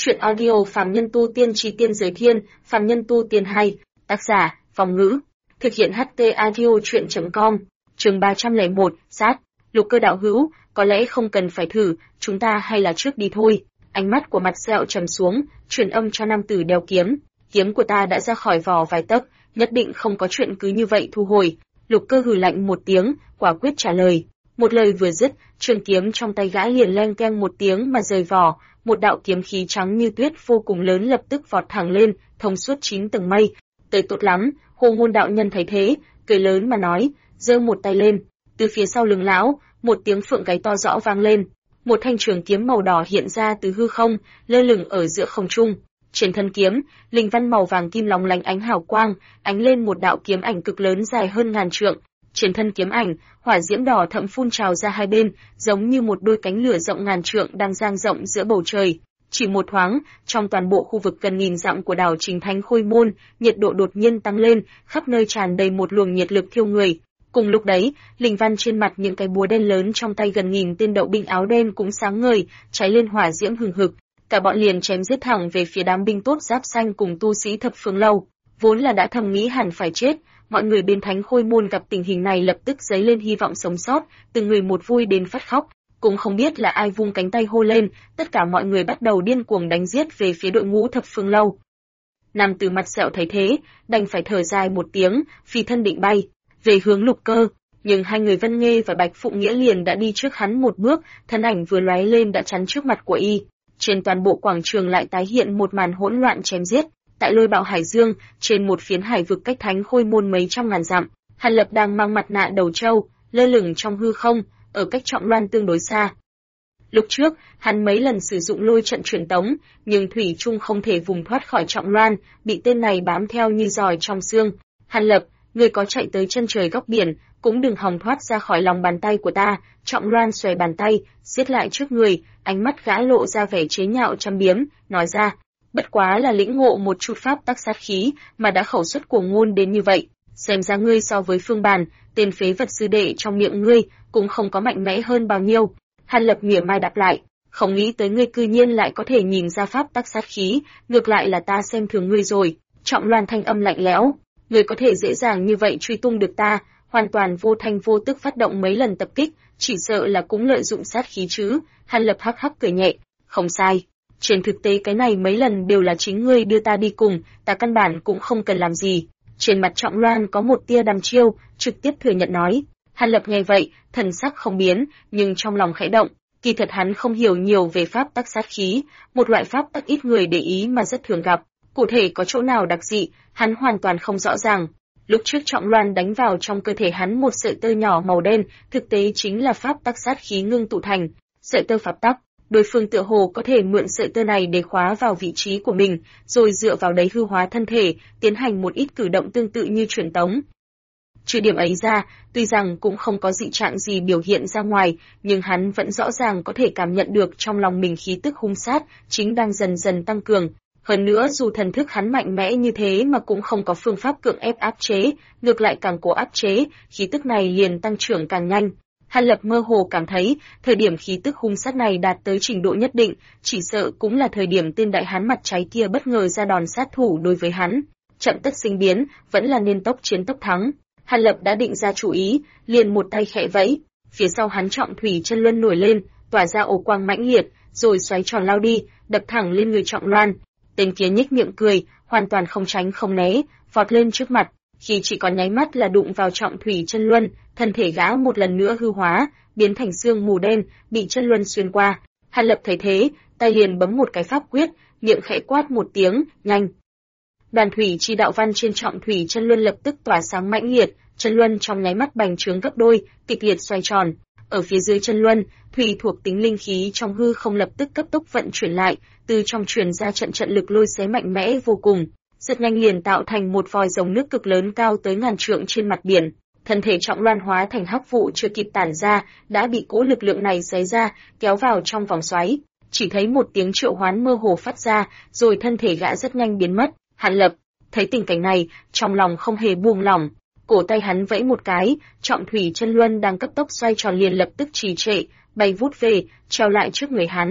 Truyện audio Phàm Nhân Tu Tiên Chí Tiên Giới Thiên, Phàm Nhân Tu Tiên hay, tác giả, Phong Ngữ. Thực hiện HT Audio Truyện.com, chương 301, sát, Lục Cơ đạo hữu, có lẽ không cần phải thử, chúng ta hay là trước đi thôi. Ánh mắt của mặt sẹo trầm xuống, truyền âm cho nam tử đeo kiếm. Kiếm của ta đã ra khỏi vỏ vài tấc, nhất định không có chuyện cứ như vậy thu hồi. Lục Cơ hừ lạnh một tiếng, quả quyết trả lời. Một lời vừa dứt, trường kiếm trong tay gã liền leng keng một tiếng mà rời vỏ, một đạo kiếm khí trắng như tuyết vô cùng lớn lập tức vọt thẳng lên, thông suốt 9 tầng mây. Tới tốt lắm, Hồ Ngôn đạo nhân thấy thế, cười lớn mà nói, giơ một tay lên. Từ phía sau lưng lão, một tiếng phượng gáy to rõ vang lên, một thanh trường kiếm màu đỏ hiện ra từ hư không, lơ lửng ở giữa không trung. Trên thân kiếm, linh văn màu vàng kim lóng lánh ánh hào quang, ánh lên một đạo kiếm ảnh cực lớn dài hơn ngàn trượng. Trên thân kiếm ảnh, hỏa diễm đỏ thẫm phun trào ra hai bên, giống như một đôi cánh lửa rộng ngàn trượng đang dang rộng giữa bầu trời. Chỉ một thoáng, trong toàn bộ khu vực gần nghìn dặm của đảo Trình Thánh Khôi Môn, nhiệt độ đột nhiên tăng lên, khắp nơi tràn đầy một luồng nhiệt lực thiêu người. Cùng lúc đấy, linh văn trên mặt những cái búa đen lớn trong tay gần nghìn tên đậu binh áo đen cũng sáng ngời, cháy lên hỏa diễm hừng hực. Cả bọn liền chém giết thẳng về phía đám binh tốt giáp xanh cùng tu sĩ Thập Phương Lâu. Vốn là đã thầm nghĩ hẳn phải chết, mọi người bên Thánh Khôi Môn gặp tình hình này lập tức dấy lên hy vọng sống sót, từng người một vui đến phát khóc. Cũng không biết là ai vung cánh tay hô lên, tất cả mọi người bắt đầu điên cuồng đánh giết về phía đội ngũ Thập Phương Lâu. Nam tử mặt sẹo thấy thế, đành phải thở dài một tiếng, phi thân định bay về hướng Lục Cơ, nhưng hai người Vân Nghê và Bạch Phụng Nghĩa liền đã đi trước hắn một bước, thân ảnh vừa lóe lên đã chắn trước mặt của y. Trên toàn bộ quảng trường lại tái hiện một màn hỗn loạn chém giết. Tại Lôi Bạo Hải Dương, trên một phiến hải vực cách Thánh Khôi Môn mấy trăm ngàn dặm, Hàn Lập đang mang mặt nạ đầu trâu, lơ lửng trong hư không, ở cách Trọng Loan tương đối xa. Lúc trước, hắn mấy lần sử dụng lôi trận truyền tống, nhưng thủy chung không thể vùng thoát khỏi Trọng Loan, bị tên này bám theo như giòi trong xương. Hàn Lập, ngươi có chạy tới chân trời góc biển, cũng đừng hòng thoát ra khỏi lòng bàn tay của ta. Trọng Loan xòe bàn tay, siết lại trước người, ánh mắt gã lộ ra vẻ chế nhạo châm biếm, nói ra, bất quá là lĩnh ngộ một chút pháp tắc sát khí, mà đã khẩu xuất của ngôn đến như vậy. Xem ra ngươi so với Phương Bàn, tên phế vật sư đệ trong miệng ngươi, cũng không có mạnh mẽ hơn bao nhiêu. Hàn Lập mỉa mai đáp lại, không nghĩ tới ngươi cư nhiên lại có thể nhìn ra pháp tắc sát khí, ngược lại là ta xem thường ngươi rồi. Trọng Loan thanh âm lạnh lẽo, ngươi có thể dễ dàng như vậy truy tung được ta, hoàn toàn vô thanh vô tức phát động mấy lần tập kích, chỉ sợ là cũng lợi dụng sát khí chứ. Hàn Lập hắc hắc cười nhẹ, không sai. Trên thực tế cái này mấy lần đều là chính ngươi đưa ta đi cùng, ta căn bản cũng không cần làm gì. Trên mặt Trọng Loan có một tia đăm chiêu, trực tiếp thừa nhận nói. Hàn Lập nghe vậy, thần sắc không biến, nhưng trong lòng khẽ động. Kỳ thật hắn không hiểu nhiều về pháp tắc sát khí, một loại pháp tắc ít người để ý mà rất thường gặp. Cụ thể có chỗ nào đặc dị, hắn hoàn toàn không rõ ràng. Lúc trước Trọng Loan đánh vào trong cơ thể hắn một sợi tơ nhỏ màu đen, thực tế chính là pháp tắc sát khí ngưng tụ thành. Sợi tơ pháp tắc, đối phương tựa hồ có thể mượn sợi tơ này để khóa vào vị trí của mình, rồi dựa vào đấy hư hóa thân thể, tiến hành một ít cử động tương tự như truyền tống. Trừ điểm ấy ra, tuy rằng cũng không có dị trạng gì biểu hiện ra ngoài, nhưng hắn vẫn rõ ràng có thể cảm nhận được trong lòng mình khí tức hung sát, chính đang dần dần tăng cường. Hơn nữa dù thần thức hắn mạnh mẽ như thế mà cũng không có phương pháp cưỡng ép áp chế, ngược lại càng cố áp chế, khí tức này liền tăng trưởng càng nhanh. Hàn Lập mơ hồ cảm thấy, thời điểm khí tức hung sát này đạt tới trình độ nhất định, chỉ sợ cũng là thời điểm tên đại hán mặt cháy kia bất ngờ ra đòn sát thủ đối với hắn. Chậm tất sinh biến, vẫn là nên tốc chiến tốc thắng. Hàn Lập đã định ra chủ ý, liền một tay khẽ vẫy, phía sau hắn Trọng Thủy Chân Luân nổi lên, tỏa ra ổ quang mãnh liệt, rồi xoáy tròn lao đi, đập thẳng lên người Trọng Loan. Tên kia nhếch miệng cười, hoàn toàn không tránh không né, vọt lên trước mặt, khi chỉ còn nháy mắt là đụng vào Trọng Thủy Chân Luân, thân thể gã một lần nữa hư hóa, biến thành xương mù đen, bị Chân Luân xuyên qua. Hàn Lập thấy thế, tay liền bấm một cái pháp quyết, miệng khẽ quát một tiếng, nhanh. Đoàn thủy chi đạo văn trên Trọng Thủy Chân Luân lập tức tỏa sáng mãnh liệt, Chân Luân trong nháy mắt bành trướng gấp đôi, kịch liệt xoay tròn. Ở phía dưới Chân Luân, thủy thuộc tính linh khí trong hư không lập tức cấp tốc vận chuyển lại, từ trong truyền ra trận lực lôi xé mạnh mẽ vô cùng, rất nhanh liền tạo thành một vòi rồng nước cực lớn cao tới ngàn trượng trên mặt biển. Thân thể Trọng Loan hóa thành hắc vụ chưa kịp tản ra, đã bị cỗ lực lượng này xé ra, kéo vào trong vòng xoáy. Chỉ thấy một tiếng triệu hoán mơ hồ phát ra, rồi thân thể gã rất nhanh biến mất. Hàn Lập thấy tình cảnh này, trong lòng không hề buông lỏng. Cổ tay hắn vẫy một cái, Trọng Thủy Chân Luân đang cấp tốc xoay tròn liền lập tức trì trệ, bay vút về, treo lại trước người hắn.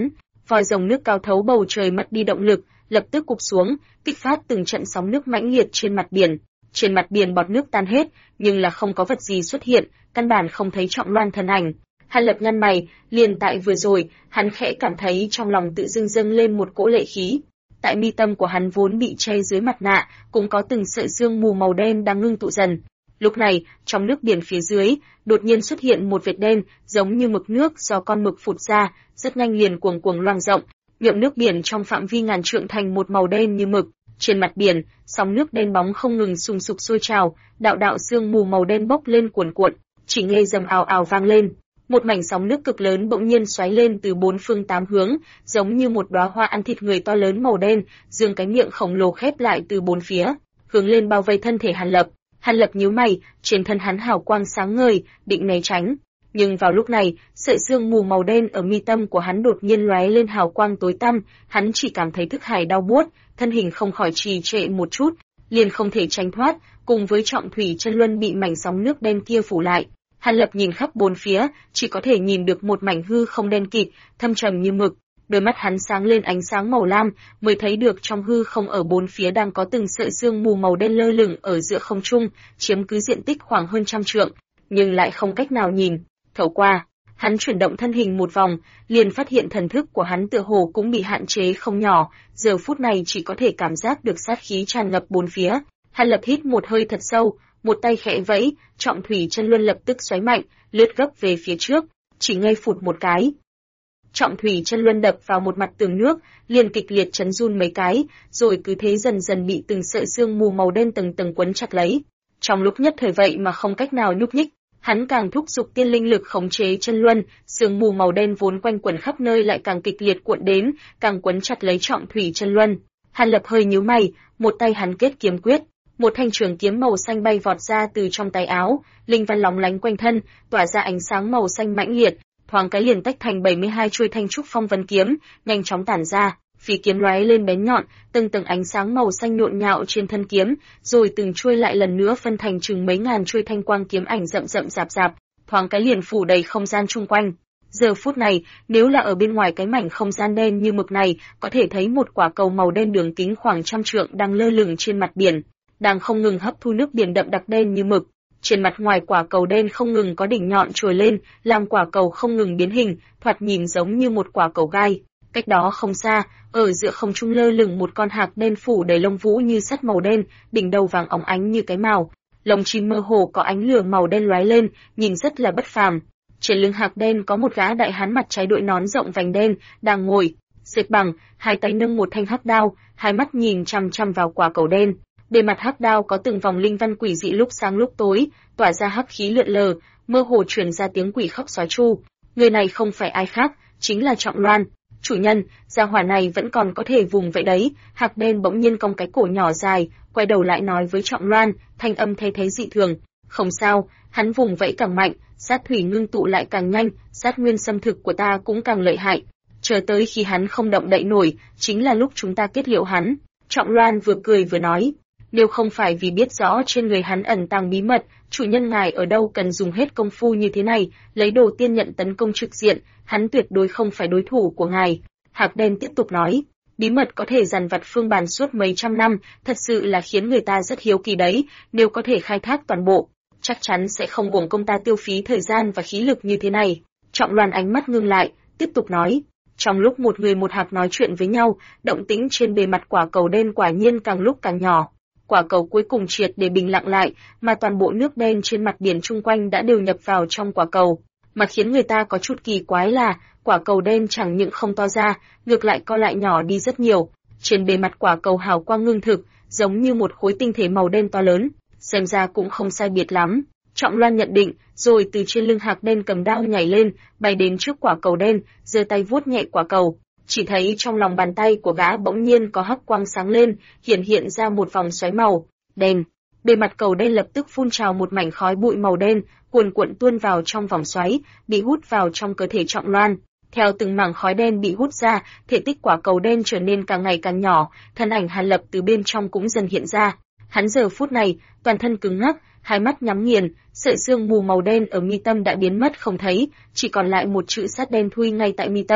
vòi rồng nước cao thấu bầu trời mất đi động lực, lập tức cụp xuống, kích phát từng trận sóng nước mãnh liệt trên mặt biển. Trên mặt biển bọt nước tan hết, nhưng là không có vật gì xuất hiện, căn bản không thấy Trọng Loan thân ảnh. Hàn Lập nhăn mày, liền tại vừa rồi, hắn khẽ cảm thấy trong lòng tự dưng dâng lên một cỗ lệ khí. Tại mi tâm của hắn vốn bị che dưới mặt nạ, cũng có từng sợi sương mù màu đen đang ngưng tụ dần. Lúc này, trong nước biển phía dưới, đột nhiên xuất hiện một vệt đen, giống như mực nước do con mực phụt ra, rất nhanh liền cuồng cuồng loang rộng, nhuộm nước biển trong phạm vi ngàn trượng thành một màu đen như mực. Trên mặt biển, sóng nước đen bóng không ngừng sùng sục sôi trào, đạo đạo sương mù màu đen bốc lên cuồn cuộn, chỉ nghe rầm ào ào vang lên. Một mảnh sóng nước cực lớn bỗng nhiên xoáy lên từ bốn phương tám hướng, giống như một đóa hoa ăn thịt người to lớn màu đen, dương cái miệng khổng lồ khép lại từ bốn phía, hướng lên bao vây thân thể Hàn Lập. Hàn Lập nhíu mày, trên thân hắn hào quang sáng ngời, định né tránh. Nhưng vào lúc này, sợi sương mù màu đen ở mi tâm của hắn đột nhiên lóe lên hào quang tối tăm, hắn chỉ cảm thấy thức hải đau buốt, thân hình không khỏi trì trệ một chút, liền không thể tránh thoát, cùng với Trọng Thủy Chân Luân bị mảnh sóng nước đen kia phủ lại. Hàn Lập nhìn khắp bốn phía, chỉ có thể nhìn được một mảnh hư không đen kịt, thâm trầm như mực. Đôi mắt hắn sáng lên ánh sáng màu lam, mới thấy được trong hư không ở bốn phía đang có từng sợi sương mù màu đen lơ lửng ở giữa không trung, chiếm cứ diện tích khoảng hơn 100 trượng, nhưng lại không cách nào nhìn thấu qua. Hắn chuyển động thân hình một vòng, liền phát hiện thần thức của hắn tựa hồ cũng bị hạn chế không nhỏ, giờ phút này chỉ có thể cảm giác được sát khí tràn ngập bốn phía. Hàn Lập hít một hơi thật sâu, một tay khẽ vẫy, Trọng Thủy Chân Luân lập tức xoáy mạnh, lướt gấp về phía trước, chỉ ngay phụt một cái. Trọng Thủy Chân Luân đập vào một mặt tường nước, liền kịch liệt chấn run mấy cái, rồi cứ thế dần dần bị từng sợi sương mù màu đen tầng tầng quấn chặt lấy. Trong lúc nhất thời vậy mà không cách nào nhúc nhích, hắn càng thúc giục tiên linh lực khống chế chân luân, sương mù màu đen vốn quanh quẩn khắp nơi lại càng kịch liệt cuộn đến, càng quấn chặt lấy Trọng Thủy Chân Luân. Hàn Lập hơi nhíu mày, một tay hắn kết kiếm quyết, một thanh trường kiếm màu xanh bay vọt ra từ trong tay áo, linh văn lóng lánh quanh thân, tỏa ra ánh sáng màu xanh mãnh liệt, thoáng cái liền tách thành 72 chuôi thanh trúc phong vân kiếm, nhanh chóng tản ra. Phi kiếm lóe lên bén nhọn, từng tầng ánh sáng màu xanh nhộn nhạo trên thân kiếm, rồi từng chuôi lại lần nữa phân thành chừng mấy ngàn chuôi thanh quang kiếm ảnh rậm rậm rạp rạp, thoáng cái liền phủ đầy không gian chung quanh. Giờ phút này, nếu là ở bên ngoài cái mảnh không gian đen như mực này, có thể thấy một quả cầu màu đen đường kính khoảng 100 trượng đang lơ lửng trên mặt biển, đang không ngừng hấp thu nước biển đậm đặc đen như mực. Trên mặt ngoài quả cầu đen không ngừng có đỉnh nhọn trồi lên, làm quả cầu không ngừng biến hình, thoạt nhìn giống như một quả cầu gai. Cách đó không xa, ở giữa không trung lơ lửng một con hạc đen phủ đầy lông vũ như sắt màu đen, đỉnh đầu vàng óng ánh như cái mào, lông chim mơ hồ có ánh lửa màu đen lóe lên, nhìn rất là bất phàm. Trên lưng hạc đen có một gã đại hán mặt trái đội nón rộng vành đen, đang ngồi xếp bằng, hai tay nâng một thanh hắc đao, hai mắt nhìn chăm chăm vào quả cầu đen. Bề mặt hắc đao có từng vòng linh văn quỷ dị lúc sáng lúc tối, tỏa ra hắc khí lượn lờ, mơ hồ truyền ra tiếng quỷ khóc sói tru. Người này không phải ai khác, chính là Trọng Loan. Chủ nhân, gia hỏa này vẫn còn có thể vùng vậy đấy. Hạc đen bỗng nhiên cong cái cổ nhỏ dài, quay đầu lại nói với Trọng Loan, thanh âm thay thế dị thường. Không sao, hắn vùng vẫy càng mạnh, sát thủy ngưng tụ lại càng nhanh, sát nguyên xâm thực của ta cũng càng lợi hại. Chờ tới khi hắn không động đậy nổi, chính là lúc chúng ta kết liễu hắn. Trọng Loan vừa cười vừa nói, nếu không phải vì biết rõ trên người hắn ẩn tàng bí mật, chủ nhân ngài ở đâu cần dùng hết công phu như thế này, lấy đồ tiên nhận tấn công trực diện, hắn tuyệt đối không phải đối thủ của ngài. Hạc đen tiếp tục nói, bí mật có thể dằn vặt phương bàn suốt mấy trăm năm, thật sự là khiến người ta rất hiếu kỳ đấy, nếu có thể khai thác toàn bộ, chắc chắn sẽ không uổng công ta tiêu phí thời gian và khí lực như thế này. Trọng Loan ánh mắt ngưng lại, tiếp tục nói, trong lúc một người một hạc nói chuyện với nhau, động tĩnh trên bề mặt quả cầu đen quả nhiên càng lúc càng nhỏ. Quả cầu cuối cùng triệt để bình lặng lại, mà toàn bộ nước đen trên mặt biển chung quanh đã đều nhập vào trong quả cầu. Mà khiến người ta có chút kỳ quái là, quả cầu đen chẳng những không to ra, ngược lại co lại nhỏ đi rất nhiều. Trên bề mặt quả cầu hào quang ngưng thực, giống như một khối tinh thể màu đen to lớn, xem ra cũng không sai biệt lắm. Trọng Loan nhận định, rồi từ trên lưng hạc đen cầm đao nhảy lên, bay đến trước quả cầu đen, giơ tay vuốt nhẹ quả cầu. Chỉ thấy trong lòng bàn tay của gã bỗng nhiên có hắc quang sáng lên, hiện ra một vòng xoáy màu đen. Bề mặt cầu đen lập tức phun trào một mảnh khói bụi màu đen, cuồn cuộn tuôn vào trong vòng xoáy, bị hút vào trong cơ thể Trọng Loan. Theo từng mảng khói đen bị hút ra, thể tích quả cầu đen trở nên càng ngày càng nhỏ, thân ảnh Hàn Lập từ bên trong cũng dần hiện ra. Hắn giờ phút này, toàn thân cứng ngắc, hai mắt nhắm nghiền, sợi sương mù màu đen ở mi tâm đã biến mất không thấy, chỉ còn lại một chữ sát đen thui ngay tại mi tâm.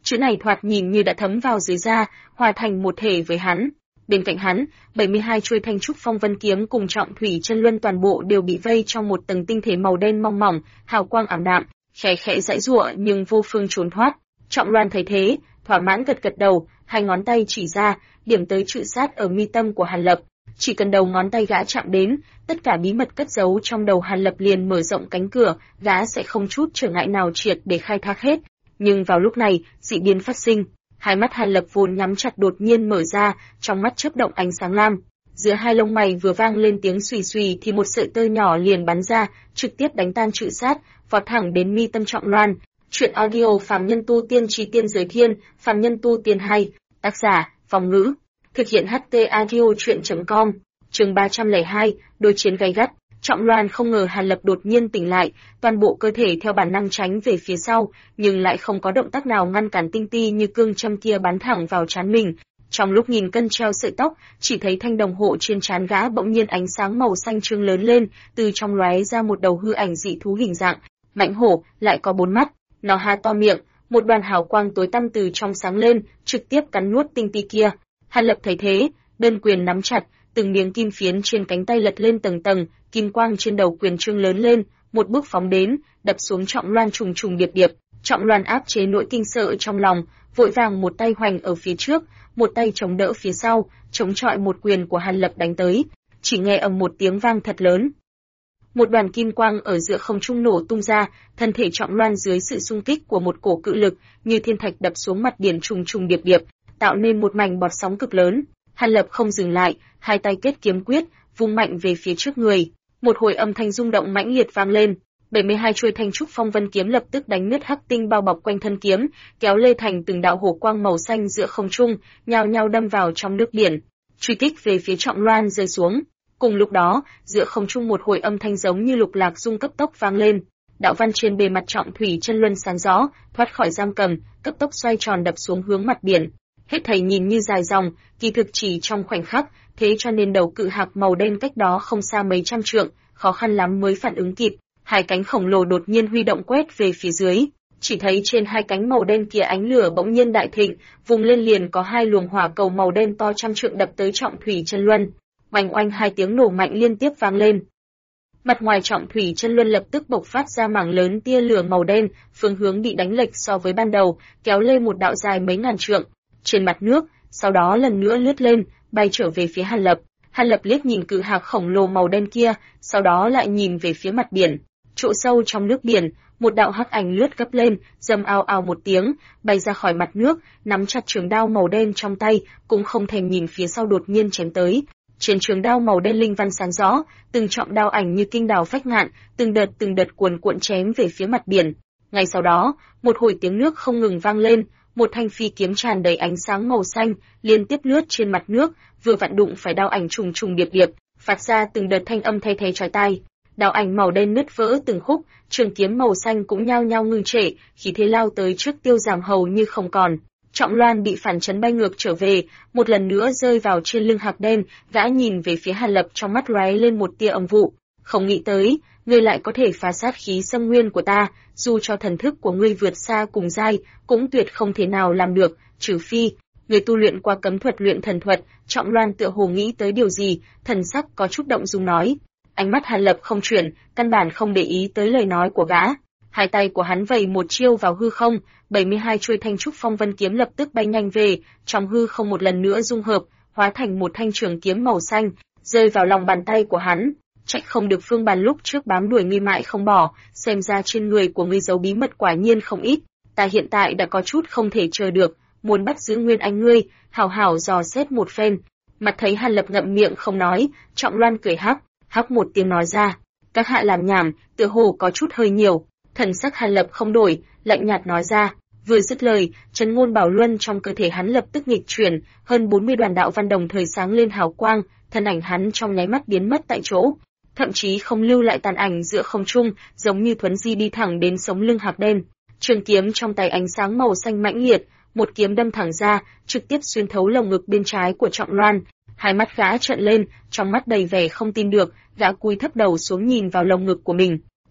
chữ này thoạt nhìn như đã thấm vào dưới da, hòa thành một thể với hắn. Bên cạnh hắn, 72 chuôi thanh trúc phong vân kiếm cùng trọng thủy chân luân toàn bộ đều bị vây trong một tầng tinh thể màu đen mong mỏng, hào quang ảm đạm, khẽ khẽ giãy giụa nhưng vô phương trốn thoát. Trọng Loan thấy thế, thỏa mãn gật gật đầu, hai ngón tay chỉ ra, điểm tới chữ sát ở mi tâm của Hàn Lập. Chỉ cần đầu ngón tay gã chạm đến, tất cả bí mật cất giấu trong đầu Hàn Lập liền mở rộng cánh cửa, gã sẽ không chút trở ngại nào triệt để khai thác hết. Nhưng vào lúc này, dị biến phát sinh. Hai mắt Hàn Lập vốn nhắm chặt đột nhiên mở ra, trong mắt chớp động ánh sáng lam. Giữa hai lông mày vừa vang lên tiếng xùy xùy thì một sợi tơ nhỏ liền bắn ra, trực tiếp đánh tan chữ sát, vọt thẳng đến mi tâm Trọng Loan. Truyện audio Phàm Nhân Tu Tiên Chí Tiên Giới Thiên, Phàm Nhân Tu Tiên hay, tác giả, Phong Ngữ. Thực hiện HT audio truyện.com. Chương 302, đối chiến gay gắt. Trọng Loan không ngờ Hàn Lập đột nhiên tỉnh lại, toàn bộ cơ thể theo bản năng tránh về phía sau, nhưng lại không có động tác nào ngăn cản tinh ti như cương châm kia bắn thẳng vào trán mình. Trong lúc nghìn cân treo sợi tóc, chỉ thấy thanh đồng hộ trên trán gã bỗng nhiên ánh sáng màu xanh trương lớn lên, từ trong lóe ra một đầu hư ảnh dị thú hình dạng, mãnh hổ, lại có 4 mắt. Nó há to miệng, một đoàn hào quang tối tăm từ trong sáng lên, trực tiếp cắn nuốt tinh ti kia. Hàn Lập thấy thế, đơn quyền nắm chặt, từng miếng kim phiến trên cánh tay lật lên tầng tầng, kim quang trên đầu quyền trương lớn lên, một bước phóng đến, đập xuống Trọng Loan trùng trùng điệp điệp. Trọng Loan áp chế nỗi kinh sợ trong lòng, vội vàng một tay hoành ở phía trước, một tay chống đỡ phía sau, chống chọi một quyền của Hàn Lập đánh tới. Chỉ nghe ầm một tiếng vang thật lớn. Một đoàn kim quang ở giữa không trung nổ tung ra, thân thể Trọng Loan dưới sự xung kích của một cổ cự lực, như thiên thạch đập xuống mặt biển trùng trùng điệp điệp, tạo nên một mảnh bọt sóng cực lớn. Hàn Lập không dừng lại, hai tay kết kiếm quyết, vung mạnh về phía trước người. Một hồi âm thanh rung động mãnh liệt vang lên, 72 chuôi thanh trúc phong vân kiếm lập tức đánh nứt hắc tinh bao bọc quanh thân kiếm, kéo lê thành từng đạo hổ quang màu xanh giữa không trung, nhao nhao đâm vào trong nước biển, truy kích về phía Trọng Loan rơi xuống. Cùng lúc đó, giữa không trung một hồi âm thanh giống như lục lạc rung cấp tốc vang lên. Đạo văn trên bề mặt trọng thủy chân luân sáng rõ, thoát khỏi giam cầm, cấp tốc xoay tròn đập xuống hướng mặt biển. Hết thảy nhìn như dài dòng, kỳ thực chỉ trong khoảnh khắc, thế cho nên đầu cự hạc màu đen cách đó không xa mấy trăm trượng, khó khăn lắm mới phản ứng kịp. Hai cánh khổng lồ đột nhiên huy động quét về phía dưới, chỉ thấy trên hai cánh màu đen kia ánh lửa bỗng nhiên đại thịnh, vùng lên liền có hai luồng hỏa cầu màu đen to trăm trượng đập tới trọng thủy chân luân. Oanh oanh hai tiếng nổ mạnh liên tiếp vang lên. Mặt ngoài trọng thủy chân luân lập tức bộc phát ra mảng lớn tia lửa màu đen, phương hướng bị đánh lệch so với ban đầu, kéo lên một đạo dài mấy ngàn trượng trên mặt nước, sau đó lần nữa lướt lên, bay trở về phía Hàn Lập. Hàn Lập liếc nhìn cự hạc khổng lồ màu đen kia, sau đó lại nhìn về phía mặt biển. Chỗ sâu trong nước biển, một đạo hắc ảnh lướt gấp lên, rầm ào ào một tiếng, bay ra khỏi mặt nước, nắm chặt trường đao màu đen trong tay, cũng không thèm nhìn phía sau đột nhiên chém tới. Trên trường đao màu đen linh văn sáng rõ, từng trọng đao ảnh như kinh đào phách ngạn, từng đợt cuồn cuộn chém về phía mặt biển. Ngay sau đó, một hồi tiếng nước không ngừng vang lên, một thanh phi kiếm tràn đầy ánh sáng màu xanh, liên tiếp lướt trên mặt nước, vừa vặn đụng phải đao ảnh trùng trùng điệp điệp, phát ra từng đợt thanh âm thay thế chói tai. Đao ảnh màu đen nứt vỡ từng khúc, trường kiếm màu xanh cũng nhao nhao ngưng trệ, khí thế lao tới trước tiêu giảm hầu như không còn. Trọng Loan bị phản chấn bay ngược trở về, một lần nữa rơi vào trên lưng hạc đen, gã nhìn về phía Hàn Lập trong mắt lóe lên một tia âm vụ, không nghĩ tới, ngươi lại có thể phá sát khí xâm nguyên của ta, dù cho thần thức của ngươi vượt xa cùng giai, cũng tuyệt không thể nào làm được, trừ phi người tu luyện qua cấm thuật luyện thần thuật. Trọng Loan tựa hồ nghĩ tới điều gì, thần sắc có chút động dung nói. Ánh mắt Hàn Lập không chuyển, căn bản không để ý tới lời nói của gã. Hai tay của hắn vẩy một chiêu vào hư không, 72 chuôi thanh trúc phong vân kiếm lập tức bay nhanh về, trong hư không một lần nữa dung hợp, hóa thành một thanh trường kiếm màu xanh, rơi vào lòng bàn tay của hắn. Trách không được Phương Bàn lúc trước bám đuổi ngươi mãi không bỏ, xem ra trên người của ngươi giấu bí mật quả nhiên không ít. Ta hiện tại đã có chút không thể chờ được, muốn bắt giữ Nguyên Anh ngươi, hảo hảo dò xét một phen. Mặt thấy Hàn Lập ngậm miệng không nói, Trọng Loan cười hắc một tiếng nói ra, các hạ làm nhảm, tựa hồ có chút hơi nhiều. Thần sắc Hàn Lập không đổi, lạnh nhạt nói ra. Vừa dứt lời, Trấn Ngôn Bảo Luân trong cơ thể hắn lập tức nghịch chuyển, hơn 40 đoàn đạo văn đồng thời sáng lên hào quang, thân ảnh hắn trong nháy mắt biến mất tại chỗ, thậm chí không lưu lại tàn ảnh giữa không trung, giống như thuấn di đi thẳng đến sống lưng hạc đen. Trường kiếm trong tay ánh sáng màu xanh mãnh liệt, một kiếm đâm thẳng ra, trực tiếp xuyên thấu lồng ngực bên trái của Trọng Loan. Hai mắt gã trợn lên, trong mắt đầy vẻ không tin được, gã cúi thấp đầu xuống nhìn vào lồng ngực của mình.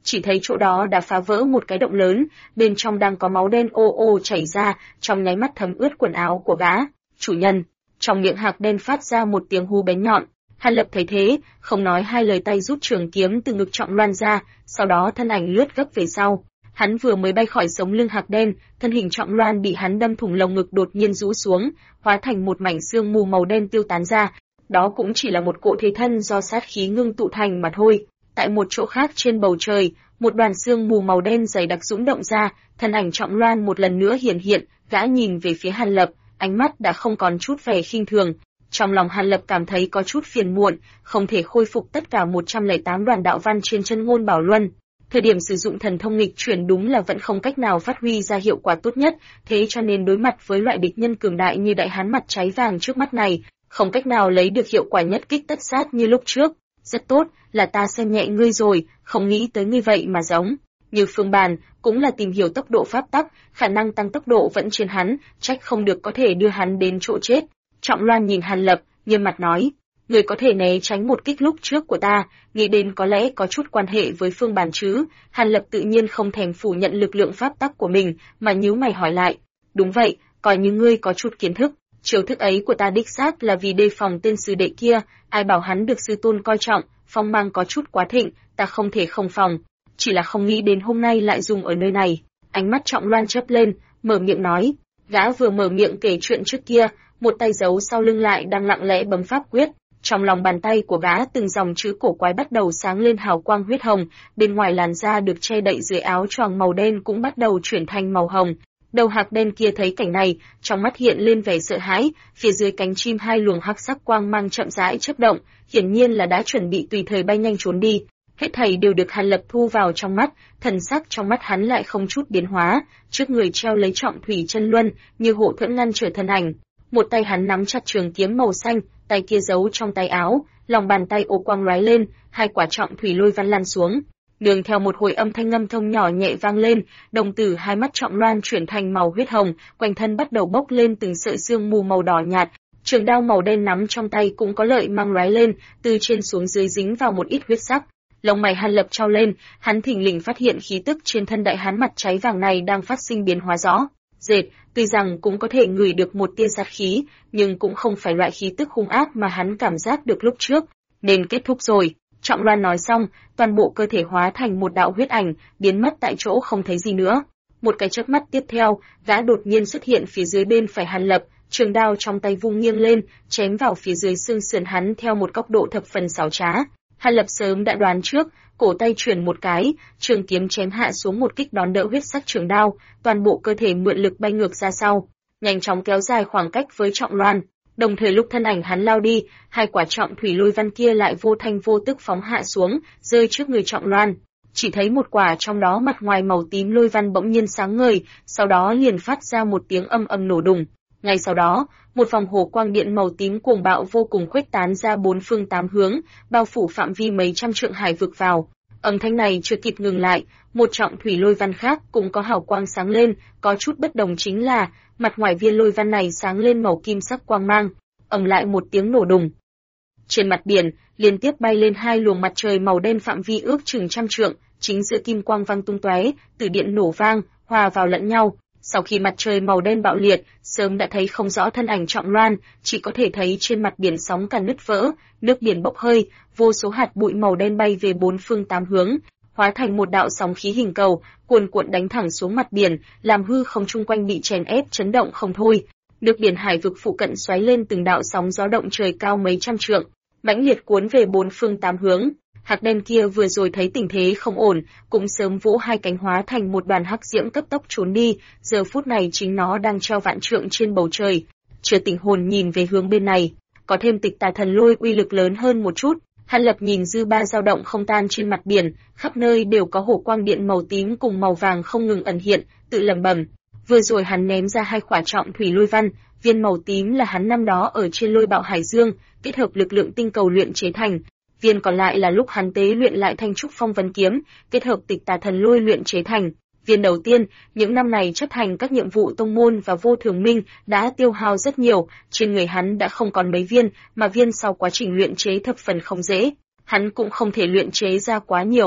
chỉ thấy chỗ đó đã phá vỡ một cái động lớn, bên trong đang có máu đen ô ô chảy ra, trong nháy mắt thấm ướt quần áo của gã. Chủ nhân, trong miệng Hạc đen phát ra một tiếng hú bén nhọn. Hàn Lập thấy thế, không nói hai lời tay rút trường kiếm từ ngực Trọng Loan ra, sau đó thân ảnh lướt gấp về sau. Hắn vừa mới bay khỏi sống lưng Hạc đen, thân hình Trọng Loan bị hắn đâm thủng lồng ngực đột nhiên rũ xuống, hóa thành một mảnh xương mù màu đen tiêu tán ra. Đó cũng chỉ là một cỗ thế thân do sát khí ngưng tụ thành mà thôi. Tại một chỗ khác trên bầu trời, một đoàn xương mù màu đen dày đặc dũng động ra, thân ảnh Trọng Loan một lần nữa hiển hiện, gã nhìn về phía Hàn Lập, ánh mắt đã không còn chút vẻ khinh thường. Trong lòng Hàn Lập cảm thấy có chút phiền muộn, không thể khôi phục tất cả 108 đoàn đạo văn trên chân ngôn bảo luân. Thời điểm sử dụng thần thông nghịch chuyển đúng là vẫn không cách nào phát huy ra hiệu quả tốt nhất, thế cho nên đối mặt với loại địch nhân cường đại như đại hán mặt cháy vàng trước mắt này, không cách nào lấy được hiệu quả nhất kích tất sát như lúc trước. Rất tốt, là ta xem nhẹ ngươi rồi, không nghĩ tới ngươi vậy mà giống. Như Phương Bàn, cũng là tìm hiểu tốc độ pháp tắc, khả năng tăng tốc độ vẫn trên hắn, trách không được có thể đưa hắn đến chỗ chết. Trọng Loan nhìn Hàn Lập, nghiêm mặt nói, người có thể né tránh một kích lúc trước của ta, nghĩ đến có lẽ có chút quan hệ với Phương Bàn chứ. Hàn Lập tự nhiên không thèm phủ nhận lực lượng pháp tắc của mình, mà nhíu mày hỏi lại, đúng vậy, coi như ngươi có chút kiến thức. Chiêu thức ấy của ta đích xác là vì đề phòng tên sư đệ kia, ai bảo hắn được sư tôn coi trọng, phong mang có chút quá thịnh, ta không thể không phòng. Chỉ là không nghĩ đến hôm nay lại dùng ở nơi này. Ánh mắt Trọng Loan chớp lên, mở miệng nói, gã vừa mở miệng kể chuyện trước kia, một tay giấu sau lưng lại đang lặng lẽ bấm pháp quyết. Trong lòng bàn tay của gã từng dòng chữ cổ quái bắt đầu sáng lên hào quang huyết hồng, bên ngoài làn da được che đậy dưới áo choàng màu đen cũng bắt đầu chuyển thành màu hồng. Đầu Hạc đen kia thấy cảnh này, trong mắt hiện lên vẻ sợ hãi, phía dưới cánh chim hai luồng hắc sắc quang mang chậm rãi chớp động, hiển nhiên là đã chuẩn bị tùy thời bay nhanh trốn đi. Hết thảy đều được Hàn Lập thu vào trong mắt, thần sắc trong mắt hắn lại không chút biến hóa, trước người treo lấy Trọng Thủy Chân Luân, như hộ thuẫn ngăn trở thân ảnh. Một tay hắn nắm chặt trường kiếm màu xanh, tay kia giấu trong tay áo, lòng bàn tay ô quang lóe lên, hai quả Trọng Thủy Lôi Văn lăn xuống. Nương theo một hồi âm thanh ngâm thông nhỏ nhẹ vang lên, đồng tử hai mắt Trọng Loan chuyển thành màu huyết hồng, quanh thân bắt đầu bốc lên từng sợi sương mù màu đỏ nhạt. Trường đao màu đen nắm trong tay cũng có lợi mang lóe lên, từ trên xuống dưới dính vào một ít huyết sắc. Lông mày Hàn Lập trao lên, hắn thình lình phát hiện khí tức trên thân đại hán mặt cháy vàng này đang phát sinh biến hóa rõ rệt, tuy rằng cũng có thể ngửi được một tia sát khí, nhưng cũng không phải loại khí tức hung ác mà hắn cảm giác được lúc trước. Nên kết thúc rồi. Trọng Loan nói xong, toàn bộ cơ thể hóa thành một đạo huyết ảnh, biến mất tại chỗ không thấy gì nữa. Một cái chớp mắt tiếp theo, gã đột nhiên xuất hiện phía dưới bên phải Hàn Lập, trường đao trong tay vung nghiêng lên, chém vào phía dưới xương sườn hắn theo một góc độ thập phần xảo trá. Hàn Lập sớm đã đoán trước, cổ tay chuyển một cái, trường kiếm chém hạ xuống một kích đón đỡ huyết sắc trường đao, toàn bộ cơ thể mượn lực bay ngược ra sau, nhanh chóng kéo dài khoảng cách với Trọng Loan. Đồng thời lúc thân ảnh hắn lao đi, hai quả Trọng Thủy Lôi Văn kia lại vô thanh vô tức phóng hạ xuống, rơi trước người Trọng Loan. Chỉ thấy một quả trong đó mặt ngoài màu tím lôi văn bỗng nhiên sáng ngời, sau đó liền phát ra một tiếng âm ầm nổ đùng. Ngay sau đó, một vòng hồ quang điện màu tím cuồng bạo vô cùng khuếch tán ra bốn phương tám hướng, bao phủ phạm vi mấy trăm trượng hải vực vào. Âm thanh này chưa kịp ngừng lại, một Trọng Thủy Lôi Văn khác cũng có hào quang sáng lên, có chút bất đồng chính là mặt ngoài viên lôi văn này sáng lên màu kim sắc quang mang, lại một tiếng nổ đùng. Trên mặt biển, liên tiếp bay lên hai luồng mặt trời màu đen phạm vi ước chừng trăm trượng, chính giữa kim quang vang tung tóe, từ điện nổ vang, hòa vào lẫn nhau. Sau khi mặt trời màu đen bạo liệt, sớm đã thấy không rõ thân ảnh Trọng Loan, chỉ có thể thấy trên mặt biển sóng cả nứt vỡ, nước biển bốc hơi, vô số hạt bụi màu đen bay về bốn phương tám hướng, hóa thành một đạo sóng khí hình cầu, cuồn cuộn đánh thẳng xuống mặt biển, làm hư không chung quanh bị chèn ép chấn động không thôi. Nước biển hải vực phụ cận xoáy lên từng đạo sóng gió động trời cao mấy trăm trượng, mãnh liệt cuốn về bốn phương tám hướng. Hạc đen kia vừa rồi thấy tình thế không ổn, cũng sớm vỗ hai cánh hóa thành một đoàn hắc diễm cấp tốc trốn đi, giờ phút này chính nó đang treo vạn trượng trên bầu trời. Chưa tỉnh hồn nhìn về hướng bên này, có thêm Tịch Tà Thần Lôi uy lực lớn hơn một chút. Hàn Lập nhìn dư ba dao động không tan trên mặt biển, khắp nơi đều có hồ quang điện màu tím cùng màu vàng không ngừng ẩn hiện, tự lẩm bẩm. Vừa rồi hắn ném ra hai quả Trọng Thủy Lôi Văn, viên màu tím là hắn năm đó ở trên Lôi Bạo Hải Dương, kết hợp lực lượng tinh cầu luyện chế thành. Viên còn lại là lúc hắn tế luyện lại Thanh Trúc Phong Vân Kiếm, kết hợp Tịch Tà Thần Lôi luyện chế thành. Viên đầu tiên, những năm này chấp hành các nhiệm vụ tông môn và Vô Thường Minh đã tiêu hao rất nhiều, trên người hắn đã không còn mấy viên, mà viên sau quá trình luyện chế thập phần không dễ, hắn cũng không thể luyện chế ra quá nhiều.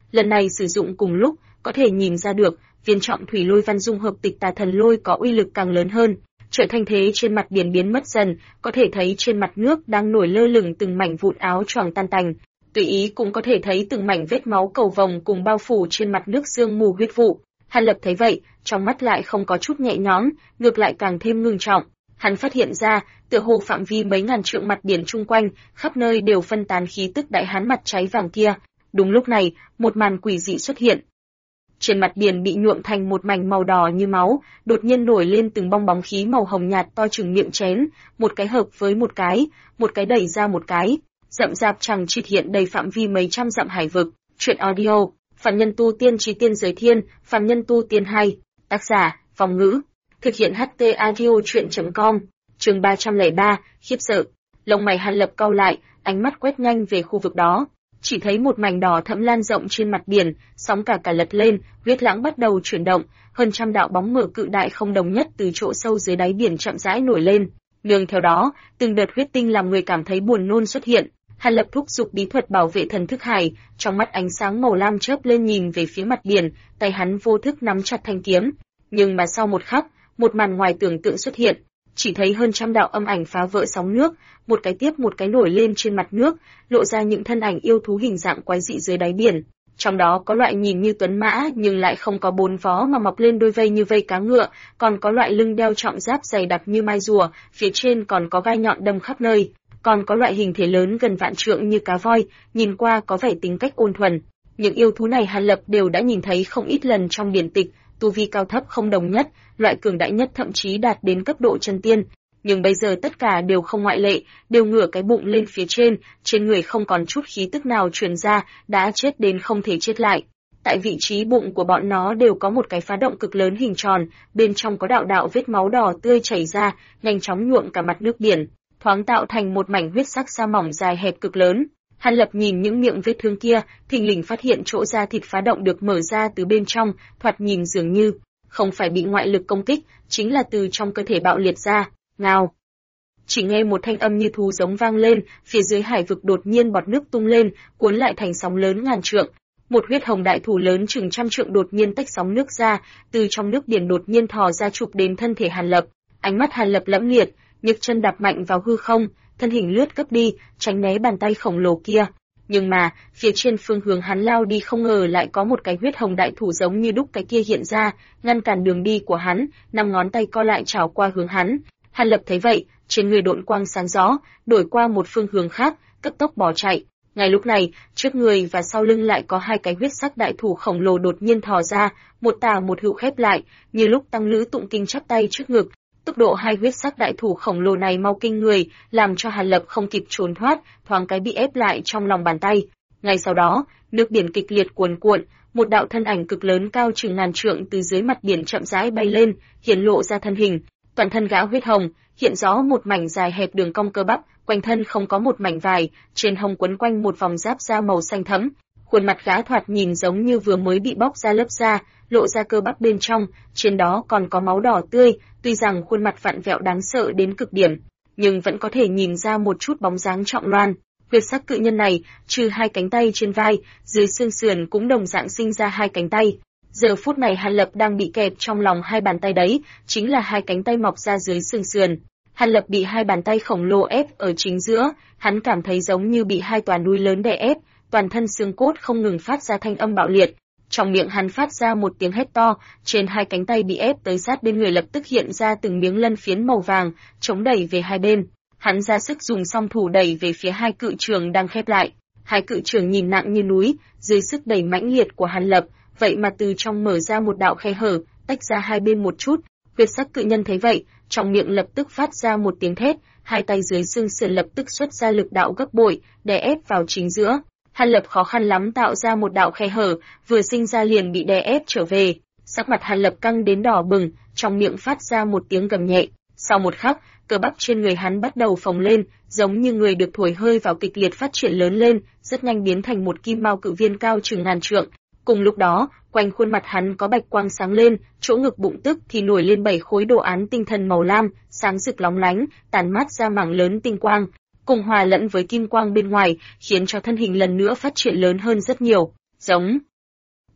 Lần này sử dụng cùng lúc, có thể nhìn ra được, viên trọng thủy lôi văn dung hợp tịch tà thần lôi có uy lực càng lớn hơn. Trở thành thế trên mặt biển biến mất dần, có thể thấy trên mặt nước đang nổi lơ lửng từng mảnh vụn áo choàng tan tành. Tùy ý cũng có thể thấy từng mảnh vết máu cầu vồng cùng bao phủ trên mặt nước sương mù huyết vụ. Hàn Lập thấy vậy, trong mắt lại không có chút nhẹ nhõm, ngược lại càng thêm ngưng trọng. Hắn phát hiện ra, tựa hồ phạm vi mấy ngàn trượng mặt biển chung quanh, khắp nơi đều phân tán khí tức đại hán mặt cháy vàng kia. Đúng lúc này, một màn quỷ dị xuất hiện. Trên mặt biển bị nhuộm thành một mảnh màu đỏ như máu, đột nhiên nổi lên từng bong bóng khí màu hồng nhạt to chừng miệng chén, một cái hợp với một cái đẩy ra một cái, rậm rạp chằng chịt hiện đầy phạm vi mấy trăm dặm hải vực. Truyện audio, Phạm Nhân Tu Tiên Chí Tiên Giới Thiên, Phạm Nhân Tu Tiên 2, tác giả, Phong Ngữ, thực hiện HT Audio Truyện.com, chương 303, khiếp sợ. Lông mày Hàn Lập cau lại, ánh mắt quét nhanh về khu vực đó. Chỉ thấy một mảnh đỏ thẫm lan rộng trên mặt biển, sóng cả lật lên, huyết lãng bắt đầu chuyển động, hơn trăm đạo bóng mờ cự đại không đồng nhất từ chỗ sâu dưới đáy biển chậm rãi nổi lên. Nương theo đó, từng đợt huyết tinh làm người cảm thấy buồn nôn xuất hiện. Hàn Lập thúc giục bí thuật bảo vệ thần thức hải, trong mắt ánh sáng màu lam chớp lên nhìn về phía mặt biển, tay hắn vô thức nắm chặt thanh kiếm. Nhưng mà sau một khắc, một màn ngoài tưởng tượng xuất hiện. Chỉ thấy hơn trăm đạo âm ảnh phá vỡ sóng nước, một cái tiếp một cái nổi lên trên mặt nước, lộ ra những thân ảnh yêu thú hình dạng quái dị dưới đáy biển. Trong đó có loại nhìn như tuấn mã nhưng lại không có bốn vó mà mọc lên đôi vây như vây cá ngựa, còn có loại lưng đeo trọng giáp dày đặc như mai rùa, phía trên còn có gai nhọn đâm khắp nơi, còn có loại hình thể lớn gần vạn trượng như cá voi, nhìn qua có vẻ tính cách ôn thuần. Những yêu thú này Hàn Lập đều đã nhìn thấy không ít lần trong điển tịch, tu vi cao thấp không đồng nhất, loại cường đại nhất thậm chí đạt đến cấp độ chân tiên, nhưng bây giờ tất cả đều không ngoại lệ, đều ngửa cái bụng lên phía trên người không còn chút khí tức nào truyền ra, đã chết đến không thể chết lại. Tại vị trí bụng của bọn nó đều có một cái phá động cực lớn hình tròn, bên trong có đạo đạo vết máu đỏ tươi chảy ra, nhanh chóng nhuộm cả mặt nước biển, thoáng tạo thành một mảnh huyết sắc sa mỏng dài hẹp cực lớn. Hàn Lập nhìn những miệng vết thương kia, thình lình phát hiện chỗ da thịt phá động được mở ra từ bên trong, thoạt nhìn dường như không phải bị ngoại lực công kích, chính là từ trong cơ thể bạo liệt ra. Ngao! Chỉ nghe một thanh âm như thú giống vang lên, phía dưới hải vực đột nhiên bọt nước tung lên, cuốn lại thành sóng lớn ngàn trượng. Một huyết hồng đại thủ lớn chừng trăm trượng đột nhiên tách sóng nước ra, từ trong nước biển đột nhiên thò ra chụp đến thân thể Hàn Lập. Ánh mắt Hàn Lập lẫm liệt, nhấc chân đạp mạnh vào hư không, thân hình lướt cấp đi, tránh né bàn tay khổng lồ kia. Nhưng mà, phía trên phương hướng hắn lao đi không ngờ lại có một cái huyết hồng đại thủ giống như đúc cái kia hiện ra, ngăn cản đường đi của hắn, năm ngón tay co lại chảo qua hướng hắn. Hàn Lập thấy vậy, trên người độn quang sáng rõ, đổi qua một phương hướng khác, cấp tốc bỏ chạy. Ngay lúc này, trước người và sau lưng lại có hai cái huyết sắc đại thủ khổng lồ đột nhiên thò ra, một tả một hữu khép lại, như lúc tăng lữ tụng kinh chắp tay trước ngực. Tốc độ hai huyết sắc đại thủ khổng lồ này mau kinh người, làm cho Hàn Lập không kịp trốn thoát, thoáng cái bị ép lại trong lòng bàn tay. Ngay sau đó, nước biển kịch liệt cuồn cuộn, một đạo thân ảnh cực lớn cao chừng ngàn trượng từ dưới mặt biển chậm rãi bay lên, hiển lộ ra thân hình. Toàn thân gã huyết hồng, hiện rõ một mảnh dài hẹp đường cong cơ bắp, quanh thân không có một mảnh vải, trên hông quấn quanh một vòng giáp da màu xanh thẫm. Khuôn mặt gã thoạt nhìn giống như vừa mới bị bóc ra lớp da, lộ ra cơ bắp bên trong, trên đó còn có máu đỏ tươi, tuy rằng khuôn mặt vặn vẹo đáng sợ đến cực điểm, nhưng vẫn có thể nhìn ra một chút bóng dáng trọng loan. Huyết sắc cự nhân này, trừ hai cánh tay trên vai, dưới xương sườn cũng đồng dạng sinh ra hai cánh tay. Giờ phút này Hàn Lập đang bị kẹp trong lòng hai bàn tay đấy, chính là hai cánh tay mọc ra dưới xương sườn. Hàn Lập bị hai bàn tay khổng lồ ép ở chính giữa, hắn cảm thấy giống như bị hai tòa núi lớn đè ép, toàn thân xương cốt không ngừng phát ra thanh âm bạo liệt. Trong miệng hắn phát ra một tiếng hét to, trên hai cánh tay bị ép tới sát bên người lập tức hiện ra từng miếng lân phiến màu vàng, chống đẩy về hai bên. Hắn ra sức dùng song thủ đẩy về phía hai cự trường đang khép lại. Hai cự trường nhìn nặng như núi, dưới sức đẩy mãnh liệt của Hàn Lập, vậy mà từ trong mở ra một đạo khe hở, tách ra hai bên một chút. Huyết sắc cự nhân thấy vậy, trong miệng lập tức phát ra một tiếng thét, hai tay dưới xương sườn lập tức xuất ra lực đạo gấp bội, đè ép vào chính giữa. Hàn Lập khó khăn lắm tạo ra một đạo khe hở, vừa sinh ra liền bị đè ép trở về. Sắc mặt Hàn Lập căng đến đỏ bừng, trong miệng phát ra một tiếng gầm nhẹ. Sau một khắc, cơ bắp trên người hắn bắt đầu phồng lên, giống như người được thổi hơi vào kịch liệt phát triển lớn lên, rất nhanh biến thành một kim mao cự viên cao chừng ngàn trượng. Cùng lúc đó, quanh khuôn mặt hắn có bạch quang sáng lên, chỗ ngực bụng tức thì nổi lên 7 khối đồ án tinh thần màu lam, sáng rực lóng lánh, tản mát ra mảng lớn tinh quang, cùng hòa lẫn với kim quang bên ngoài, khiến cho thân hình lần nữa phát triển lớn hơn rất nhiều. Giống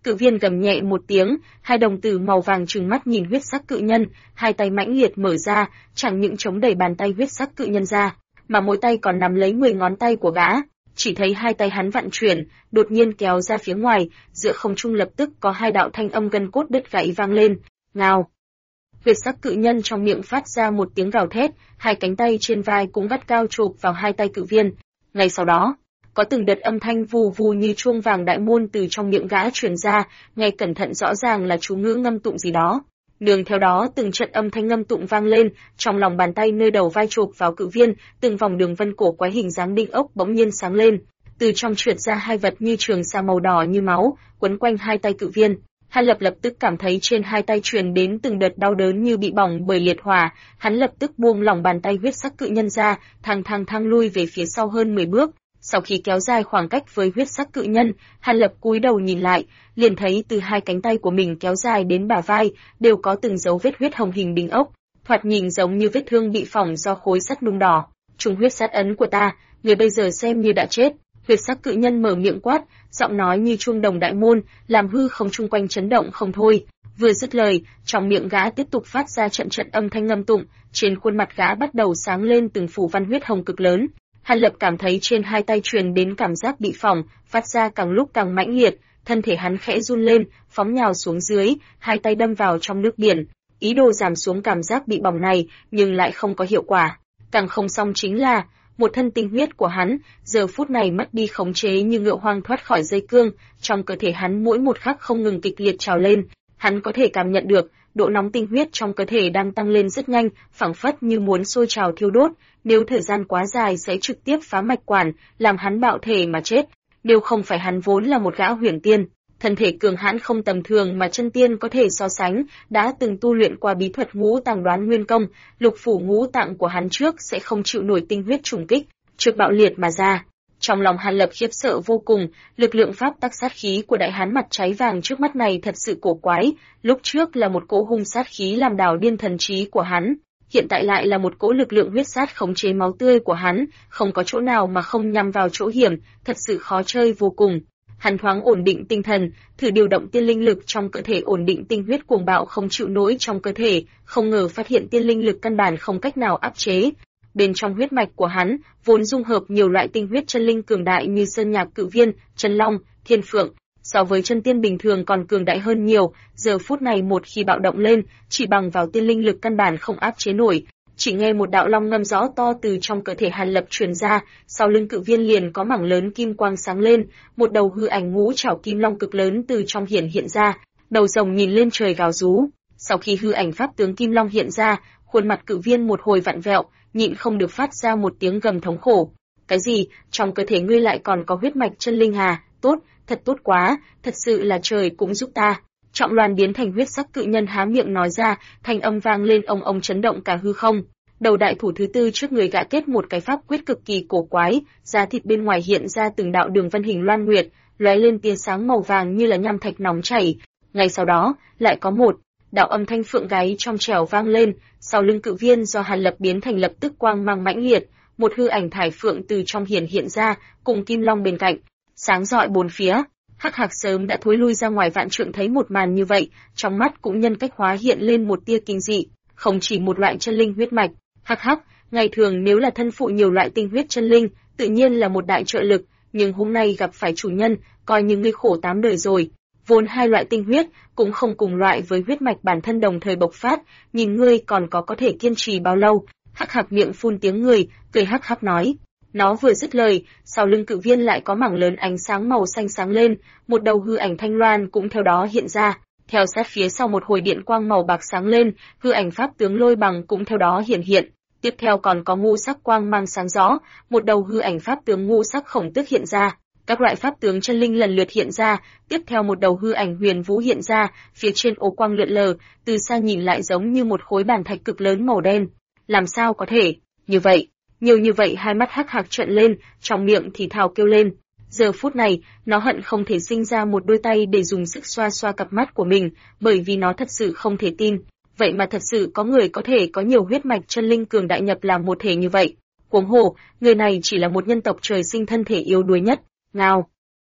Cự viên gầm nhẹ một tiếng, hai đồng tử màu vàng trừng mắt nhìn huyết sắc cự nhân, hai tay mãnh liệt mở ra, chẳng những chống đẩy bàn tay huyết sắc cự nhân ra, mà mỗi tay còn nắm lấy 10 ngón tay của gã. Chỉ thấy hai tay hắn vặn chuyển, đột nhiên kéo ra phía ngoài, giữa không trung lập tức có hai đạo thanh âm gân cốt đứt gãy vang lên. Ngao! Huyết sắc cự nhân trong miệng phát ra một tiếng gào thét, hai cánh tay trên vai cũng vắt cao chụp vào hai tay cự viên. Ngay sau đó, có từng đợt âm thanh vù vù như chuông vàng đại môn từ trong miệng gã truyền ra, nghe cẩn thận rõ ràng là chú ngữ ngâm tụng gì đó. Nương theo đó từng trận âm thanh ngâm tụng vang lên, trong lòng bàn tay nơi đầu vai chụp vào cự viên, từng vòng đường vân cổ quái hình dáng đinh ốc bỗng nhiên sáng lên, từ trong trượt ra hai vật như trường sa màu đỏ như máu, quấn quanh hai tay cự viên. Hắn lập tức cảm thấy trên hai tay truyền đến từng đợt đau đớn như bị bỏng bởi liệt hỏa, hắn lập tức buông lỏng bàn tay huyết sắc cự nhân ra, thang lui về phía sau hơn 10 bước. Sau khi kéo dài khoảng cách với huyết sắc cự nhân, Hàn Lập cúi đầu nhìn lại, liền thấy từ hai cánh tay của mình kéo dài đến bả vai, đều có từng dấu vết huyết hồng hình đinh ốc, thoạt nhìn giống như vết thương bị phỏng do khối sắt nung đỏ. Trùng huyết sát ấn của ta, người bây giờ xem như đã chết. Huyết sắc cự nhân mở miệng quát, giọng nói như chuông đồng đại môn, làm hư không chung quanh chấn động không thôi. Vừa dứt lời, trong miệng gã tiếp tục phát ra trận âm thanh ngâm tụng, trên khuôn mặt gã bắt đầu sáng lên từng phủ văn huyết hồng cực lớn. Hàn Lập cảm thấy trên hai tay truyền đến cảm giác bị phỏng, phát ra càng lúc càng mãnh liệt, thân thể hắn khẽ run lên, phóng nhào xuống dưới, hai tay đâm vào trong nước biển, ý đồ giảm xuống cảm giác bị bỏng này, nhưng lại không có hiệu quả. Càng không xong chính là, một thân tinh huyết của hắn, giờ phút này mất đi khống chế như ngựa hoang thoát khỏi dây cương, trong cơ thể hắn mỗi một khắc không ngừng kịch liệt trào lên, hắn có thể cảm nhận được, độ nóng tinh huyết trong cơ thể đang tăng lên rất nhanh, phảng phất như muốn sôi trào thiêu đốt, nếu thời gian quá dài sẽ trực tiếp phá mạch quản, làm hắn bạo thể mà chết. Nếu không phải hắn vốn là một gã huyền tiên, thân thể cường hãn không tầm thường mà chân tiên có thể so sánh, đã từng tu luyện qua bí thuật ngũ tạng đoán nguyên công, lục phủ ngũ tạng của hắn trước sẽ không chịu nổi tinh huyết trùng kích, trước bạo liệt mà ra. Trong lòng Hàn Lập khiếp sợ vô cùng, lực lượng pháp tắc sát khí của đại hán mặt cháy vàng trước mắt này thật sự cổ quái, lúc trước là một cỗ hung sát khí làm đảo điên thần trí của hắn, hiện tại lại là một cỗ lực lượng huyết sát khống chế máu tươi của hắn, không có chỗ nào mà không nhắm vào chỗ hiểm, thật sự khó chơi vô cùng. Hắn thoáng ổn định tinh thần, thử điều động tiên linh lực trong cơ thể ổn định tinh huyết cuồng bạo không chịu nổi trong cơ thể, không ngờ phát hiện tiên linh lực căn bản không cách nào áp chế. Bên trong huyết mạch của hắn, vốn dung hợp nhiều loại tinh huyết chân linh cường đại như sơn nhạc cự viên, chân long, thiên phượng, so với chân tiên bình thường còn cường đại hơn nhiều, giờ phút này một khi bạo động lên, chỉ bằng vào tiên linh lực căn bản không áp chế nổi. Chỉ nghe một đạo long ngâm rõ to từ trong cơ thể Hàn Lập truyền ra, sau lưng cự viên liền có mảng lớn kim quang sáng lên, một đầu hư ảnh ngũ trảo kim long cực lớn từ trong hiện ra, đầu rồng nhìn lên trời gào rú. Sau khi hư ảnh pháp tướng kim long hiện ra, khuôn mặt cự viên một hồi vặn vẹo, nhịn không được phát ra một tiếng gầm thống khổ. Cái gì? Trong cơ thể ngươi lại còn có huyết mạch chân linh à? Tốt, thật tốt quá, thật sự là trời cũng giúp ta. Trọng Loan biến thành huyết sắc cự nhân há miệng nói ra, thanh âm vang lên ông chấn động cả hư không. Đầu đại thủ thứ tư trước người gã kết một cái pháp quyết cực kỳ cổ quái, da thịt bên ngoài hiện ra từng đạo đường vân hình loan nguyệt, lóe lên tia sáng màu vàng như là nham thạch nóng chảy. Ngay sau đó, lại có một đạo âm thanh phượng gáy trong trẻo vang lên, sau lưng cự viên do Hàn Lập biến thành lập tức quang mang mãnh liệt, một hư ảnh thải phượng từ trong hiện ra, cùng kim long bên cạnh, sáng rọi bốn phía. Hắc Hạc sớm đã thối lui ra ngoài vạn trượng thấy một màn như vậy, trong mắt cũng nhân cách hóa hiện lên một tia kinh dị, không chỉ một loại chân linh huyết mạch. Hắc, ngày thường nếu là thân phụ nhiều loại tinh huyết chân linh, tự nhiên là một đại trợ lực, nhưng hôm nay gặp phải chủ nhân, coi như ngươi khổ 8 đời rồi. Vốn hai loại tinh huyết cũng không cùng loại với huyết mạch bản thân đồng thời bộc phát, nhìn ngươi còn có thể kiên trì bao lâu. Hắc Hạc miệng phun tiếng người, cười hắc nói. Nó vừa dứt lời, sau lưng cự viên lại có mảng lớn ánh sáng màu xanh sáng lên, một đầu hư ảnh thanh loan cũng theo đó hiện ra. Theo sát phía sau một hồi điện quang màu bạc sáng lên, hư ảnh pháp tướng lôi bằng cũng theo đó hiện. Tiếp theo còn có ngũ sắc quang mang sáng rõ, một đầu hư ảnh pháp tướng ngũ sắc khổng tước hiện ra. Các loại pháp tướng chân linh lần lượt hiện ra, tiếp theo một đầu hư ảnh huyền vũ hiện ra, phía trên ố quang lượn lờ, từ xa nhìn lại giống như một khối bàn thạch cực lớn màu đen. Làm sao có thể? Như vậy, nhiều như vậy hai mắt Hắc Hạc trợn lên, trong miệng thì thào kêu lên. Giờ phút này, nó hận không thể sinh ra một đôi tay để dùng sức xoa xoa cặp mắt của mình, bởi vì nó thật sự không thể tin. Vậy mà thật sự có người có thể có nhiều huyết mạch chân linh cường đại nhập làm một thể như vậy. Huống hồ, người này chỉ là một nhân tộc trời sinh thân thể yếu đuối nhất. Ngao.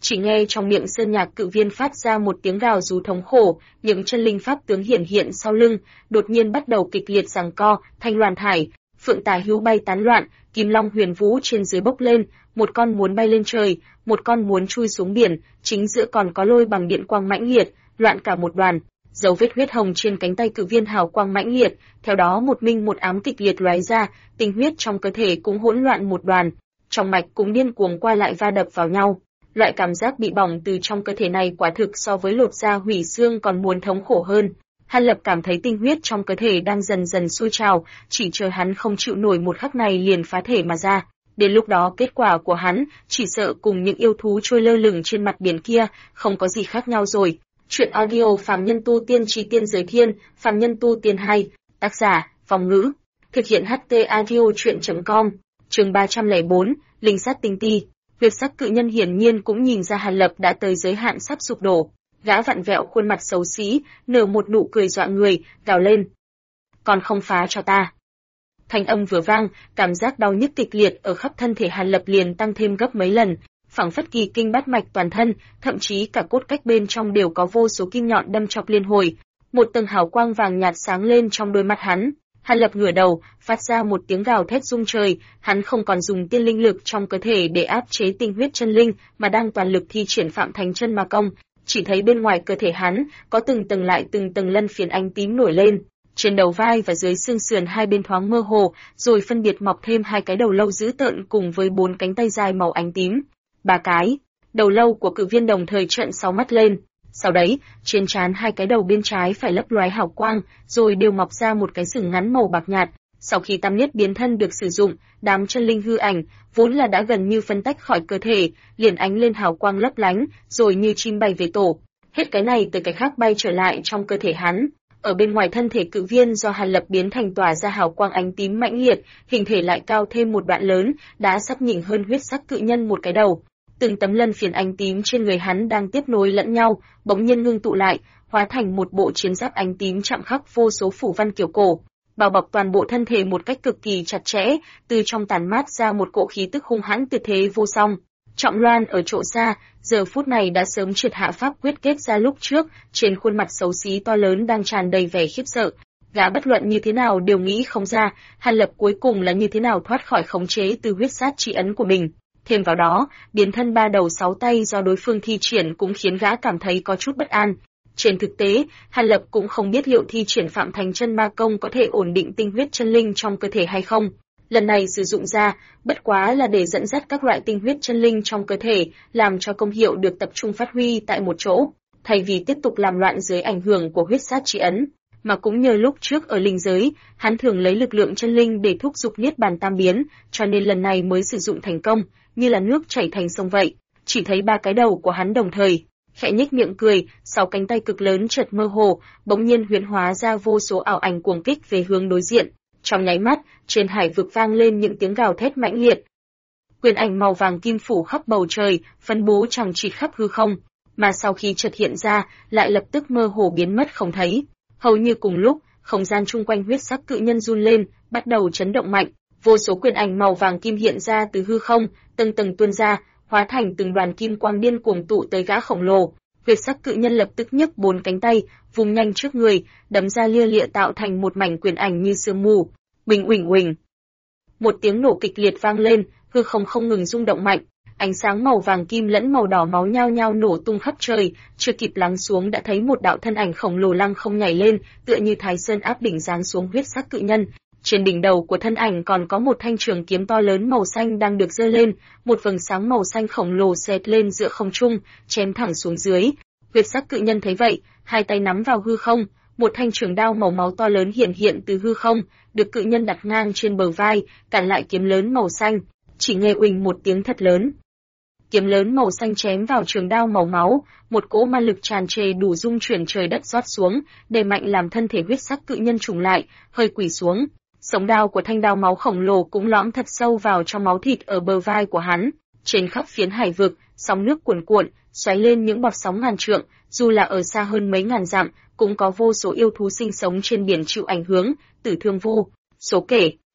Chỉ nghe trong miệng Sơn Nhạc Cự Viên phát ra một tiếng gào rú thống khổ, những chân linh pháp tướng hiển hiện sau lưng, đột nhiên bắt đầu kịch liệt giằng co, thanh loàn thải, phượng tà hữu bay tán loạn, kim long huyền vũ trên dưới bốc lên, một con muốn bay lên trời, một con muốn chui xuống biển, chính giữa còn có lôi bằng điện quang mãnh liệt, loạn cả một đoàn. Dấu vết huyết hồng trên cánh tay Cự Viên hào quang mãnh liệt, theo đó một minh một ám kịch liệt lóe ra, tinh huyết trong cơ thể cũng hỗn loạn một đoàn, trong mạch cũng điên cuồng qua lại va đập vào nhau. Loại cảm giác bị bỏng từ trong cơ thể này quả thực so với lột da hủy xương còn muốn thống khổ hơn. Hàn Lập cảm thấy tinh huyết trong cơ thể đang dần dần sôi trào, chỉ chờ hắn không chịu nổi một khắc này liền phá thể mà ra. Đến lúc đó kết quả của hắn chỉ sợ cùng những yêu thú trôi lơ lửng trên mặt biển kia không có gì khác nhau rồi. Chuyện audio Phàm Nhân Tu Tiên Chi Tiên Giới Thiên, Phàm Nhân Tu Tiên 2, tác giả, Phong Ngữ, thực hiện HT audio chuyện.com, chương 304, Linh sát tinh ti. Huyết sắc cự nhân hiển nhiên cũng nhìn ra Hàn Lập đã tới giới hạn sắp sụp đổ. Gã vặn vẹo khuôn mặt xấu xí, nở một nụ cười dọa người, gào lên. Còn không phá cho ta. Thanh âm vừa vang, cảm giác đau nhức kịch liệt ở khắp thân thể Hàn Lập liền tăng thêm gấp mấy lần, phảng phất kỳ kinh bát mạch toàn thân, thậm chí cả cốt cách bên trong đều có vô số kim nhọn đâm chọc liên hồi. Một tầng hào quang vàng nhạt sáng lên trong đôi mắt hắn. Hàn Lập ngửa đầu, phát ra một tiếng gào thét rung trời, hắn không còn dùng tiên linh lực trong cơ thể để áp chế tinh huyết chân linh, mà đang toàn lực thi triển Phạm Thành Chân Ma Công. Chỉ thấy bên ngoài cơ thể hắn có từng tầng lại từng tầng lân phiến ánh tím nổi lên, trên đầu vai và dưới xương sườn hai bên thoáng mơ hồ, rồi phân biệt mọc thêm hai cái đầu lâu dữ tợn cùng với 4 cánh tay dài màu ánh tím. 3 cái đầu lâu của Cự Viên đồng thời trợn 6 mắt lên. Sau đấy, trên trán hai cái đầu bên trái phải lấp lóe hào quang, rồi đều mọc ra một cái sừng ngắn màu bạc nhạt. Sau khi tam nhất biến thân được sử dụng, đám chân linh hư ảnh, vốn là đã gần như phân tách khỏi cơ thể, liền ánh lên hào quang lấp lánh, rồi như chim bay về tổ. Hết cái này tới cái khác bay trở lại trong cơ thể hắn. Ở bên ngoài thân thể Cự Viên do Hàn Lập biến thành tỏa ra hào quang ánh tím mãnh liệt, hình thể lại cao thêm một đoạn lớn, đã sắp nhỉnh hơn huyết sắc cự nhân một cái đầu. Từng tấm lân phiến ánh tím trên người hắn đang tiếp nối lẫn nhau, bỗng nhiên ngưng tụ lại, hóa thành một bộ chiến giáp ánh tím chạm khắc vô số phủ văn kiểu cổ, bao bọc toàn bộ thân thể một cách cực kỳ chặt chẽ, từ trong tản mát ra một cỗ khí tức hung hãn tuyệt thế vô song. Trọng Loan ở chỗ xa, giờ phút này đã sớm triệt hạ pháp quyết kết ra lúc trước, trên khuôn mặt xấu xí to lớn đang tràn đầy vẻ khiếp sợ. Gã bất luận như thế nào đều nghĩ không ra, Hàn Lập cuối cùng là như thế nào thoát khỏi khống chế từ huyết sát chi ấn của mình. Thêm vào đó, biến thân 3 đầu 6 tay do đối phương thi triển cũng khiến gã cảm thấy có chút bất an. Trên thực tế, Hàn Lập cũng không biết liệu thi triển Phạm Thành Chân Ma Công có thể ổn định tinh huyết chân linh trong cơ thể hay không. Lần này sử dụng ra, bất quá là để dẫn dắt các loại tinh huyết chân linh trong cơ thể, làm cho công hiệu được tập trung phát huy tại một chỗ, thay vì tiếp tục làm loạn dưới ảnh hưởng của huyết sát chi ấn. Mà cũng nhờ lúc trước ở linh giới, hắn thường lấy lực lượng chân linh để thúc giục niết bàn tam biến, cho nên lần này mới sử dụng thành công, như là nước chảy thành sông vậy. Chỉ thấy 3 cái đầu của hắn đồng thời, khẽ nhếch miệng cười, 6 cánh tay cực lớn chợt mơ hồ, bỗng nhiên huyễn hóa ra vô số ảo ảnh cuồng kích về hướng đối diện. Trong nháy mắt, trên hải vực vang lên những tiếng gào thét mãnh liệt. Quyền ảnh màu vàng kim phủ khắp bầu trời, phân bố chằng chịt khắp hư không, mà sau khi chợt hiện ra, lại lập tức mơ hồ biến mất không thấy. Hầu như cùng lúc, không gian chung quanh huyết sắc cự nhân run lên, bắt đầu chấn động mạnh. Vô số quyền ảnh màu vàng kim hiện ra từ hư không, tầng tầng tuôn ra, hóa thành từng đoàn kim quang điên cuồng tụ tới gã khổng lồ. Huyết sắc cự nhân lập tức nhấc 4 cánh tay, vùng nhanh trước người, đấm ra lia lịa tạo thành một mảnh quyền ảnh như sương mù. Uỳnh uỳnh uỳnh. Một tiếng nổ kịch liệt vang lên, hư không không ngừng rung động mạnh, ánh sáng màu vàng kim lẫn màu đỏ máu nhao nhao nổ tung khắp trời, chưa kịp lắng xuống đã thấy một đạo thân ảnh khổng lồ lăng không nhảy lên, tựa như Thái Sơn áp đỉnh giáng xuống huyết sắc cự nhân. Trên đỉnh đầu của thân ảnh còn có một thanh trường kiếm to lớn màu xanh đang được giơ lên, một vầng sáng màu xanh khổng lồ xẹt lên giữa không trung, chém thẳng xuống dưới. Huyết sắc cự nhân thấy vậy, hai tay nắm vào hư không, một thanh trường đao màu máu to lớn hiện hiện từ hư không, được cự nhân đặt ngang trên bờ vai, cản lại kiếm lớn màu xanh. Chỉ nghe uỳnh một tiếng thật lớn. Kiếm lớn màu xanh chém vào trường đao màu máu, một cỗ ma lực tràn trề đủ dung chuyển trời đất rót xuống, đè mạnh làm thân thể huyết sắc cự nhân trùng lại, hơi quỳ xuống. Sống đao của thanh đao máu khổng lồ cũng lõm thật sâu vào trong máu thịt ở bờ vai của hắn. Trên khắp phiến hải vực, sóng nước cuồn cuộn, xoáy lên những bọt sóng ngàn trượng, dù là ở xa hơn mấy ngàn dặm, cũng có vô số yêu thú sinh sống trên biển chịu ảnh hưởng, tử thương vô số kể.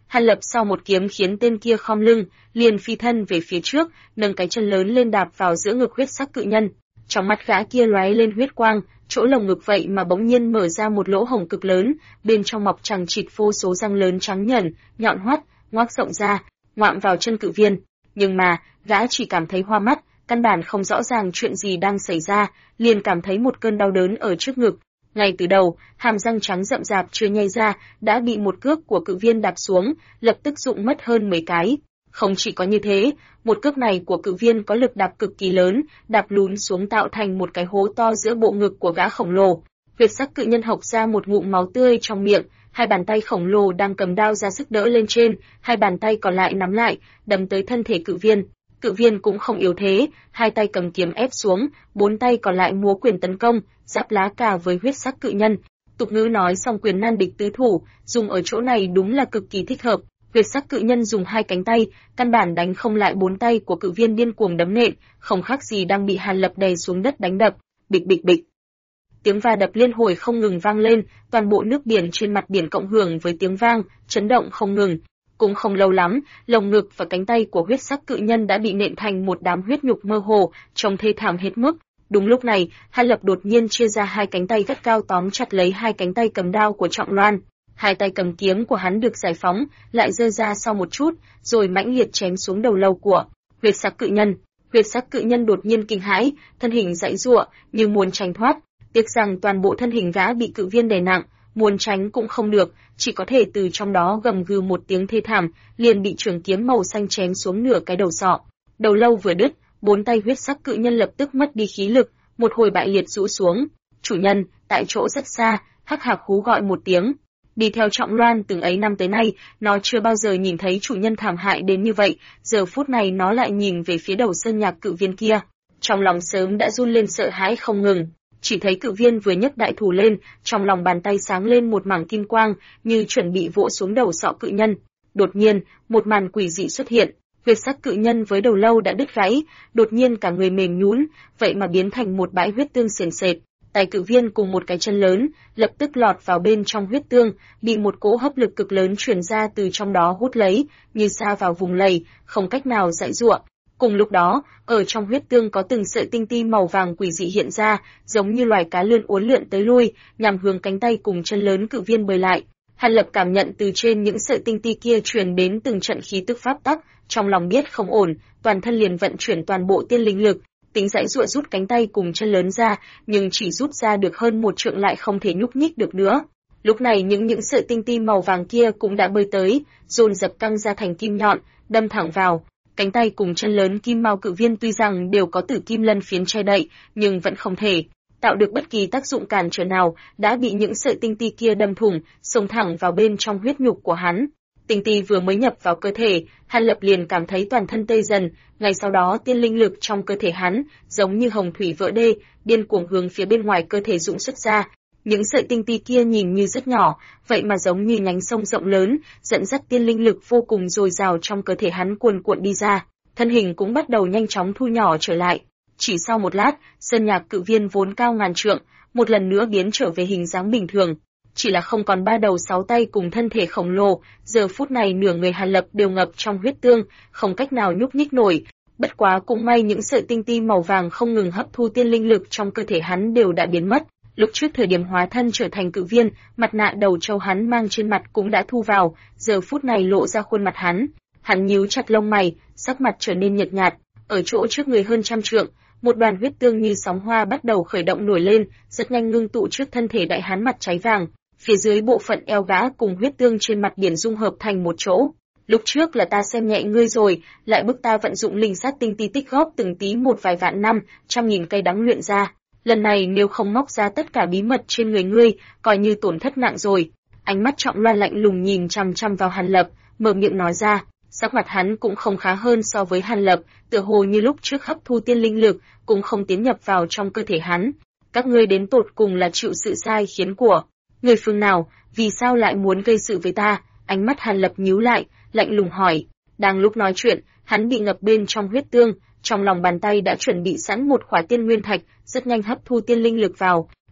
Hàn Lập sau một kiếm khiến tên kia khom lưng, liền phi thân về phía trước, nâng cái chân lớn lên đạp vào giữa ngực huyết sắc cự nhân. Trong mắt gã kia lóe lên huyết quang, chỗ lồng ngực vậy mà bỗng nhiên mở ra một lỗ hổng cực lớn, bên trong mọc chằng chịt vô số răng lớn trắng nhần, nhọn hoắt, ngoác rộng ra, ngoạm vào chân cự viên. Nhưng mà, gã chỉ cảm thấy hoa mắt, căn bản không rõ ràng chuyện gì đang xảy ra, liền cảm thấy một cơn đau đớn ở trước ngực. Ngay từ đầu, hàm răng trắng rậm rạp chưa nhai ra, đã bị một cước của cự viên đạp xuống, lập tức rụng mất hơn 10 cái. Không chỉ có như thế, một cước này của cự viên có lực đạp cực kỳ lớn, đạp lún xuống tạo thành một cái hố to giữa bộ ngực của gã khổng lồ. Huyết sắc cự nhân hộc ra một ngụm máu tươi trong miệng, hai bàn tay khổng lồ đang cầm đao ra sức đỡ lên trên, hai bàn tay còn lại nắm lại, đâm tới thân thể cự viên. Cự viên cũng không yếu thế, hai tay cầm kiếm ép xuống, bốn tay còn lại múa quyền tấn công, giáp lá cà với huyết sắc cự nhân. Tục ngữ nói song quyền nan địch tứ thủ, dùng ở chỗ này đúng là cực kỳ thích hợp. Huyết sắc cự nhân dùng hai cánh tay, căn bản đánh không lại bốn tay của cự viên điên cuồng đấm nện, không khác gì đang bị Hàn Lập đè xuống đất đánh đập. Bịch bịch bịch. Tiếng va đập liên hồi không ngừng vang lên, toàn bộ nước biển trên mặt biển cộng hưởng với tiếng vang, chấn động không ngừng. Cũng không lâu lắm, lồng ngực và cánh tay của huyết sắc cự nhân đã bị nện thành một đám huyết nhục mơ hồ, trông thê thảm hết mức. Đúng lúc này, Hàn Lập đột nhiên chia ra hai cánh tay gắt cao tóm chặt lấy hai cánh tay cầm đao của Trọng Loan. Hai tay cầm kiếm của hắn được giải phóng, lại giơ ra sau một chút, rồi mãnh liệt chém xuống đầu lâu của huyết sắc cự nhân. Huyết sắc cự nhân đột nhiên kinh hãi, thân hình giãy giụa như muốn tránh thoát. Tiếc rằng toàn bộ thân hình gã bị cự viên đè nặng, muốn tránh cũng không được, chỉ có thể từ trong đó gầm gừ một tiếng thê thảm, liền bị trường kiếm màu xanh chém xuống nửa cái đầu sọ. Đầu lâu vừa đứt, bốn tay huyết sắc cự nhân lập tức mất đi khí lực, một hồi bại liệt rũ xuống. Chủ nhân, tại chỗ rất xa, hắc hạc hú gọi một tiếng. Đi theo Trọng Loan từng ấy năm tới nay, nó chưa bao giờ nhìn thấy chủ nhân thảm hại đến như vậy, giờ phút này nó lại nhìn về phía đầu sơn nhạc cự viên kia. Trong lòng sớm đã run lên sợ hãi không ngừng. Chỉ thấy cự viên vừa nhấc đại thủ lên, trong lòng bàn tay sáng lên một mảng kim quang, như chuẩn bị vỗ xuống đầu sọ cự nhân. Đột nhiên, một màn quỷ dị xuất hiện, huyết sắc cự nhân với đầu lâu đã đứt gãy, đột nhiên cả người mềm nhũn, vậy mà biến thành một bãi huyết tương sền sệt. Tay cự viên cùng một cái chân lớn, lập tức lọt vào bên trong huyết tương, bị một cỗ hấp lực cực lớn truyền ra từ trong đó hút lấy, như sa vào vùng lầy, không cách nào giãy giụa. Cùng lúc đó, ở trong huyết tương có từng sợi tinh ti màu vàng quỷ dị hiện ra, giống như loài cá lươn uốn lượn tới lui, nhằm hướng cánh tay cùng chân lớn cự viên bơi lại. Hàn Lập cảm nhận từ trên những sợi tinh ti kia truyền đến từng trận khí tức pháp tắc, trong lòng biết không ổn, toàn thân liền vận chuyển toàn bộ tiên linh lực, tính giãy giụa rút cánh tay cùng chân lớn ra, nhưng chỉ rút ra được hơn một trượng lại không thể nhúc nhích được nữa. Lúc này những sợi tinh ti màu vàng kia cũng đã bơi tới, dồn dập căng ra thành kim nhọn, đâm thẳng vào. Cánh tay cùng chân lớn kim mao cự viên tuy rằng đều có tử kim lân phiến che đậy, nhưng vẫn không thể tạo được bất kỳ tác dụng cản trở nào, đã bị những sợi tinh ti kia đâm thủng, xông thẳng vào bên trong huyết nhục của hắn. Tinh ti vừa mới nhập vào cơ thể, Hàn Lập liền cảm thấy toàn thân tê dần, ngay sau đó tiên linh lực trong cơ thể hắn, giống như hồng thủy vỡ đê, điên cuồng hướng phía bên ngoài cơ thể dũng xuất ra. Những sợi tinh ti kia nhìn như rất nhỏ, vậy mà giống như nhánh sông rộng lớn, dẫn dắt tiên linh lực vô cùng dồi dào trong cơ thể hắn cuồn cuộn đi ra. Thân hình cũng bắt đầu nhanh chóng thu nhỏ trở lại. Chỉ sau một lát, sơn nhạc cự viên vốn cao ngàn trượng, một lần nữa biến trở về hình dáng bình thường. Chỉ là không còn ba đầu sáu tay cùng thân thể khổng lồ, giờ phút này nửa người Hàn Lập đều ngập trong huyết tương, không cách nào nhúc nhích nổi. Bất quá cũng may những sợi tinh ti màu vàng không ngừng hấp thu tiên linh lực trong cơ thể hắn đều đã biến mất. Lúc trước thời điểm hóa thân trở thành cự viên, mặt nạ đầu trâu hắn mang trên mặt cũng đã thu vào, giờ phút này lộ ra khuôn mặt hắn. Hắn nhíu chặt lông mày, sắc mặt trở nên nhợt nhạt, ở chỗ trước người hơn trăm trượng, một đoàn huyết tương như sóng hoa bắt đầu khởi động nổi lên, rất nhanh ngưng tụ trước thân thể đại hán mặt cháy vàng. Phía dưới bộ phận eo gã cùng huyết tương trên mặt biển dung hợp thành một chỗ. Lúc trước là ta xem nhẹ ngươi rồi, lại bức ta vận dụng linh sát tinh ti tích góp từng tí một vài vạn năm, trăm nghìn cây đắng luyện ra. Lần này nếu không móc ra tất cả bí mật trên người ngươi, coi như tổn thất nặng rồi. Ánh mắt Trọng Loan lạnh lùng nhìn chằm chằm vào Hàn Lập, mở miệng nói ra. Sắc mặt hắn cũng không khá hơn so với Hàn Lập, tựa hồ như lúc trước hấp thu tiên linh lực, cũng không tiến nhập vào trong cơ thể hắn. Các ngươi đến tột cùng là chịu sự sai khiến của người phương nào, vì sao lại muốn gây sự với ta? Ánh mắt Hàn Lập nhíu lại, lạnh lùng hỏi. Đang lúc nói chuyện, hắn bị ngập bên trong huyết tương, trong lòng bàn tay đã chuẩn bị sẵn một khỏa tiên nguyên thạch, rất nhanh hấp thu tiên linh lực vào.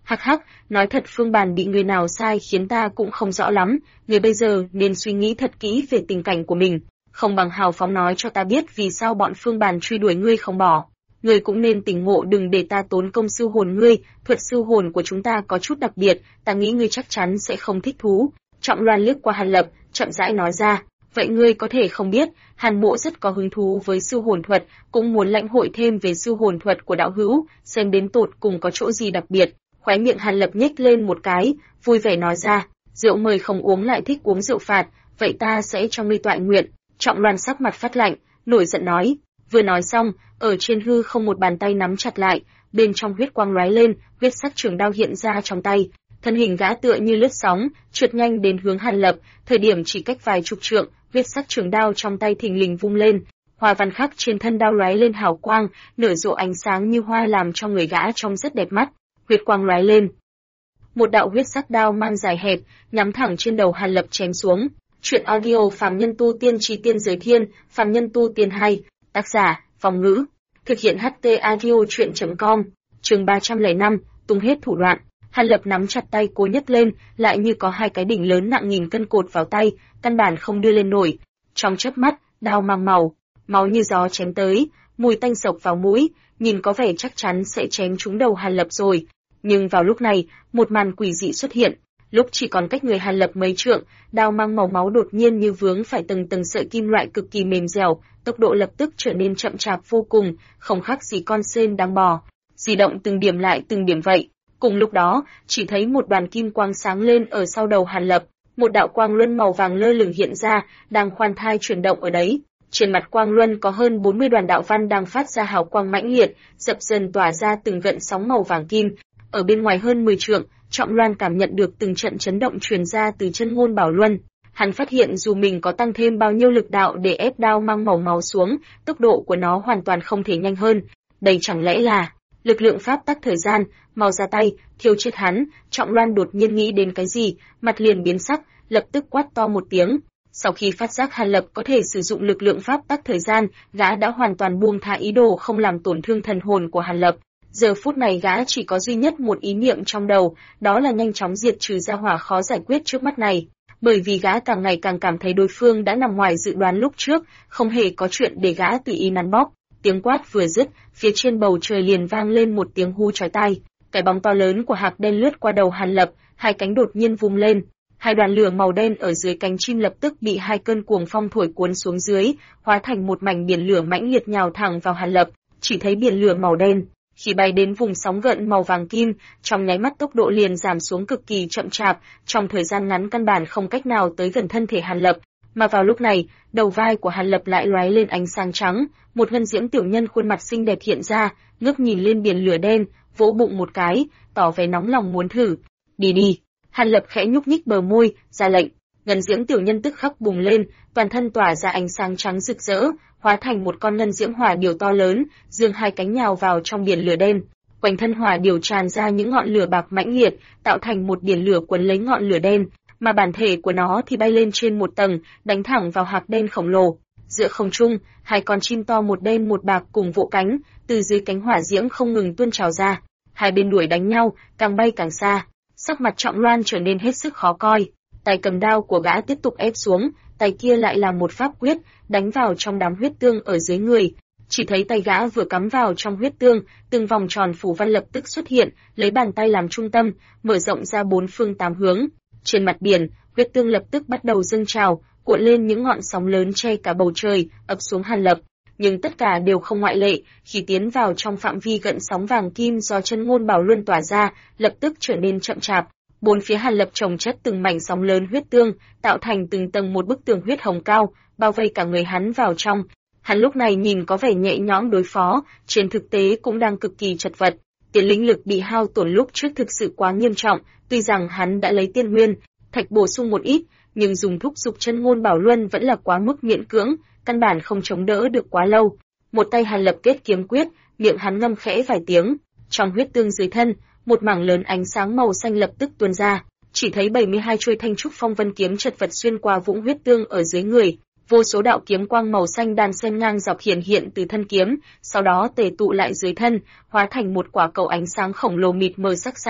Hắc hắc, nói thật Phương Bàn bị người nào sai khiến ta cũng không rõ lắm, người bây giờ nên suy nghĩ thật kỹ về tình cảnh của mình, không bằng hào phóng nói cho ta biết vì sao bọn Phương Bàn truy đuổi ngươi không bỏ. Ngươi cũng nên tỉnh ngộ đừng để ta tốn công siêu hồn ngươi, thuật siêu hồn của chúng ta có chút đặc biệt, ta nghĩ ngươi chắc chắn sẽ không thích thú. Trọng Loan liếc qua Hàn Lập, chậm rãi nói ra, vậy ngươi có thể không biết, Hàn Mỗ rất có hứng thú với siêu hồn thuật, cũng muốn lãnh hội thêm về siêu hồn thuật của đạo hữu, xem đến tột cùng có chỗ gì đặc biệt. Khóe miệng Hàn Lập nhếch lên một cái, vui vẻ nói ra, rượu mời không uống lại thích uống rượu phạt, vậy ta sẽ cho ngươi toại nguyện. Trọng Loan sắc mặt phát lạnh, nổi giận nói. Vừa nói xong, ở trên hư không một bàn tay nắm chặt lại, bên trong huyết quang lóe lên, huyết sắc trường đao hiện ra trong tay. Thân hình gã tựa như lướt sóng, trượt nhanh đến hướng Hàn Lập, thời điểm chỉ cách vài chục trượng, huyết sắc trường đao trong tay thình lình vung lên, hoa văn khắc trên thân đao lóe lên hào quang, nở rộ ánh sáng như hoa làm cho người gã trông rất đẹp mắt. Huyết quang lóe lên, một đạo huyết sắc đao mang dài hẹp, nhắm thẳng trên đầu Hàn Lập chém xuống. Truyện audio Phàm Nhân Tu Tiên Chi Tiên Giới Thiên, Phàm Nhân Tu Tiên 2, tác giả, Phong Ngữ, thực hiện HT audio truyện.com, chương 305, tung hết thủ đoạn. Hàn Lập nắm chặt tay cô nhấc lên, lại như có hai cái đỉnh lớn nặng nghìn cân cột vào tay, căn bản không đưa lên nổi. Trong chớp mắt, đao mang màu, máu như gió chém tới, mùi tanh sộc vào mũi, nhìn có vẻ chắc chắn sẽ chém trúng đầu Hàn Lập rồi. Nhưng vào lúc này, một màn quỷ dị xuất hiện. Lúc chỉ còn cách người Hàn Lập mấy trượng, đao mang màu máu đột nhiên như vướng phải từng tầng sợi kim loại cực kỳ mềm dẻo, tốc độ lập tức trở nên chậm chạp vô cùng, không khác gì con sên đang bò, di động từng điểm lại từng điểm vậy. Cùng lúc đó, chỉ thấy một đoàn kim quang sáng lên ở sau đầu Hàn Lập, một đạo quang luân màu vàng lơ lửng hiện ra, đang khoan thai chuyển động ở đấy. Trên mặt quang luân có hơn 40 đoàn đạo văn đang phát ra hào quang mãnh liệt, dập dần tỏa ra từng gợn sóng màu vàng kim. Ở bên ngoài hơn 10 trượng, Trọng Loan cảm nhận được từng trận chấn động truyền ra từ chân ngôn bảo luân. Hắn phát hiện dù mình có tăng thêm bao nhiêu lực đạo để ép đao mang màu máu xuống, tốc độ của nó hoàn toàn không thể nhanh hơn. Đây chẳng lẽ là lực lượng pháp tắc thời gian, mau ra tay, thiêu chết hắn. Trọng Loan đột nhiên nghĩ đến cái gì, mặt liền biến sắc, lập tức quát to một tiếng. Sau khi phát giác Hàn Lập có thể sử dụng lực lượng pháp tắc thời gian, gã đã hoàn toàn buông tha ý đồ không làm tổn thương thần hồn của Hàn Lập. Giờ phút này gã chỉ có duy nhất một ý niệm trong đầu, đó là nhanh chóng diệt trừ ra hỏa khó giải quyết trước mắt này. Bởi vì gã càng ngày càng cảm thấy đối phương đã nằm ngoài dự đoán lúc trước, không hề có chuyện để gã tùy ý nắn bóp. Tiếng quát vừa dứt, phía trên bầu trời liền vang lên một tiếng hú chói tai. Cái bóng to lớn của hạc đen lướt qua đầu Hàn Lập, hai cánh đột nhiên vung lên. Hai đoàn lửa màu đen ở dưới cánh chim lập tức bị hai cơn cuồng phong thổi cuốn xuống dưới, hóa thành một mảnh biển lửa mãnh liệt nhào thẳng vào Hàn Lập. Chỉ thấy biển lửa màu đen khi bay đến vùng sóng gợn màu vàng kim, trong nháy mắt tốc độ liền giảm xuống cực kỳ chậm chạp, trong thời gian ngắn căn bản không cách nào tới gần thân thể Hàn Lập. Mà vào lúc này, đầu vai của Hàn Lập lại lóe lên ánh sáng trắng, một ngân diễm tiểu nhân khuôn mặt xinh đẹp hiện ra, ngước nhìn lên biển lửa đen, vỗ bụng một cái, tỏ vẻ nóng lòng muốn thử. Đi đi. Hàn Lập khẽ nhúc nhích bờ môi, ra lệnh. Ngân diễm tiểu nhân tức khắc bùng lên, toàn thân tỏa ra ánh sáng trắng rực rỡ, hóa thành một con ngân diễm hỏa điểu to lớn, giương hai cánh nhào vào trong biển lửa đen. Quanh thân hỏa điểu tràn ra những ngọn lửa bạc mãnh liệt, tạo thành một biển lửa quấn lấy ngọn lửa đen, mà bản thể của nó thì bay lên trên một tầng, đánh thẳng vào hạc đen khổng lồ. Giữa không trung, hai con chim to một đen một bạc cùng vỗ cánh, từ dưới cánh hỏa diễm không ngừng tuôn trào ra. Hai bên đuổi đánh nhau, càng bay càng xa. Sắc mặt Trọng Loan trở nên hết sức khó coi. Tay cầm đao của gã tiếp tục ép xuống, tay kia lại là một pháp quyết, đánh vào trong đám huyết tương ở dưới người. Chỉ thấy tay gã vừa cắm vào trong huyết tương, từng vòng tròn phù văn lập tức xuất hiện, lấy bàn tay làm trung tâm, mở rộng ra bốn phương tám hướng. Trên mặt biển, huyết tương lập tức bắt đầu dâng trào, cuộn lên những ngọn sóng lớn che cả bầu trời, ập xuống Hàn Lập. Nhưng tất cả đều không ngoại lệ, khi tiến vào trong phạm vi gợn sóng vàng kim do chân ngôn bảo luân tỏa ra, lập tức trở nên chậm chạp. Bốn phía Hàn Lập chồng chất từng mảnh sóng lớn huyết tương, tạo thành từng tầng một bức tường huyết hồng cao, bao vây cả người hắn vào trong. Hắn lúc này nhìn có vẻ nhẹ nhõm đối phó, trên thực tế cũng đang cực kỳ chật vật. Tiền linh lực bị hao tổn lúc trước thực sự quá nghiêm trọng, tuy rằng hắn đã lấy tiên nguyên thạch bổ sung một ít, nhưng dùng thúc dục chân ngôn bảo luân vẫn là quá mức miễn cưỡng, căn bản không chống đỡ được quá lâu. Một tay Hàn Lập kết kiếm quyết, miệng hắn ngâm khẽ vài tiếng, trong huyết tương dưới thân, một mảng lớn ánh sáng màu xanh lập tức tuôn ra, chỉ thấy 72 chuôi thanh trúc phong vân kiếm chật vật xuyên qua vũng huyết tương ở dưới người, vô số đạo kiếm quang màu xanh đan xen ngang dọc hiện từ thân kiếm, sau đó tề tụ lại dưới thân, hóa thành một quả cầu ánh sáng khổng lồ mịt mờ sắc xanh.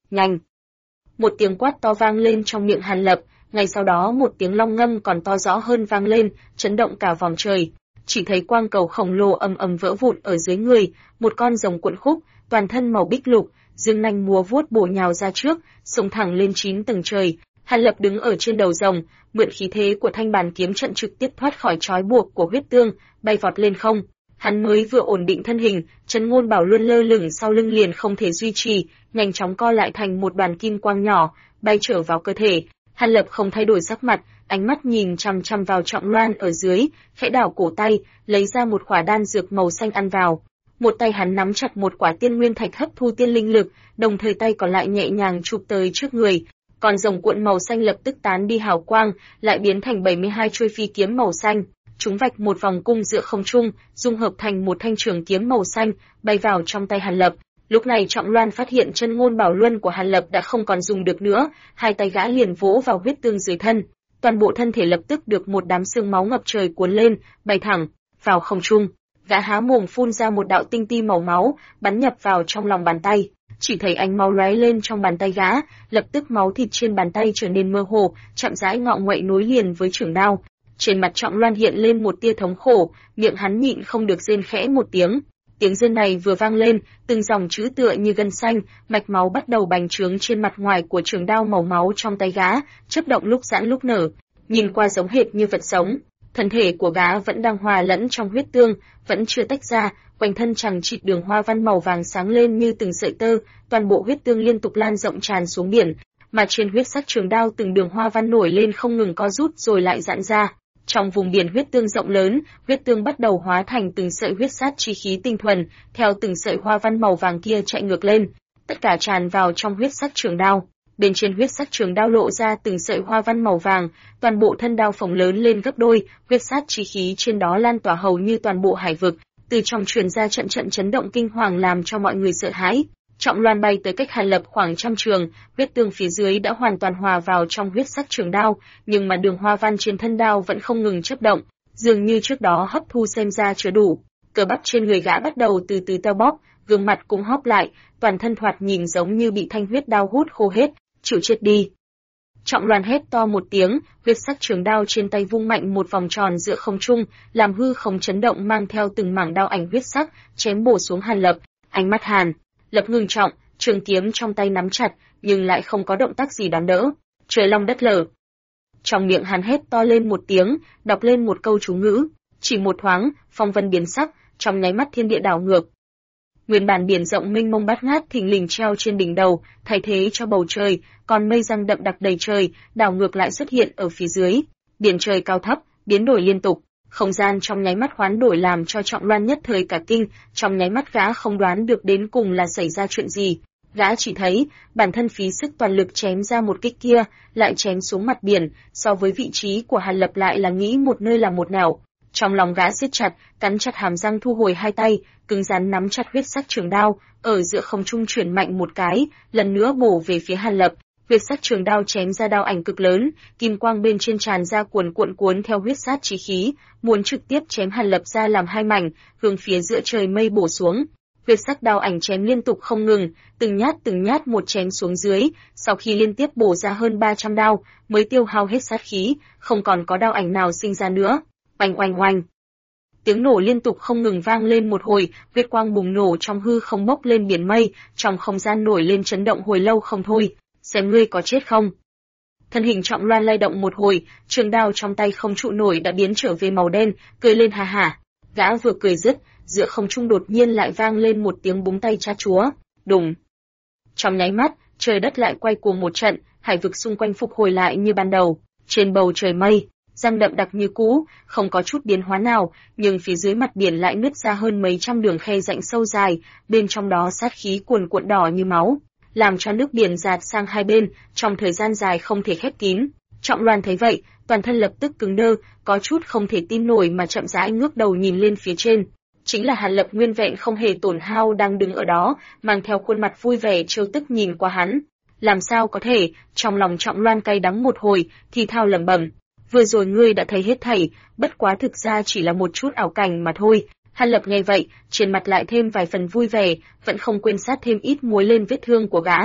Nhanh! Một tiếng quát to vang lên trong miệng Hàn Lập, ngay sau đó một tiếng long ngâm còn to rõ hơn vang lên, chấn động cả vòng trời. Chỉ thấy quang cầu khổng lồ ầm ầm vỡ vụn ở dưới người, một con rồng cuộn khúc, toàn thân màu bích lục, dương nanh múa vuốt bổ nhào ra trước, xông thẳng lên 9 tầng trời. Hàn Lập đứng ở trên đầu rồng, mượn khí thế của thanh bàn kiếm trận trực tiếp thoát khỏi trói buộc của huyết tương, bay vọt lên không. Hắn mới vừa ổn định thân hình, Trấn Ngôn Bảo Luân lơ lửng sau lưng liền không thể duy trì, nhanh chóng co lại thành một đoàn kim quang nhỏ, bay trở vào cơ thể. Hàn Lập không thay đổi sắc mặt, ánh mắt nhìn chằm chằm vào Trọng Loan ở dưới, khẽ đảo cổ tay, lấy ra một quả đan dược màu xanh ăn vào. Một tay hắn nắm chặt một quả tiên nguyên thạch hấp thu tiên linh lực, đồng thời tay còn lại nhẹ nhàng chụp tới trước người. Còn rồng cuộn màu xanh lập tức tán đi hào quang, lại biến thành 72 chuôi phi kiếm màu xanh. Chúng vạch một vòng cung giữa không trung, dung hợp thành một thanh trường kiếm màu xanh, bay vào trong tay Hàn Lập. Lúc này Trọng Loan phát hiện chân ngôn bảo luân của Hàn Lập đã không còn dùng được nữa, hai tay gã liền vỗ vào huyết tương dưới thân, toàn bộ thân thể lập tức được một đám xương máu ngập trời cuốn lên, bay thẳng vào không trung. Gã há mồm phun ra một đạo tinh ti màu máu, bắn nhập vào trong lòng bàn tay. Chỉ thấy ánh máu lóe lên trong bàn tay gã, lập tức máu thịt trên bàn tay trở nên mơ hồ, chậm rãi ngọ nguậy nối liền với chưởng đao. Trên mặt Trọng Loan hiện lên một tia thống khổ, miệng hắn nhịn không được rên khẽ một tiếng. Tiếng rên này vừa vang lên, từng dòng chữ tựa như gân xanh, mạch máu bắt đầu bành trướng trên mặt ngoài của trường đao màu máu trong tay gã, chớp động lúc giãn lúc nở, nhìn qua giống hệt như vật sống. Thân thể của gã vẫn đang hòa lẫn trong huyết tương, vẫn chưa tách ra, quanh thân chằng chịt đường hoa văn màu vàng sáng lên như từng sợi tơ, toàn bộ huyết tương liên tục lan rộng tràn xuống biển, mà trên huyết sắc trường đao từng đường hoa văn nổi lên không ngừng co rút rồi lại giãn ra. Trong vùng biển huyết tương rộng lớn, huyết tương bắt đầu hóa thành từng sợi huyết sát chi khí tinh thuần, theo từng sợi hoa văn màu vàng kia chạy ngược lên, tất cả tràn vào trong huyết sắc trường đao. Bên trên huyết sắc trường đao lộ ra từng sợi hoa văn màu vàng, toàn bộ thân đao phồng lớn lên gấp đôi, huyết sát chi khí trên đó lan tỏa hầu như toàn bộ hải vực, từ trong truyền ra trận trận chấn động kinh hoàng làm cho mọi người sợ hãi. Trọng Loan bay tới cách Hàn Lập khoảng trăm trường, huyết tương phía dưới đã hoàn toàn hòa vào trong huyết sắc trường đao, nhưng mà đường hoa văn trên thân đao vẫn không ngừng chớp động, dường như trước đó hấp thu xem ra chưa đủ. Cơ bắp trên người gã bắt đầu từ từ teo bóc, gương mặt cũng hóp lại, toàn thân thoạt nhìn giống như bị thanh huyết đao hút khô hết, chịu chết đi. Trọng Loan hét to một tiếng, huyết sắc trường đao trên tay vung mạnh một vòng tròn giữa không trung, làm hư không chấn động mang theo từng mảng đao ảnh huyết sắc, chém bổ xuống Hàn Lập. Ánh mắt Hàn Lập ngưng trọng, trường kiếm trong tay nắm chặt, nhưng lại không có động tác gì đón đỡ. Trời long đất lở. Trong miệng hắn hét to lên một tiếng, đọc lên một câu chú ngữ. Chỉ một thoáng, phong vân biến sắc, trong nháy mắt thiên địa đảo ngược. Nguyên bản biển rộng mênh mông bát ngát thình lình treo trên đỉnh đầu, thay thế cho bầu trời, còn mây răng đậm đặc đầy trời, đảo ngược lại xuất hiện ở phía dưới. Biển trời cao thấp, biến đổi liên tục. Không gian trong nháy mắt hoán đổi làm cho Trọng Loan nhất thời cả kinh, trong nháy mắt gã không đoán được đến cùng là xảy ra chuyện gì. Gã chỉ thấy, bản thân phí sức toàn lực chém ra một kích kia, lại chém xuống mặt biển, so với vị trí của Hàn Lập lại là nghĩ một nơi là một nẻo. Trong lòng gã siết chặt, cắn chặt hàm răng thu hồi hai tay, cứng rắn nắm chặt huyết sắc trường đao, ở giữa không trung chuyển mạnh một cái, lần nữa bổ về phía Hàn Lập. Huyết sắc trường đao chém ra đao ảnh cực lớn, kim quang bên trên tràn ra cuồn theo huyết sát chí khí, muốn trực tiếp chém Hàn Lập ra làm hai mảnh, hướng phía giữa trời mây bổ xuống. Huyết sắc đao ảnh chém liên tục không ngừng, từng nhát một chém xuống dưới, sau khi liên tiếp bổ ra hơn 300 đao, mới tiêu hao hết sát khí, không còn có đao ảnh nào sinh ra nữa. Oanh oanh oanh. Tiếng nổ liên tục không ngừng vang lên một hồi, huyết quang bùng nổ trong hư không bốc lên biển mây, trong không gian nổi lên chấn động hồi lâu không thôi. Xem ngươi có chết không? Thân hình Trọng Loan lay động một hồi, trường đao trong tay không trụ nổi đã biến trở về màu đen, cười lên ha hả. Gã vừa cười dứt, giữa không trung đột nhiên lại vang lên một tiếng búng tay cha chúa. Đùng. Trong nháy mắt, trời đất lại quay cuồng một trận, hải vực xung quanh phục hồi lại như ban đầu. Trên bầu trời mây, răng đậm đặc như cũ, không có chút biến hóa nào, nhưng phía dưới mặt biển lại nứt ra hơn mấy trăm đường khe rãnh sâu dài, bên trong đó sát khí cuồn cuộn đỏ như máu, làm cho nước biển dạt sang hai bên, trong thời gian dài không thể khép kín. Trọng Loan thấy vậy, toàn thân lập tức cứng đơ, có chút không thể tin nổi mà chậm rãi ngước đầu nhìn lên phía trên. Chính là Hàn Lập nguyên vẹn không hề tổn hao đang đứng ở đó, mang theo khuôn mặt vui vẻ trêu tức nhìn qua hắn. Làm sao có thể? Trong lòng Trọng Loan cay đắng một hồi, thì thào lẩm bẩm. Vừa rồi ngươi đã thấy hết thảy, bất quá thực ra chỉ là một chút ảo cảnh mà thôi. Hàn Lập nghe vậy, trên mặt lại thêm vài phần vui vẻ, vẫn không quên sát thêm ít muối lên vết thương của gã.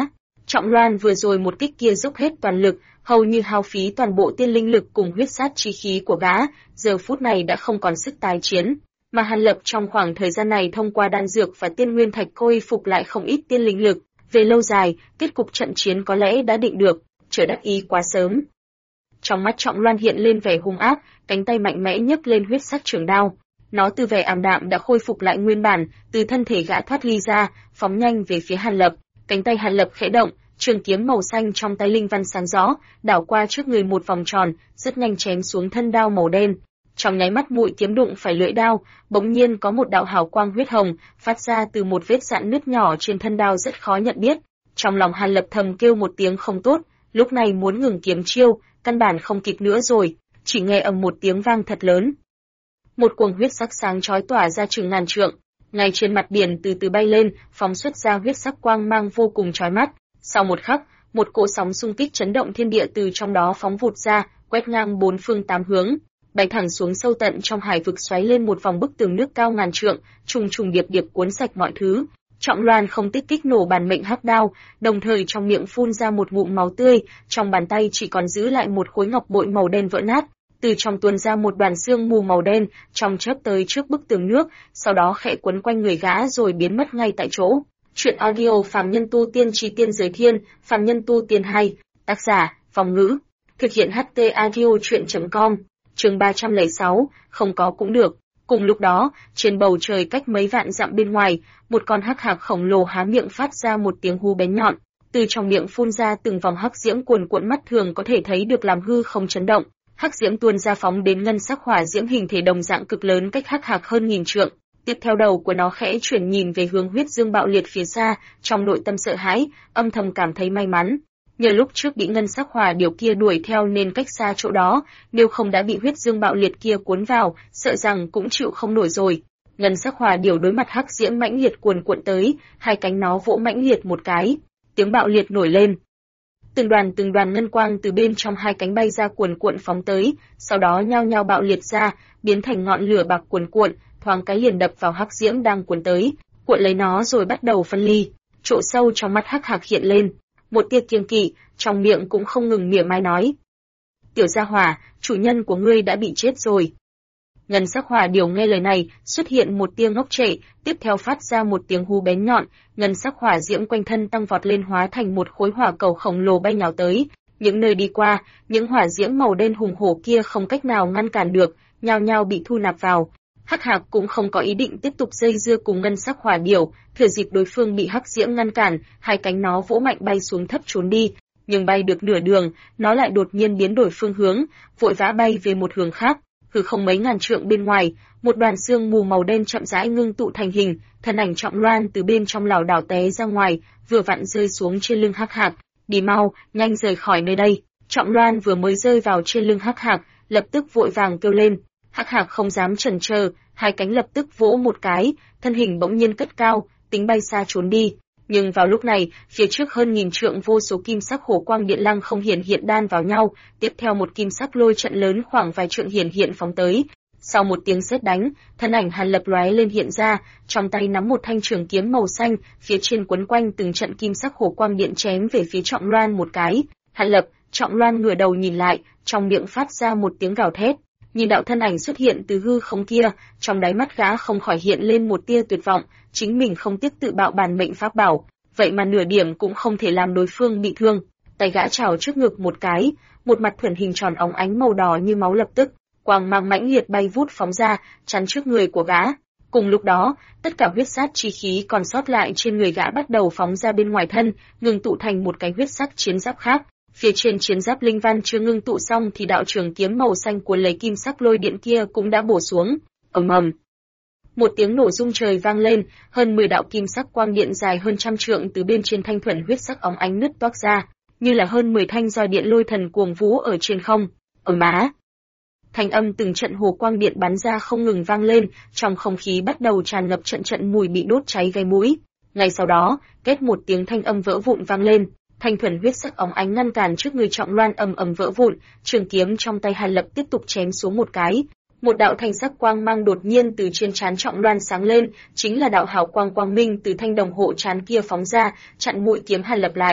Trọng Loan vừa rồi một kích kia dốc hết toàn lực, hầu như hao phí toàn bộ tiên linh lực cùng huyết sát chi khí của gã, giờ phút này đã không còn sức tái chiến. Mà Hàn Lập trong khoảng thời gian này thông qua đan dược và tiên nguyên thạch khôi phục lại không ít tiên linh lực, về lâu dài, kết cục trận chiến có lẽ đã định được, chờ đắc ý quá sớm. Trong mắt Trọng Loan hiện lên vẻ hung ác, cánh tay mạnh mẽ nhấc lên huyết sắc trường đao. Nó từ vẻ ảm đạm đã khôi phục lại nguyên bản, từ thân thể gã thoát ly ra, phóng nhanh về phía Hàn Lập. Cánh tay Hàn Lập khẽ động, trường kiếm màu xanh trong tay linh văn sáng rõ, đảo qua trước người một vòng tròn, rất nhanh chém xuống thân đao màu đen. Trong nháy mắt mũi kiếm đụng phải lưỡi đao, bỗng nhiên có một đạo hào quang huyết hồng phát ra từ một vết rạn nứt nhỏ trên thân đao rất khó nhận biết. Trong lòng Hàn Lập thầm kêu một tiếng không tốt, lúc này muốn ngừng kiếm chiêu, căn bản không kịp nữa rồi, chỉ nghe ầm một tiếng vang thật lớn. Một cuồng huyết sắc sáng chói tỏa ra chừng ngàn trượng, ngay trên mặt biển từ từ bay lên, phóng xuất ra huyết sắc quang mang vô cùng chói mắt. Sau một khắc, một cỗ sóng xung kích chấn động thiên địa từ trong đó phóng vụt ra, quét ngang bốn phương tám hướng, bay thẳng xuống sâu tận trong hải vực, xoáy lên một vòng bức tường nước cao ngàn trượng, trùng trùng điệp điệp cuốn sạch mọi thứ. Trọng Loan không tích kích nổ bản mệnh hắc đao, đồng thời trong miệng phun ra một ngụm máu tươi, trong bàn tay chỉ còn giữ lại một khối ngọc bội màu đen vỡ nát. Từ trong tuôn ra một đoàn sương mù màu đen, trong chớp tới trước bức tường nước, sau đó khẽ quấn quanh người gã rồi biến mất ngay tại chỗ. Truyện audio Phàm Nhân Tu Tiên Chí Tiên Giới Thiên, Phàm Nhân Tu Tiên 2, tác giả, Phong Ngữ, thực hiện HT audio truyện.com, chương 306, không có cũng được. Cùng lúc đó, trên bầu trời cách mấy vạn dặm bên ngoài, một con hắc hạc khổng lồ há miệng phát ra một tiếng hú bén nhọn, từ trong miệng phun ra từng vòng hắc diễm cuồn cuộn, mắt thường có thể thấy được làm hư không chấn động. Hắc diễm tuôn ra phóng đến ngân sắc hỏa diễm hình thể đồng dạng cực lớn cách hắc hạc hơn nghìn trượng. Tiếp theo đầu của nó khẽ chuyển nhìn về hướng huyết dương bạo liệt phía xa, trong nội tâm sợ hãi, âm thầm cảm thấy may mắn. Nhờ lúc trước bị ngân sắc hỏa điểu kia đuổi theo nên cách xa chỗ đó, nếu không đã bị huyết dương bạo liệt kia cuốn vào, sợ rằng cũng chịu không nổi rồi. Ngân sắc hỏa điểu đối mặt hắc diễm mãnh liệt cuồn cuộn tới, hai cánh nó vỗ mãnh liệt một cái, tiếng bạo liệt nổi lên. Từng đoàn ngân quang từ bên trong hai cánh bay ra cuồn cuộn phóng tới, sau đó nhao nhao bạo liệt ra, biến thành ngọn lửa bạc cuồn cuộn, thoáng cái liền đập vào hắc diễm đang cuốn tới, cuộn lấy nó rồi bắt đầu phân ly. Chỗ sâu trong mắt hắc hạc hiện lên một tia kiêng kỵ, trong miệng cũng không ngừng mỉa mai nói: "Tiểu gia hỏa, chủ nhân của ngươi đã bị chết rồi." Ngân sắc hỏa điểu nghe lời này, xuất hiện một tia ngốc trệ, tiếp theo phát ra một tiếng hú bén nhọn, ngân sắc hỏa diễm quanh thân tăng vọt lên hóa thành một khối hỏa cầu khổng lồ bay nhào tới. Những nơi đi qua, những hỏa diễm màu đen hùng hổ kia không cách nào ngăn cản được, nhao nhao bị thu nạp vào. Hắc hạc cũng không có ý định tiếp tục dây dưa cùng ngân sắc hỏa điểu, thừa dịp đối phương bị hắc diễm ngăn cản, hai cánh nó vỗ mạnh bay xuống thấp trốn đi. Nhưng bay được nửa đường, nó lại đột nhiên biến đổi phương hướng, vội vã bay về một hướng khác. Hư không mấy ngàn trượng bên ngoài, một đoàn sương mù màu đen chậm rãi ngưng tụ thành hình, thân ảnh Trọng Loan từ bên trong lảo đảo té ra ngoài, vừa vặn rơi xuống trên lưng hắc hạc. "Đi mau, nhanh rời khỏi nơi đây." Trọng Loan vừa mới rơi vào trên lưng hắc hạc, lập tức vội vàng kêu lên. Hắc hạc không dám chần chờ, hai cánh lập tức vỗ một cái, thân hình bỗng nhiên cất cao, tính bay xa trốn đi. Nhưng vào lúc này, phía trước hơn nghìn trượng vô số kim sắc hổ quang điện lăng không hiện đan vào nhau, tiếp theo một kim sắc lôi trận lớn khoảng vài trượng hiện phóng tới. Sau một tiếng sét đánh, thân ảnh Hàn Lập lóe lên hiện ra, trong tay nắm một thanh trường kiếm màu xanh, phía trên quấn quanh từng trận kim sắc hổ quang điện chém về phía Trọng Loan một cái. Hàn Lập, Trọng Loan ngửa đầu nhìn lại, trong miệng phát ra một tiếng gào thét. Nhìn đạo thân ảnh xuất hiện từ hư không kia, trong đáy mắt gã không khỏi hiện lên một tia tuyệt vọng, chính mình không tiếc tự bạo bản mệnh pháp bảo, vậy mà nửa điểm cũng không thể làm đối phương bị thương. Tay gã trào trước ngực một cái, một mặt thuần hình tròn óng ánh màu đỏ như máu lập tức, quang mang mãnh liệt bay vút phóng ra, chắn trước người của gã. Cùng lúc đó, tất cả huyết sát chi khí còn sót lại trên người gã bắt đầu phóng ra bên ngoài thân, ngưng tụ thành một cái huyết sắc chiến giáp khác. Phía trên chiến giáp linh văn chưa ngưng tụ xong thì đạo trường kiếm màu xanh cuốn lấy kim sắc lôi điện kia cũng đã bổ xuống. Ầm ầm. Một tiếng nổ rung trời vang lên, hơn 10 đạo kim sắc quang điện dài hơn trăm trượng từ bên trên thanh thuần huyết sắc óng ánh nứt toác ra, như là hơn 10 thanh roi điện lôi thần cuồng vũ ở trên không. Má. Thanh âm từng trận hồ quang điện bắn ra không ngừng vang lên, trong không khí bắt đầu tràn ngập trận mùi bị đốt cháy gai mũi. Ngay sau đó, kết một tiếng thanh âm vỡ vụn vang lên. Thanh thuần huyết sắc óng ánh ngăn cản trước người Trọng Loan ầm ầm vỡ vụn, trường kiếm trong tay Hàn Lập tiếp tục chém xuống một cái. Một đạo thanh sắc quang mang đột nhiên từ trên trán Trọng Loan sáng lên, chính là đạo hào quang quang minh từ thanh đồng hộ trán kia phóng ra, chặn mũi kiếm Hàn Lập lại.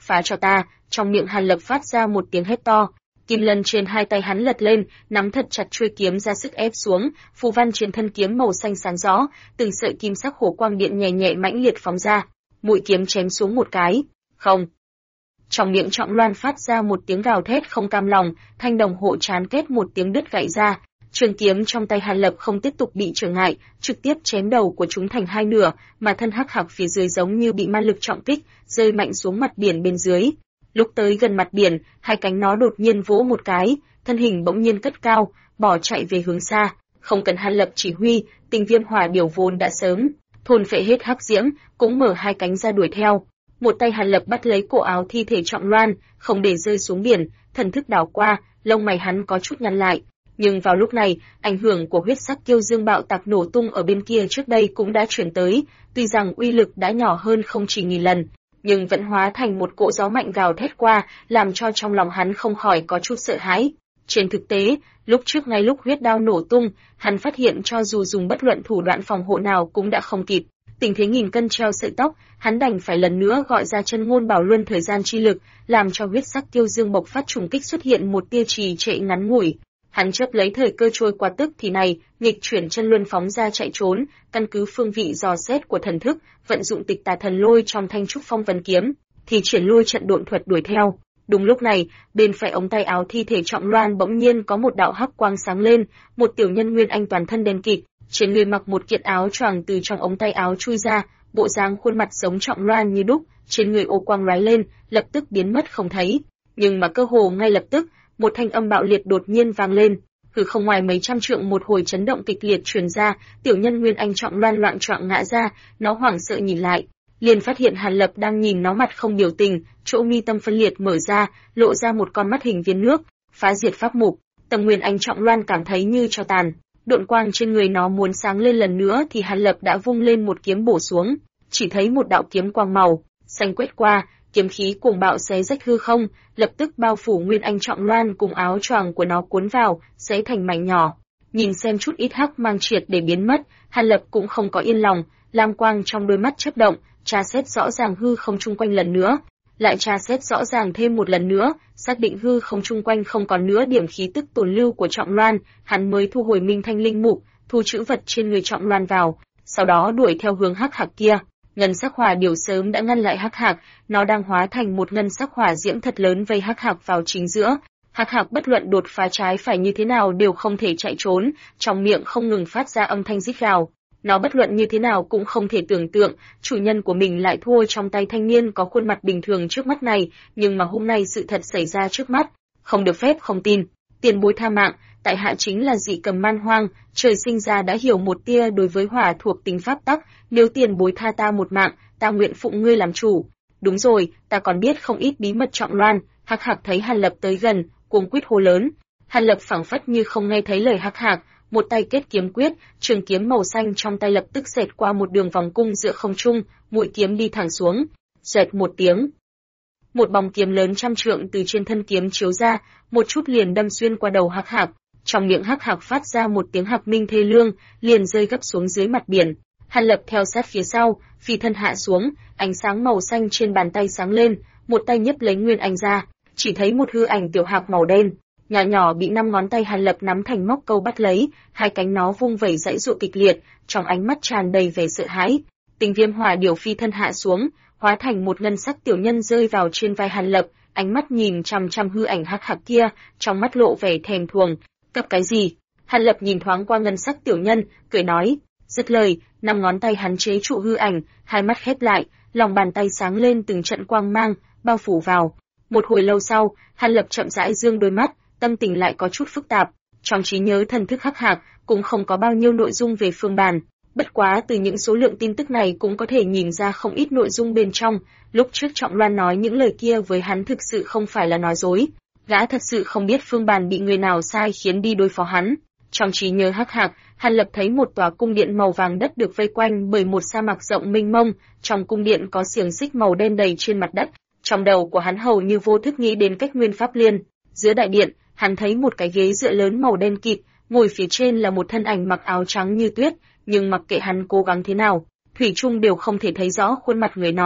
phá cho ta, trong miệng Hàn Lập phát ra một tiếng hét to. Kim lân trên hai tay hắn lật lên, nắm thật chặt chuôi kiếm ra sức ép xuống, phù văn trên thân kiếm màu xanh sáng rõ, từng sợi kim sắc hổ quang điện nhẹ nhẹ mãnh liệt phóng ra, mũi kiếm chém xuống một cái. Không. Trong miệng Trọng Loan phát ra một tiếng gào thét không cam lòng, thanh đồng hộ chán kết một tiếng đứt gãy ra. Trường kiếm trong tay Hàn Lập không tiếp tục bị trở ngại, trực tiếp chém đầu của chúng thành hai nửa, mà thân hắc hạc phía dưới giống như bị ma lực trọng kích, rơi mạnh xuống mặt biển bên dưới. Lúc tới gần mặt biển, hai cánh nó đột nhiên vỗ một cái, thân hình bỗng nhiên cất cao, bỏ chạy về hướng xa. Không cần Hàn Lập chỉ huy, Tình Viêm Hỏa Điểu vốn đã sớm thôn phệ hết hắc diễm, cũng mở hai cánh ra đuổi theo. Một tay Hàn Lập bắt lấy cổ áo thi thể Trọng Loan, không để rơi xuống biển, thần thức đảo qua, lông mày hắn có chút nhăn lại. Nhưng vào lúc này, ảnh hưởng của huyết sắc kiêu dương bạo tạc nổ tung ở bên kia trước đây cũng đã chuyển tới, tuy rằng uy lực đã nhỏ hơn không chỉ nghìn lần, nhưng vẫn hóa thành một cỗ gió mạnh gào thét qua, làm cho trong lòng hắn không khỏi có chút sợ hãi. Trên thực tế, lúc trước ngay lúc huyết đao nổ tung, hắn phát hiện cho dù dùng bất luận thủ đoạn phòng hộ nào cũng đã không kịp. Tình thế nghìn cân treo sợi tóc, hắn đành phải lần nữa gọi ra chân ngôn bảo luân thời gian chi lực, làm cho huyết sắc kiêu dương bộc phát trùng kích xuất hiện một tia trì trệ ngắn ngủi. Hắn chớp lấy thời cơ trôi qua tức thì này, nghịch chuyển chân luân phóng ra chạy trốn, căn cứ phương vị dò xét của thần thức, vận dụng tịch tà thần lôi trong thanh trúc phong vân kiếm, thì triển lôi trận độn thuật đuổi theo. Đúng lúc này, bên phải ống tay áo thi thể Trọng Loan bỗng nhiên có một đạo hắc quang sáng lên, một tiểu nhân nguyên anh toàn thân đen kịt, trên người mặc một kiện áo choàng từ trong ống tay áo chui ra, bộ dáng khuôn mặt giống Trọng Loan như đúc, trên người ô quang lóe lên, lập tức biến mất không thấy. Nhưng mà cơ hồ ngay lập tức, một thanh âm bạo liệt đột nhiên vang lên, hư không ngoài mấy trăm trượng một hồi chấn động kịch liệt truyền ra, tiểu nhân nguyên anh Trọng Loan loạng choạng ngã ra, nó hoảng sợ nhìn lại, liền phát hiện Hàn Lập đang nhìn nó mặt không biểu tình, chỗ mi tâm phân liệt mở ra, lộ ra một con mắt hình viên nước, phá diệt pháp mục. Tầm nguyên anh Trọng Loan cảm thấy như tro tàn, độn quang trên người nó muốn sáng lên lần nữa thì Hàn Lập đã vung lên một kiếm bổ xuống, chỉ thấy một đạo kiếm quang màu xanh quét qua, kiếm khí cuồng bạo xé rách hư không, lập tức bao phủ nguyên anh Trọng Loan cùng áo choàng của nó cuốn vào, xé thành mảnh nhỏ. Nhìn xem chút ít hắc mang triệt để biến mất, Hàn Lập cũng không có yên lòng, lam quang trong đôi mắt chớp động, tra xét rõ ràng hư không chung quanh lần nữa, lại tra xét rõ ràng thêm một lần nữa, xác định hư không chung quanh không còn nữa điểm khí tức tồn lưu của Trọng Loan, hắn mới thu hồi Minh Thanh Linh Mục, thu trữ vật trên người Trọng Loan vào, sau đó đuổi theo hướng hắc hạc kia. Ngân sắc hỏa điểu sớm đã ngăn lại hắc hạc, nó đang hóa thành một ngân sắc hỏa diễm thật lớn vây hắc hạc vào chính giữa. Hắc hạc bất luận đột phá trái phải như thế nào đều không thể chạy trốn, trong miệng không ngừng phát ra âm thanh rít gào. Nó bất luận như thế nào cũng không thể tưởng tượng, chủ nhân của mình lại thua trong tay thanh niên có khuôn mặt bình thường trước mắt này, nhưng mà hôm nay sự thật xảy ra trước mắt, không được phép không tin. Tiền bối tha mạng, tại hạ chính là dị cầm man hoang, trời sinh ra đã hiểu một tia đối với hỏa thuộc tính pháp tắc, nếu tiền bối tha ta một mạng, ta nguyện phụng ngươi làm chủ. Đúng rồi, ta còn biết không ít bí mật Trọng Loan. Hắc hạc thấy Hàn Lập tới gần, cuống quýt hô lớn. Hàn Lập phảng phất như không nghe thấy lời hắc hạc, một tay kết kiếm quyết, trường kiếm màu xanh trong tay lập tức xẹt qua một đường vòng cung giữa không trung, mũi kiếm đi thẳng xuống. Xoẹt một tiếng, một bóng kiếm lớn trăm trượng từ trên thân kiếm chiếu ra, một chút liền đâm xuyên qua đầu hắc hạc. Trong miệng hắc hạc phát ra một tiếng hạc minh thê lương, liền rơi gấp xuống dưới mặt biển. Hàn Lập theo sát phía sau, phi thân hạ xuống, ánh sáng màu xanh trên bàn tay sáng lên, một tay nhấc lấy nguyên anh ra, chỉ thấy một hư ảnh tiểu hạc màu đen, nhỏ nhỏ bị 5 ngón tay Hàn Lập nắm thành móc câu bắt lấy, hai cánh nó vung vẩy dãy dụa kịch liệt, trong ánh mắt tràn đầy vẻ sợ hãi. Tình Viêm Hỏa Điểu phi thân hạ xuống, hóa thành một ngân sắc tiểu nhân rơi vào trên vai Hàn Lập, ánh mắt nhìn chằm chằm hư ảnh hắc hạc kia, trong mắt lộ vẻ thèm thuồng. Cấp cái gì? Hàn Lập nhìn thoáng qua ngân sắc tiểu nhân, cười nói. Dứt lời, 5 ngón tay hắn chế trụ hư ảnh, hai mắt khép lại, lòng bàn tay sáng lên từng trận quang mang, bao phủ vào. Một hồi lâu sau, Hàn Lập chậm rãi dương đôi mắt, tâm tình lại có chút phức tạp. Trong trí nhớ thần thức hắc hạc cũng không có bao nhiêu nội dung về Phương Bàn. Bất quá từ những số lượng tin tức này cũng có thể nhìn ra không ít nội dung bên trong. Lúc trước Trọng Loan nói những lời kia với hắn thực sự không phải là nói dối. Gã thật sự không biết Phương Bàn bị người nào sai khiến đi đối phó hắn. Trong trí nhớ hắc hạc, Hàn Lập thấy một tòa cung điện màu vàng đất được vây quanh bởi một sa mạc rộng mênh mông, trong cung điện có xiềng xích màu đen đầy trên mặt đất. Trong đầu của hắn hầu như vô thức nghĩ đến cách nguyên pháp liên. Giữa đại điện, hắn thấy một cái ghế dựa lớn màu đen kịt, ngồi phía trên là một thân ảnh mặc áo trắng như tuyết, nhưng mặc kệ hắn cố gắng thế nào, thủy chung đều không thể thấy rõ khuôn mặt người nọ.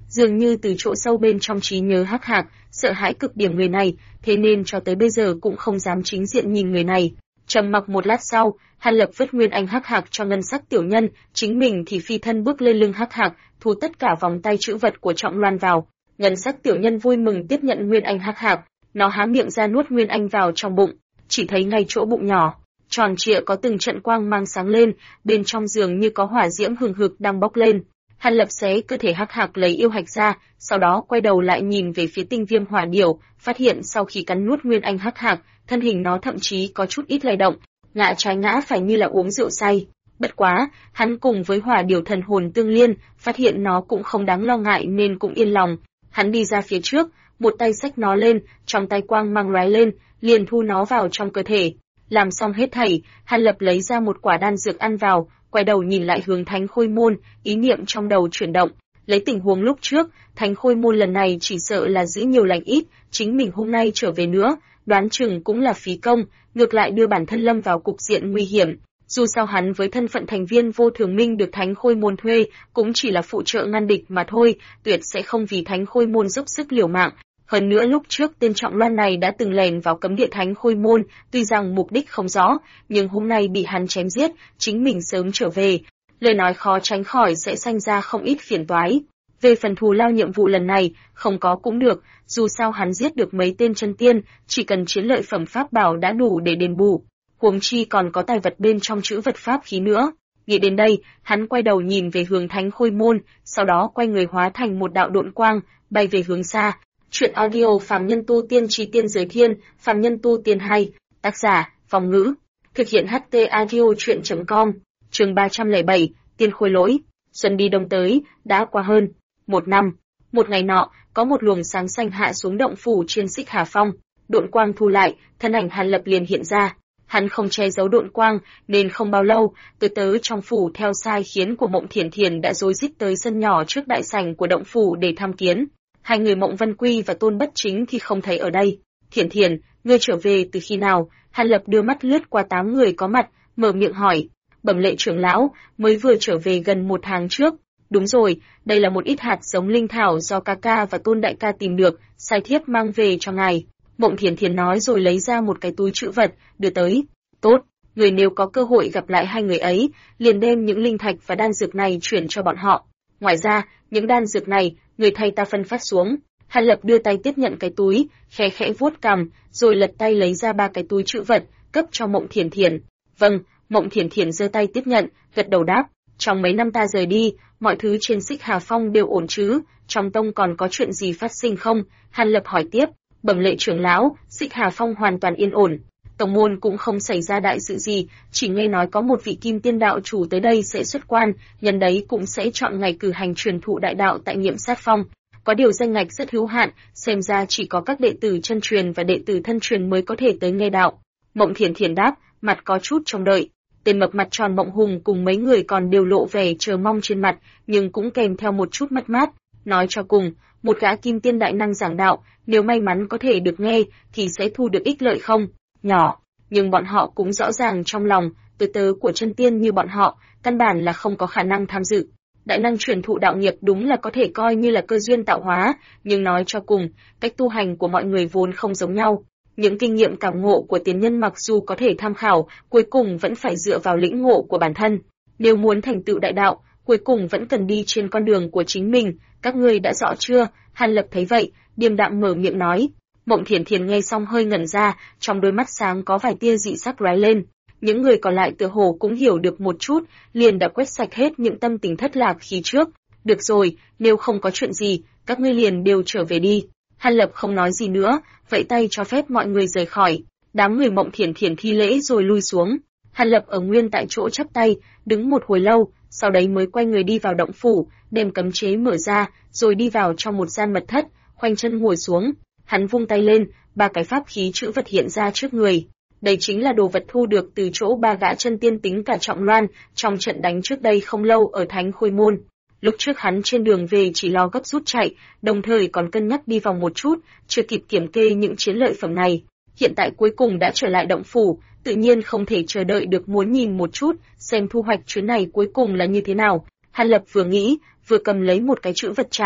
dường như từ chỗ sâu bên trong trí nhớ Hắc Hạc, sợ hãi cực điểm người này, thế nên cho tới bây giờ cũng không dám chính diện nhìn người này. Trầm mặc một lát sau, Hàn Lập vứt nguyên anh Hắc Hạc cho ngân sắc tiểu nhân, chính mình thì phi thân bước lên lưng Hắc Hạc, thu tất cả vòng tay trữ vật của Trọng Loan vào. Ngân sắc tiểu nhân vui mừng tiếp nhận nguyên anh Hắc Hạc, nó há miệng ra nuốt nguyên anh vào trong bụng, chỉ thấy ngay chỗ bụng nhỏ tròn trịa có từng trận quang mang sáng lên, bên trong dường như có hỏa diễm hừng hực đang bốc lên. Hàn Lập xé cơ thể Hắc Hạc lấy yêu hạch ra, sau đó quay đầu lại nhìn về phía tinh viêm hỏa điểu, phát hiện sau khi cắn nuốt nguyên anh Hắc Hạc, thân hình nó thậm chí có chút ít lay động, ngã trái ngã phải như là uống rượu say. Bất quá, hắn cùng với hỏa điểu thần hồn tương liên, phát hiện nó cũng không đáng lo ngại nên cũng yên lòng. Hắn đi ra phía trước, một tay xách nó lên, trong tay quang mang lóe lên, liền thu nó vào trong cơ thể. Làm xong hết thảy, Hàn Lập lấy ra một quả đan dược ăn vào, quay đầu nhìn lại hướng Thánh Khôi Môn, ý niệm trong đầu chuyển động. Lấy tình huống lúc trước, Thánh Khôi Môn lần này chỉ sợ là giữ nhiều lành ít, chính mình hôm nay trở về nữa, đoán chừng cũng là phí công, ngược lại đưa bản thân lâm vào cục diện nguy hiểm. Dù sao hắn với thân phận thành viên vô thường minh được Thánh Khôi Môn thuê, cũng chỉ là phụ trợ ngăn địch mà thôi, tuyệt sẽ không vì Thánh Khôi Môn dốc sức liều mạng. Hơn nữa lúc trước tên Trọng Loan này đã từng lèn vào cấm địa Thánh Khôi Môn, tuy rằng mục đích không rõ, nhưng hôm nay bị hắn chém giết, chính mình sớm trở về, lời nói khó tránh khỏi sẽ sanh ra không ít phiền toái. Về phần thù lao nhiệm vụ lần này, không có cũng được, dù sao hắn giết được mấy tên chân tiên, chỉ cần chiến lợi phẩm pháp bảo đã đủ để đền bù. Huống chi còn có tài vật bên trong chữ vật pháp khí nữa. Nghĩ đến đây, hắn quay đầu nhìn về hướng Thánh Khôi Môn, sau đó quay người hóa thành một đạo độn quang, bay về hướng xa. Chuyện audio Phàm Nhân Tu Tiên Chí Tiên Giới Thiên, Phàm Nhân Tu Tiên 2, tác giả, Phong Ngữ. Thực hiện HT Audio Chuyện.com, chương 307, Tiên Khôi Lỗi. Xuân đi đông tới, đã qua hơn 1 năm. Một ngày nọ, có một luồng sáng xanh hạ xuống động phủ trên Xích Hà Phong. Độn quang thu lại, thân ảnh Hàn Lập liền hiện ra. Hắn không che giấu độn quang, nên không bao lâu, tớ trong phủ theo sai khiến của Mộng Thiển Thiển đã rối rít tới sân nhỏ trước đại sảnh của động phủ để tham kiến. Hai người Mộng Vân Quy và Tôn Bất Chính thì không thấy ở đây. Thiển Thiển, ngươi trở về từ khi nào? Hàn Lập đưa mắt lướt qua 8 người có mặt, mở miệng hỏi. Bẩm lệ trưởng lão, mới vừa trở về gần 1 tháng trước. Đúng rồi, đây là một ít hạt giống linh thảo do ca ca và Tôn đại ca tìm được, sai thiếp mang về cho ngài. Mộng Thiển Thiển nói rồi lấy ra một cái túi trữ vật, đưa tới. Tốt, người nếu có cơ hội gặp lại hai người ấy, liền đem những linh thạch và đan dược này chuyển cho bọn họ. Ngoài ra, những đan dược này, người thay ta phân phát xuống. Hàn Lập đưa tay tiếp nhận cái túi, khẽ khẽ vuốt cằm, rồi lật tay lấy ra 3 cái túi trữ vật, cấp cho Mộng Thiển Thiển. Vâng, Mộng Thiển Thiển giơ tay tiếp nhận, gật đầu đáp. Trong mấy năm ta rời đi, mọi thứ trên Xích Hà Phong đều ổn chứ? Trong tông còn có chuyện gì phát sinh không? Hàn Lập hỏi tiếp. Bẩm lệ trưởng lão, Xích Hà Phong hoàn toàn yên ổn. Tổng môn cũng không xảy ra đại sự gì, chỉ nghe nói có một vị kim tiên đạo chủ tới đây sẽ xuất quan, nhân đấy cũng sẽ chọn ngày cử hành truyền thụ đại đạo tại Nghiệm Sát Phong. Có điều danh ngạch rất hữu hạn, xem ra chỉ có các đệ tử chân truyền và đệ tử thân truyền mới có thể tới nghe đạo. Mộng Thiển Thiển đáp, mặt có chút trông đợi. Tên mập mặt tròn Mộng Hùng cùng mấy người còn đều lộ vẻ chờ mong trên mặt, nhưng cũng kèm theo một chút mất mát. Nói cho cùng, một gã kim tiên đại năng giảng đạo, nếu may mắn có thể được nghe, thì sẽ thu được ích lợi không? Nhỏ, nhưng bọn họ cũng rõ ràng trong lòng, tớ của chân tiên như bọn họ, căn bản là không có khả năng tham dự. Đại năng truyền thụ đạo nghiệp đúng là có thể coi như là cơ duyên tạo hóa, nhưng nói cho cùng, cách tu hành của mọi người vốn không giống nhau. Những kinh nghiệm cảm ngộ của tiền nhân mặc dù có thể tham khảo, cuối cùng vẫn phải dựa vào lĩnh ngộ của bản thân. Nếu muốn thành tựu đại đạo, cuối cùng vẫn cần đi trên con đường của chính mình, các ngươi đã rõ chưa? Hàn Lập thấy vậy, điềm đạm mở miệng nói. Mộng Thiển Thiển nghe xong hơi ngẩn ra, trong đôi mắt sáng có vài tia dị sắc lóe lên. Những người còn lại tựa hồ cũng hiểu được một chút, liền đã quét sạch hết những tâm tình thất lạc khi trước. Được rồi, nếu không có chuyện gì, các ngươi liền đều trở về đi. Hàn Lập không nói gì nữa, vẫy tay cho phép mọi người rời khỏi. Đám người Mộng Thiển Thiển thi lễ rồi lui xuống. Hàn Lập ở nguyên tại chỗ chắp tay, đứng một hồi lâu, sau đấy mới quay người đi vào động phủ, đem cấm chế mở ra, rồi đi vào trong một gian mật thất, khoanh chân ngồi xuống. Hắn vung tay lên, 3 cái pháp khí chữ vật hiện ra trước người. Đây chính là đồ vật thu được từ chỗ 3 gã chân tiên tính cả Trọng Loan, trong trận đánh trước đây không lâu ở Thánh Khôi Môn. Lúc trước hắn trên đường về chỉ lo gấp rút chạy, đồng thời còn cân nhắc đi vòng một chút, chưa kịp kiểm kê những chiến lợi phẩm này. Hiện tại cuối cùng đã trở lại động phủ, tự nhiên không thể chờ đợi được muốn nhìn một chút, xem thu hoạch chuyến này cuối cùng là như thế nào. Hàn Lập vừa nghĩ, vừa cầm lấy một cái chữ vật trạc,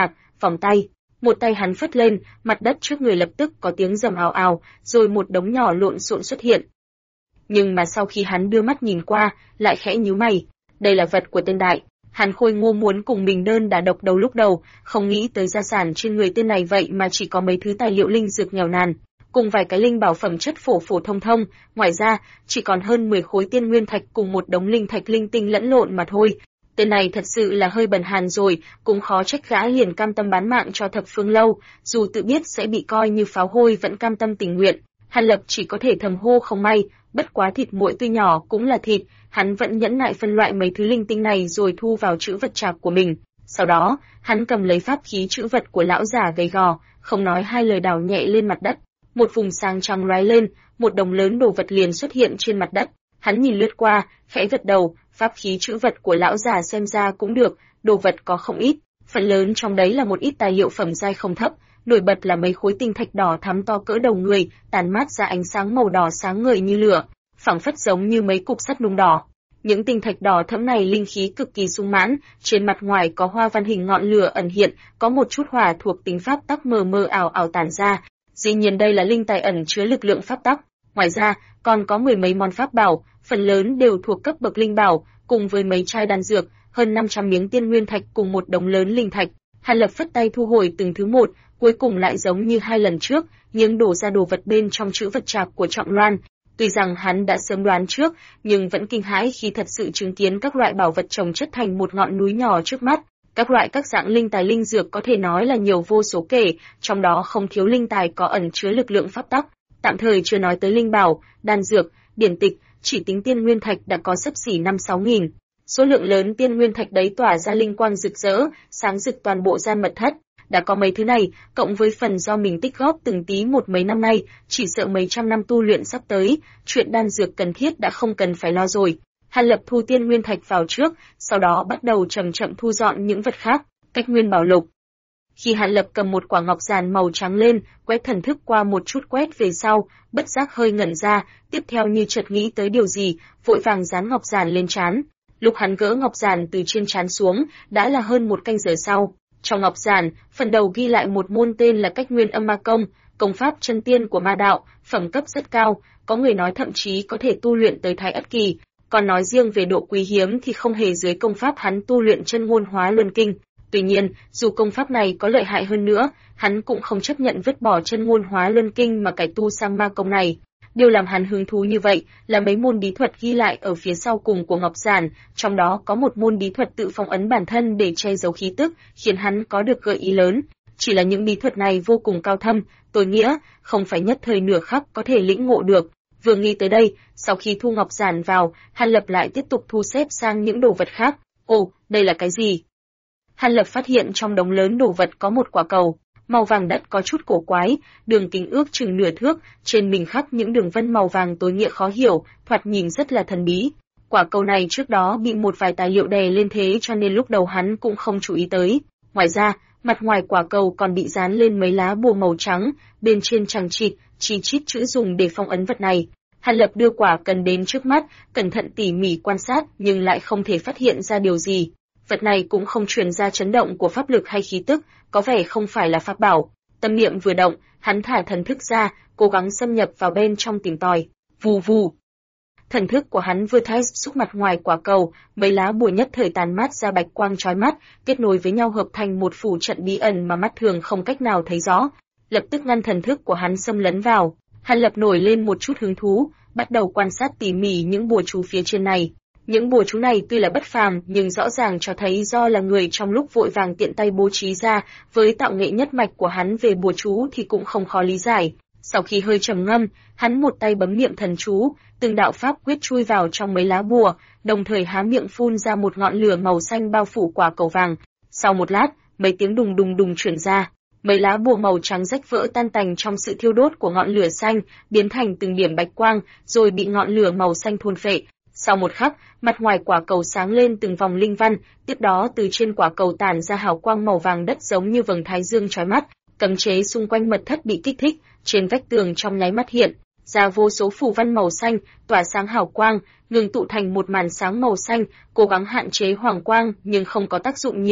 vòng tay. Một tay hắn phất lên, mặt đất trước người lập tức có tiếng rầm ào ào, rồi một đống nhỏ lộn xộn xuất hiện. Nhưng mà sau khi hắn đưa mắt nhìn qua, lại khẽ nhíu mày. Đây là vật của tên đại. Hắn khôi ngô muốn cùng mình đơn đả độc đầu lúc đầu, không nghĩ tới gia sản trên người tên này vậy mà chỉ có mấy thứ tài liệu linh dược nghèo nàn, cùng vài cái linh bảo phẩm chất phổ phổ thông thông, ngoài ra, chỉ còn hơn 10 khối tiên nguyên thạch cùng một đống linh thạch linh tinh lẫn lộn mà thôi. Tên này thật sự là hơi bần hàn rồi, cũng khó trách gã liền cam tâm bán mạng cho Thập Phương Lâu, dù tự biết sẽ bị coi như pháo hôi vẫn cam tâm tình nguyện. Hàn Lập chỉ có thể thầm hô không may, bất quá thịt muội tuy nhỏ cũng là thịt, hắn vẫn nhẫn nại phân loại mấy thứ linh tinh này rồi thu vào trữ vật trạc của mình. Sau đó, hắn cầm lấy pháp khí trữ vật của lão già gầy gò, không nói hai lời đảo nhẹ lên mặt đất. Một vùng sáng trắng lóe lên, một đống lớn đồ vật liền xuất hiện trên mặt đất. Hắn nhìn lướt qua, khẽ gật đầu, pháp khí trữ vật của lão già xem ra cũng được, đồ vật có không ít, phần lớn trong đấy là một ít tài liệu phẩm giai không thấp, nổi bật là mấy khối tinh thạch đỏ thắm to cỡ đầu người, tàn mát ra ánh sáng màu đỏ sáng ngời như lửa, phảng phất giống như mấy cục sắt nung đỏ. Những tinh thạch đỏ thẫm này linh khí cực kỳ sung mãn, trên mặt ngoài có hoa văn hình ngọn lửa ẩn hiện, có một chút hỏa thuộc tính pháp tắc mờ mờ ảo ảo tản ra. Dĩ nhiên đây là linh tài ẩn chứa lực lượng pháp tắc. Ngoài ra, còn có mười mấy món pháp bảo, phần lớn đều thuộc cấp bậc linh bảo, cùng với mấy chai đan dược, hơn 500 miếng tiên nguyên thạch cùng một đống lớn linh thạch. Hàn Lập phất tay thu hồi từng thứ một, cuối cùng lại giống như hai lần trước, nghiêng đổ ra đồ vật bên trong trữ vật trạc của Trọng Loan. Tuy rằng hắn đã sớm đoán trước, nhưng vẫn kinh hãi khi thật sự chứng kiến các loại bảo vật chồng chất thành một ngọn núi nhỏ trước mắt. Các loại các dạng linh tài linh dược có thể nói là nhiều vô số kể, trong đó không thiếu linh tài có ẩn chứa lực lượng pháp tắc. Tạm thời chưa nói tới linh bảo, đan dược, điển tịch, chỉ tính tiên nguyên thạch đã có xấp xỉ 5-6 nghìn. Số lượng lớn tiên nguyên thạch đấy tỏa ra linh quang rực rỡ, sáng rực toàn bộ gian mật thất. Đã có mấy thứ này, cộng với phần do mình tích góp từng tí một mấy năm nay, chỉ sợ mấy trăm năm tu luyện sắp tới, chuyện đan dược cần thiết đã không cần phải lo rồi. Hàn Lập thu tiên nguyên thạch vào trước, sau đó bắt đầu chậm chậm thu dọn những vật khác, cách nguyên bảo lục. Khi Hàn Lập cầm một quả ngọc giản màu trắng lên, quét thần thức qua một chút quét về sau, bất giác hơi ngẩn ra, tiếp theo như chợt nghĩ tới điều gì, vội vàng dán ngọc giản lên trán. Lúc hắn gỡ ngọc giản từ trên trán xuống, đã là hơn một canh giờ sau. Trong ngọc giản, phần đầu ghi lại một môn tên là Cách Nguyên Âm Ma Công, công pháp chân tiên của ma đạo, phẩm cấp rất cao, có người nói thậm chí có thể tu luyện tới Thái Ất kỳ, còn nói riêng về độ quý hiếm thì không hề dưới công pháp hắn tu luyện Chân Ngôn Hóa Luân Kinh. Tuy nhiên, dù công pháp này có lợi hại hơn nữa, hắn cũng không chấp nhận vứt bỏ Chân Ngôn Hóa Luân Kinh mà cải tu sang ma công này. Điều làm hắn hứng thú như vậy là mấy môn bí thuật ghi lại ở phía sau cùng của ngọc giản, trong đó có một môn bí thuật tự phong ấn bản thân để che giấu khí tức, khiến hắn có được gợi ý lớn. Chỉ là những bí thuật này vô cùng cao thâm, tối nghĩa, không phải nhất thời nửa khắc có thể lĩnh ngộ được. Vừa nghĩ tới đây, sau khi thu ngọc giản vào, Hàn Lập lại tiếp tục thu xếp sang những đồ vật khác. Ồ, đây là cái gì? Hàn Lập phát hiện trong đống lớn đồ vật có một quả cầu, màu vàng đất có chút cổ quái, đường kính ước chừng nửa thước, trên mình khắc những đường vân màu vàng tối nghĩa khó hiểu, thoạt nhìn rất là thần bí. Quả cầu này trước đó bị một vài tài liệu đè lên thế cho nên lúc đầu hắn cũng không chú ý tới. Ngoài ra, mặt ngoài quả cầu còn bị dán lên mấy lá bùa màu trắng, bên trên chằng chịt, chi chít chữ dùng để phong ấn vật này. Hàn Lập đưa quả cần đến trước mắt, cẩn thận tỉ mỉ quan sát nhưng lại không thể phát hiện ra điều gì. Vật này cũng không truyền ra chấn động của pháp lực hay khí tức, có vẻ không phải là pháp bảo. Tâm niệm vừa động, hắn thả thần thức ra, cố gắng xâm nhập vào bên trong tìm tòi. Vù vù. Thần thức của hắn vừa thay xúc mặt ngoài quả cầu, mấy lá bùa nhất thời tàn mát ra bạch quang chói mắt, kết nối với nhau hợp thành một phủ trận bí ẩn mà mắt thường không cách nào thấy rõ. Lập tức ngăn thần thức của hắn xâm lấn vào. Hàn Lập nổi lên một chút hứng thú, bắt đầu quan sát tỉ mỉ những bùa chú phía trên này. Những bùa chú này tuy là bất phàm nhưng rõ ràng cho thấy do là người trong lúc vội vàng tiện tay bố trí ra, với tạo nghệ nhất mạch của hắn về bùa chú thì cũng không khó lý giải. Sau khi hơi trầm ngâm, hắn một tay bấm niệm thần chú, từng đạo pháp quyết chui vào trong mấy lá bùa, đồng thời há miệng phun ra một ngọn lửa màu xanh bao phủ quả cầu vàng. Sau một lát, mấy tiếng đùng đùng đùng truyền ra. Mấy lá bùa màu trắng rách vỡ tan tành trong sự thiêu đốt của ngọn lửa xanh, biến thành từng điểm bạch quang, rồi bị ngọn lửa màu xanh thôn phệ. Sau một khắc, mặt ngoài quả cầu sáng lên từng vòng linh văn, tiếp đó từ trên quả cầu tản ra hào quang màu vàng đất giống như vầng thái dương chói mắt, cấm chế xung quanh mật thất bị kích thích, trên vách tường trong nháy mắt hiện ra vô số phù văn màu xanh, tỏa sáng hào quang, ngừng tụ thành một màn sáng màu xanh, cố gắng hạn chế hoàng quang nhưng không có tác dụng nhiều.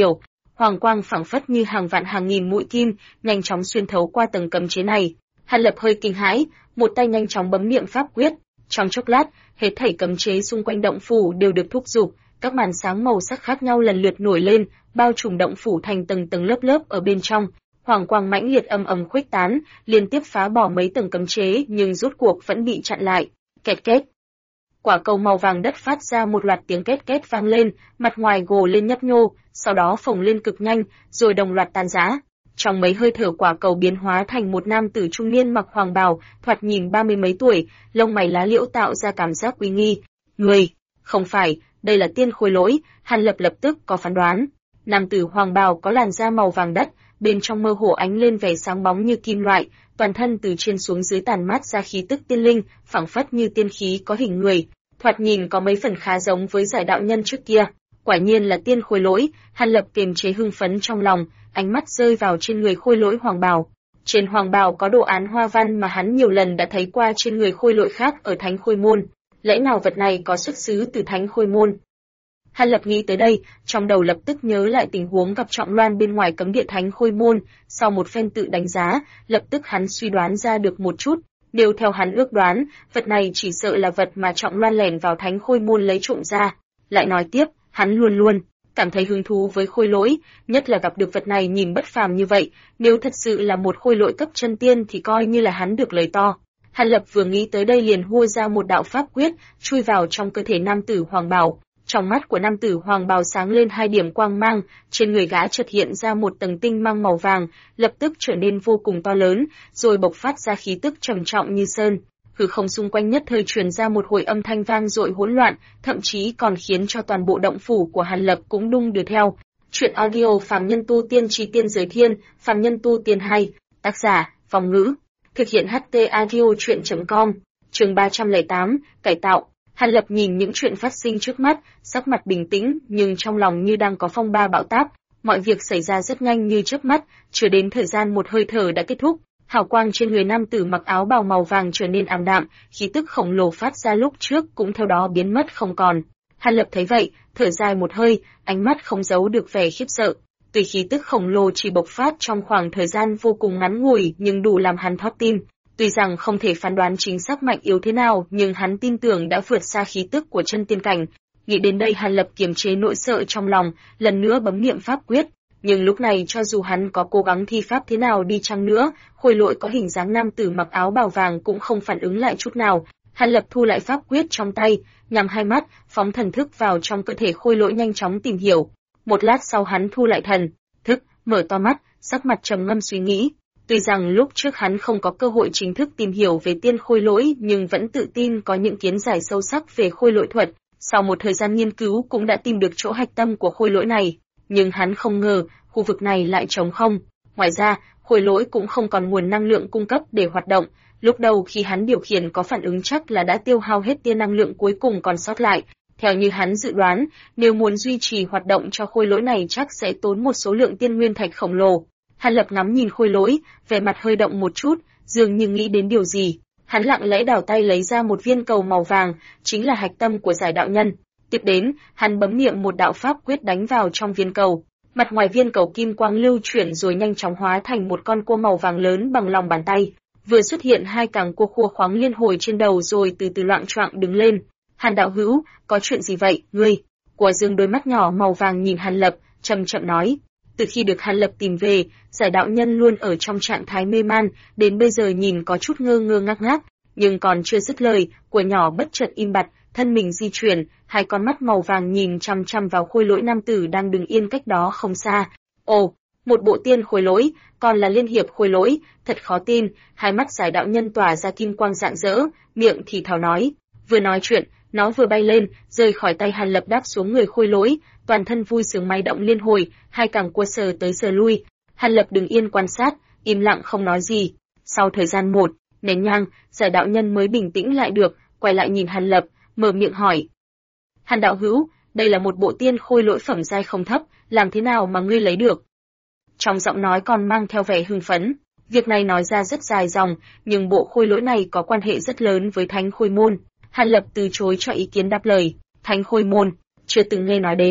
hoàng quang phảng phất như hàng vạn hàng nghìn mũi kim, nhanh chóng xuyên thấu qua tầng cấm chế này. Hàn Lập hơi kinh hãi, một tay nhanh chóng bấm niệm pháp quyết, trong chốc lát, hết thảy cấm chế xung quanh động phủ đều được thúc giục, các màn sáng màu sắc khác nhau lần lượt nổi lên, bao trùm động phủ thành tầng tầng lớp lớp ở bên trong. Hoàng quang mãnh liệt ầm ầm khuếch tán, liên tiếp phá bỏ mấy tầng cấm chế nhưng rốt cuộc vẫn bị chặn lại. Kẹt két. Quả cầu màu vàng đất phát ra một loạt tiếng két két vang lên, mặt ngoài gồ lên nhấp nhô, sau đó phồng lên cực nhanh, rồi đồng loạt tan rã. Trong mấy hơi thở quả cầu biến hóa thành một nam tử trung niên mặc hoàng bào, thoạt nhìn 30 mấy tuổi, lông mày lá liễu tạo ra cảm giác uy nghi. Người, không phải, đây là Tiên Khôi Lỗi, Hàn Lập lập tức có phán đoán. Nam tử hoàng bào có làn da màu vàng đất, bên trong mơ hồ ánh lên vẻ sáng bóng như kim loại, toàn thân từ trên xuống dưới tản mát ra khí tức tiên linh, phảng phất như tiên khí có hình người, thoạt nhìn có mấy phần khá giống với giải đạo nhân trước kia. Quả nhiên là Tiên Khôi Lỗi, Hàn Lập kiềm chế hưng phấn trong lòng, ánh mắt rơi vào trên người Khôi Lỗi hoàng bào. Trên hoàng bào có đồ án hoa văn mà hắn nhiều lần đã thấy qua trên người Khôi Lỗi khác ở Thánh Khôi Môn. Lẽ nào vật này có xuất xứ từ Thánh Khôi Môn? Hàn Lập nghĩ tới đây, trong đầu lập tức nhớ lại tình huống gặp Trọng Loan bên ngoài cấm địa Thánh Khôi Môn, sau một phen tự đánh giá, lập tức hắn suy đoán ra được một chút, nếu theo hắn ước đoán, vật này chỉ sợ là vật mà Trọng Loan lẻn vào Thánh Khôi Môn lấy trộm ra. Lại nói tiếp, hắn luôn luôn cảm thấy hứng thú với Khôi Lỗi, nhất là gặp được vật này nhìn bất phàm như vậy, nếu thật sự là một Khôi Lỗi cấp chân tiên thì coi như là hắn được lời to. Hàn Lập vừa nghĩ tới đây liền hô ra một đạo pháp quyết, chui vào trong cơ thể nam tử hoàng bào. Trong mắt của nam tử hoàng bào sáng lên hai điểm quang mang, trên người gã chợt hiện ra một tầng tinh mang màu vàng, lập tức trở nên vô cùng to lớn, rồi bộc phát ra khí tức trầm trọng như sơn. Hư không xung quanh nhất thời truyền ra một hồi âm thanh vang dội hỗn loạn, thậm chí còn khiến cho toàn bộ động phủ của Hàn Lập cũng đung đưa theo. Truyện audio Phàm Nhân Tu Tiên Chí Tiên Giới Thiên, Phàm Nhân Tu Tiên 2, tác giả, Phong Ngữ, thực hiện HT audio truyện.com, chương 308, cải tạo. Hàn Lập nhìn những chuyện phát sinh trước mắt, sắc mặt bình tĩnh, nhưng trong lòng như đang có phong ba bão táp, mọi việc xảy ra rất nhanh như chớp mắt, chưa đến thời gian một hơi thở đã kết thúc. Hào quang trên người nam tử mặc áo bào màu vàng trở nên ảm đạm, khí tức khổng lồ phát ra lúc trước cũng theo đó biến mất không còn. Hàn Lập thấy vậy, thở dài một hơi, ánh mắt không giấu được vẻ khiếp sợ. Tuy khí tức khổng lồ chỉ bộc phát trong khoảng thời gian vô cùng ngắn ngủi nhưng đủ làm hắn thót tim. Tuy rằng không thể phán đoán chính xác mạnh yếu thế nào, nhưng hắn tin tưởng đã vượt xa khí tức của chân tiên cảnh. Nghĩ đến đây Hàn Lập kiềm chế nỗi sợ trong lòng, lần nữa bấm niệm pháp quyết. Nhưng lúc này cho dù hắn có cố gắng thi pháp thế nào đi chăng nữa, Khôi Lỗi có hình dáng nam tử mặc áo bào vàng cũng không phản ứng lại chút nào. Hàn Lập thu lại pháp quyết trong tay, nhắm hai mắt, phóng thần thức vào trong cơ thể Khôi Lỗi nhanh chóng tìm hiểu. Một lát sau hắn thu lại thần thức, mở to mắt, sắc mặt trầm ngâm suy nghĩ. Tuy rằng lúc trước hắn không có cơ hội chính thức tìm hiểu về Tiên Khôi Lỗi nhưng vẫn tự tin có những kiến giải sâu sắc về Khôi Lỗi thuật. Sau một thời gian nghiên cứu cũng đã tìm được chỗ hạch tâm của Khôi Lỗi này. Nhưng hắn không ngờ, khu vực này lại trống không. Ngoài ra, Khôi Lỗi cũng không còn nguồn năng lượng cung cấp để hoạt động. Lúc đầu khi hắn điều khiển có phản ứng chắc là đã tiêu hao hết tia năng lượng cuối cùng còn sót lại. Theo như hắn dự đoán, nếu muốn duy trì hoạt động cho Khôi Lỗi này chắc sẽ tốn một số lượng tiên nguyên thạch khổng lồ. Hàn Lập ngắm nhìn Khôi Lỗi, vẻ mặt hơi động một chút, dường như nghĩ đến điều gì. Hắn lặng lẽ đảo tay lấy ra một viên cầu màu vàng, chính là hạch tâm của giải đạo nhân. Tiếp đến, hắn bấm niệm một đạo pháp quyết đánh vào trong viên cầu. Mặt ngoài viên cầu kim quang lưu chuyển rồi nhanh chóng hóa thành một con cua màu vàng lớn bằng lòng bàn tay. Vừa xuất hiện hai càng cua khua khoáng liên hồi trên đầu rồi từ từ loạng choạng đứng lên. Hàn đạo hữu, có chuyện gì vậy, ngươi? Của Dương đôi mắt nhỏ màu vàng nhìn Hàn Lập, chậm chậm nói. Từ khi được Hàn Lập tìm về, giải đạo nhân luôn ở trong trạng thái mê man, đến bây giờ nhìn có chút ngơ ngơ ngác ngác, nhưng còn chưa dứt lời, của nhỏ bất chợt im bặt, thân mình di chuyển, hai con mắt màu vàng nhìn chăm chăm vào Khôi Lỗi nam tử đang đứng yên cách đó không xa. Ồ, một bộ tiên Khôi Lỗi, còn là liên hiệp Khôi Lỗi, thật khó tin. Hai mắt giải đạo nhân tỏa ra kim quang rạng rỡ, miệng thì thào nói. Vừa nói chuyện, nó vừa bay lên, rơi khỏi tay Hàn Lập đáp xuống người Khôi Lỗi, toàn thân vui sướng may động liên hồi, hai càng cua sờ tới sờ lui. Hàn Lập đứng yên quan sát, im lặng không nói gì. Sau thời gian một nén nhang, giải đạo nhân mới bình tĩnh lại được, quay lại nhìn Hàn Lập, mở miệng hỏi. Hàn đạo hữu, đây là một bộ tiên Khôi Lỗi phẩm giai không thấp, làm thế nào mà ngươi lấy được? Trong giọng nói còn mang theo vẻ hưng phấn. Việc này nói ra rất dài dòng, nhưng bộ Khôi Lỗi này có quan hệ rất lớn với Thánh Khôi Môn. Hàn Lập từ chối cho ý kiến đáp lời. Thánh Khôi Môn, chưa từng nghe nói đến.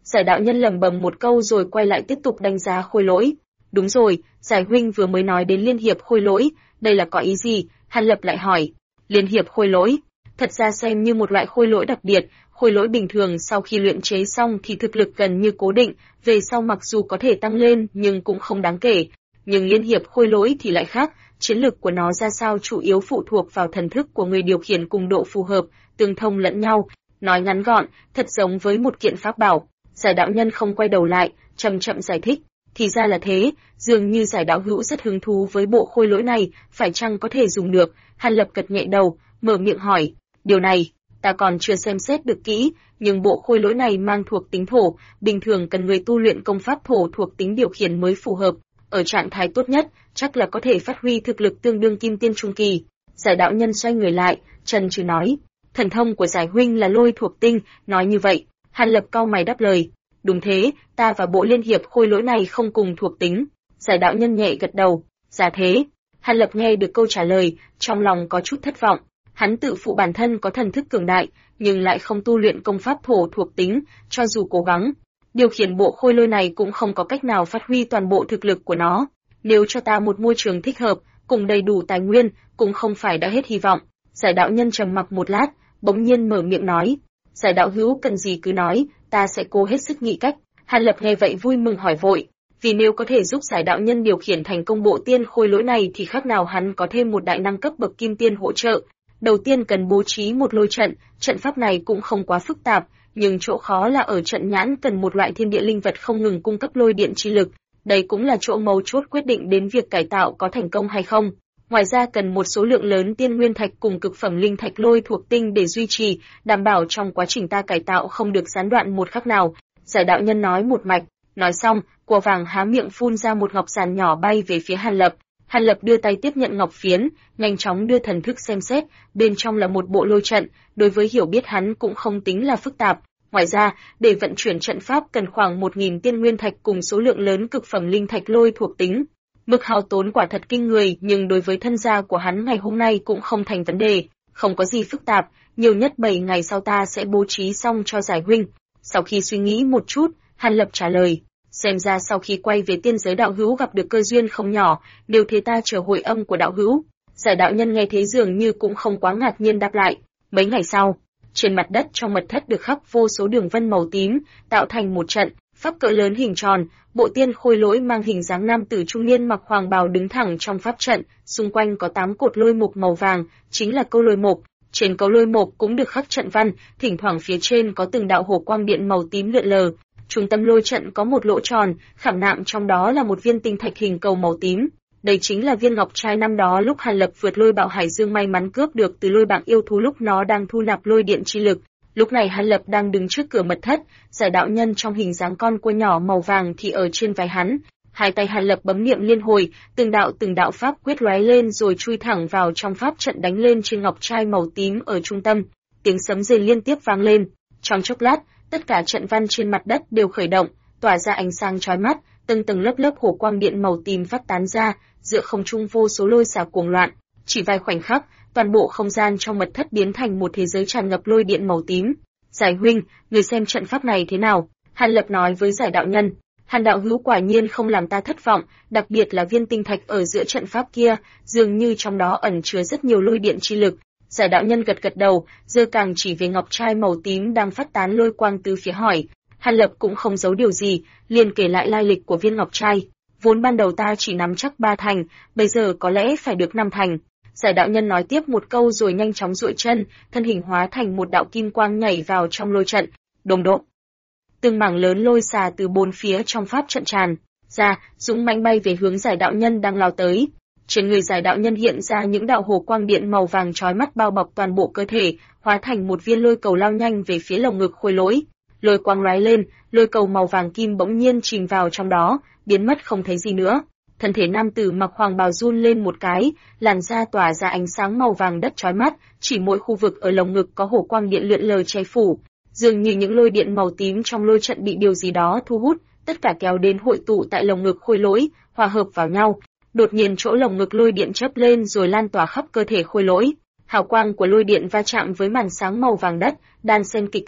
Giải đạo nhân lẩm bẩm một câu rồi quay lại tiếp tục đánh giá khôi lỗi. Đúng rồi, Giải huynh vừa mới nói đến liên hiệp khôi lỗi, đây là có ý gì? Hàn Lập lại hỏi. Liên hiệp khôi lỗi, thật ra xem như một loại khôi lỗi đặc biệt, khôi lỗi bình thường sau khi luyện chế xong thì thực lực gần như cố định, về sau mặc dù có thể tăng lên nhưng cũng không đáng kể. Nhưng liên hiệp khôi lỗi thì lại khác, chiến lực của nó ra sao chủ yếu phụ thuộc vào thần thức của người điều khiển cùng độ phù hợp, tương thông lẫn nhau. Nói ngắn gọn, thật giống với một kiện pháp bảo. Giải đạo nhân không quay đầu lại, chậm chậm giải thích. Thì ra là thế, dường như giải đạo hữu rất hứng thú với bộ khôi lỗi này, phải chăng có thể dùng được? Hàn Lập gật nhẹ đầu, mở miệng hỏi. Điều này, ta còn chưa xem xét được kỹ, nhưng bộ khôi lỗi này mang thuộc tính thổ, bình thường cần người tu luyện công pháp thổ thuộc tính điều khiển mới phù hợp. Ở trạng thái tốt nhất, chắc là có thể phát huy thực lực tương đương kim tiên trung kỳ. Giải đạo nhân xoay người lại, chần chừ nói. Thần thông của Giải huynh là lôi thuộc tinh, nói như vậy. Hàn Lập cau mày đáp lời. Đúng thế, ta và bộ liên hiệp khôi lỗi này không cùng thuộc tính. Giải đạo nhân nhẹ gật đầu. Dạ thế. Hàn Lập nghe được câu trả lời, trong lòng có chút thất vọng. Hắn tự phụ bản thân có thần thức cường đại, nhưng lại không tu luyện công pháp thổ thuộc tính, cho dù cố gắng, điều khiển bộ khôi lỗi này cũng không có cách nào phát huy toàn bộ thực lực của nó. Nếu cho ta một môi trường thích hợp, cùng đầy đủ tài nguyên, cũng không phải đã hết hy vọng. Giải đạo nhân trầm mặc một lát, bỗng nhiên mở miệng nói. Giải đạo hữu cần gì cứ nói, ta sẽ cố hết sức nghĩ cách. Hàn Lập nghe vậy vui mừng hỏi vội, vì nếu có thể giúp giải đạo nhân điều khiển thành công bộ tiên khôi lỗi này thì khác nào hắn có thêm một đại năng cấp bậc kim tiên hỗ trợ. Đầu tiên cần bố trí một lôi trận, trận pháp này cũng không quá phức tạp, nhưng chỗ khó là ở trận nhãn cần một loại thiên địa linh vật không ngừng cung cấp lôi điện chi lực. Đây cũng là chỗ mấu chốt quyết định đến việc cải tạo có thành công hay không. Ngoài ra cần một số lượng lớn tiên nguyên thạch cùng cực phẩm linh thạch lôi thuộc tinh để duy trì, đảm bảo trong quá trình ta cải tạo không được gián đoạn một khắc nào. Giải đạo nhân nói một mạch, nói xong, Cua Vàng há miệng phun ra một ngọc giản nhỏ bay về phía Hàn Lập. Hàn Lập đưa tay tiếp nhận ngọc phiến, nhanh chóng đưa thần thức xem xét, bên trong là một bộ lôi trận, đối với hiểu biết hắn cũng không tính là phức tạp. Ngoài ra, để vận chuyển trận pháp cần khoảng 1000 tiên nguyên thạch cùng số lượng lớn cực phẩm linh thạch lôi thuộc tính. Mức hao tốn quả thật kinh người, nhưng đối với thân gia của hắn ngày hôm nay cũng không thành vấn đề, không có gì phức tạp, nhiều nhất 7 ngày sau ta sẽ bố trí xong cho Giải huynh. Sau khi suy nghĩ một chút, Hàn Lập trả lời, xem ra sau khi quay về tiên giới đạo hữu gặp được cơ duyên không nhỏ, nếu thế ta chờ hồi âm của đạo hữu. Giải đạo nhân nghe thế dường như cũng không quá ngạc nhiên đáp lại. Mấy ngày sau, trên mặt đất trong mật thất được khắc vô số đường vân màu tím, tạo thành một trận pháp cỡ lớn hình tròn, bộ tiên khôi lỗi mang hình dáng nam tử trung niên mặc hoàng bào đứng thẳng trong pháp trận, xung quanh có 8 cột lôi mục màu vàng, chính là câu lôi mục. Trên câu lôi mục cũng được khắc trận văn, thỉnh thoảng phía trên có từng đạo hổ quang điện màu tím lượn lờ. Trung tâm lôi trận có một lỗ tròn, khảm nạm trong đó là một viên tinh thạch hình cầu màu tím. Đây chính là viên ngọc trai năm đó lúc Hàn Lập vượt lôi bạo hải dương may mắn cướp được từ lôi bảng yêu thú lúc nó đang thu nạp lôi điện chi lực. Lúc này Hàn Lập đang đứng trước cửa mật thất, Giải đạo nhân trong hình dáng con cua nhỏ màu vàng thì ở trên vai hắn. Hai tay Hàn Lập bấm niệm liên hồi, từng đạo pháp quyết lóe lên rồi chui thẳng vào trong pháp trận đánh lên trên ngọc trai màu tím ở trung tâm. Tiếng sấm rền liên tiếp vang lên. Trong chốc lát, tất cả trận văn trên mặt đất đều khởi động, tỏa ra ánh sáng chói mắt, từng tầng lớp hổ quang điện màu tím phát tán ra, giữa không trung vô số lôi xả cuồng loạn. Chỉ vài khoảnh khắc, toàn bộ không gian trong mật thất biến thành một thế giới tràn ngập lôi điện màu tím. Giải huynh, người xem trận pháp này thế nào? Hàn Lập nói với Giải đạo nhân. Hàn đạo hữu quả nhiên không làm ta thất vọng, đặc biệt là viên tinh thạch ở giữa trận pháp kia, dường như trong đó ẩn chứa rất nhiều lôi điện chi lực. Giải đạo nhân gật gật đầu, giơ càng chỉ về ngọc trai màu tím đang phát tán lôi quang từ phía hỏi. Hàn Lập cũng không giấu điều gì, liền kể lại lai lịch của viên ngọc trai. Vốn ban đầu ta chỉ nắm chắc 3 thành, bây giờ có lẽ phải được 5 thành. Giải đạo nhân nói tiếp một câu rồi nhanh chóng duỗi chân, thân hình hóa thành một đạo kim quang nhảy vào trong lôi trận. Đùng đụng. Từng mảng lớn lôi xà từ bốn phía trong pháp trận tràn ra, dũng mãnh bay về hướng Giải đạo nhân đang lao tới. Trên người Giải đạo nhân hiện ra những đạo hồ quang điện màu vàng chói mắt bao bọc toàn bộ cơ thể, hóa thành một viên lôi cầu lao nhanh về phía lồng ngực khôi lỗi. Lôi quang lóe lên, lôi cầu màu vàng kim bỗng nhiên chìm vào trong đó, biến mất không thấy gì nữa. Thân thể nam tử mặc hoàng bào run lên một cái, làn da tỏa ra ánh sáng màu vàng đất chói mắt, chỉ mỗi khu vực ở lồng ngực có hồ quang điện lượn lờ che phủ, dường như những lôi điện màu tím trong lôi trận bị điều gì đó thu hút, tất cả kéo đến hội tụ tại lồng ngực khôi lỗi, hòa hợp vào nhau. Đột nhiên chỗ lồng ngực lôi điện chớp lên rồi lan tỏa khắp cơ thể khôi lỗi. Hào quang của lôi điện va chạm với màn sáng màu vàng đất, đan xen kịch liệt,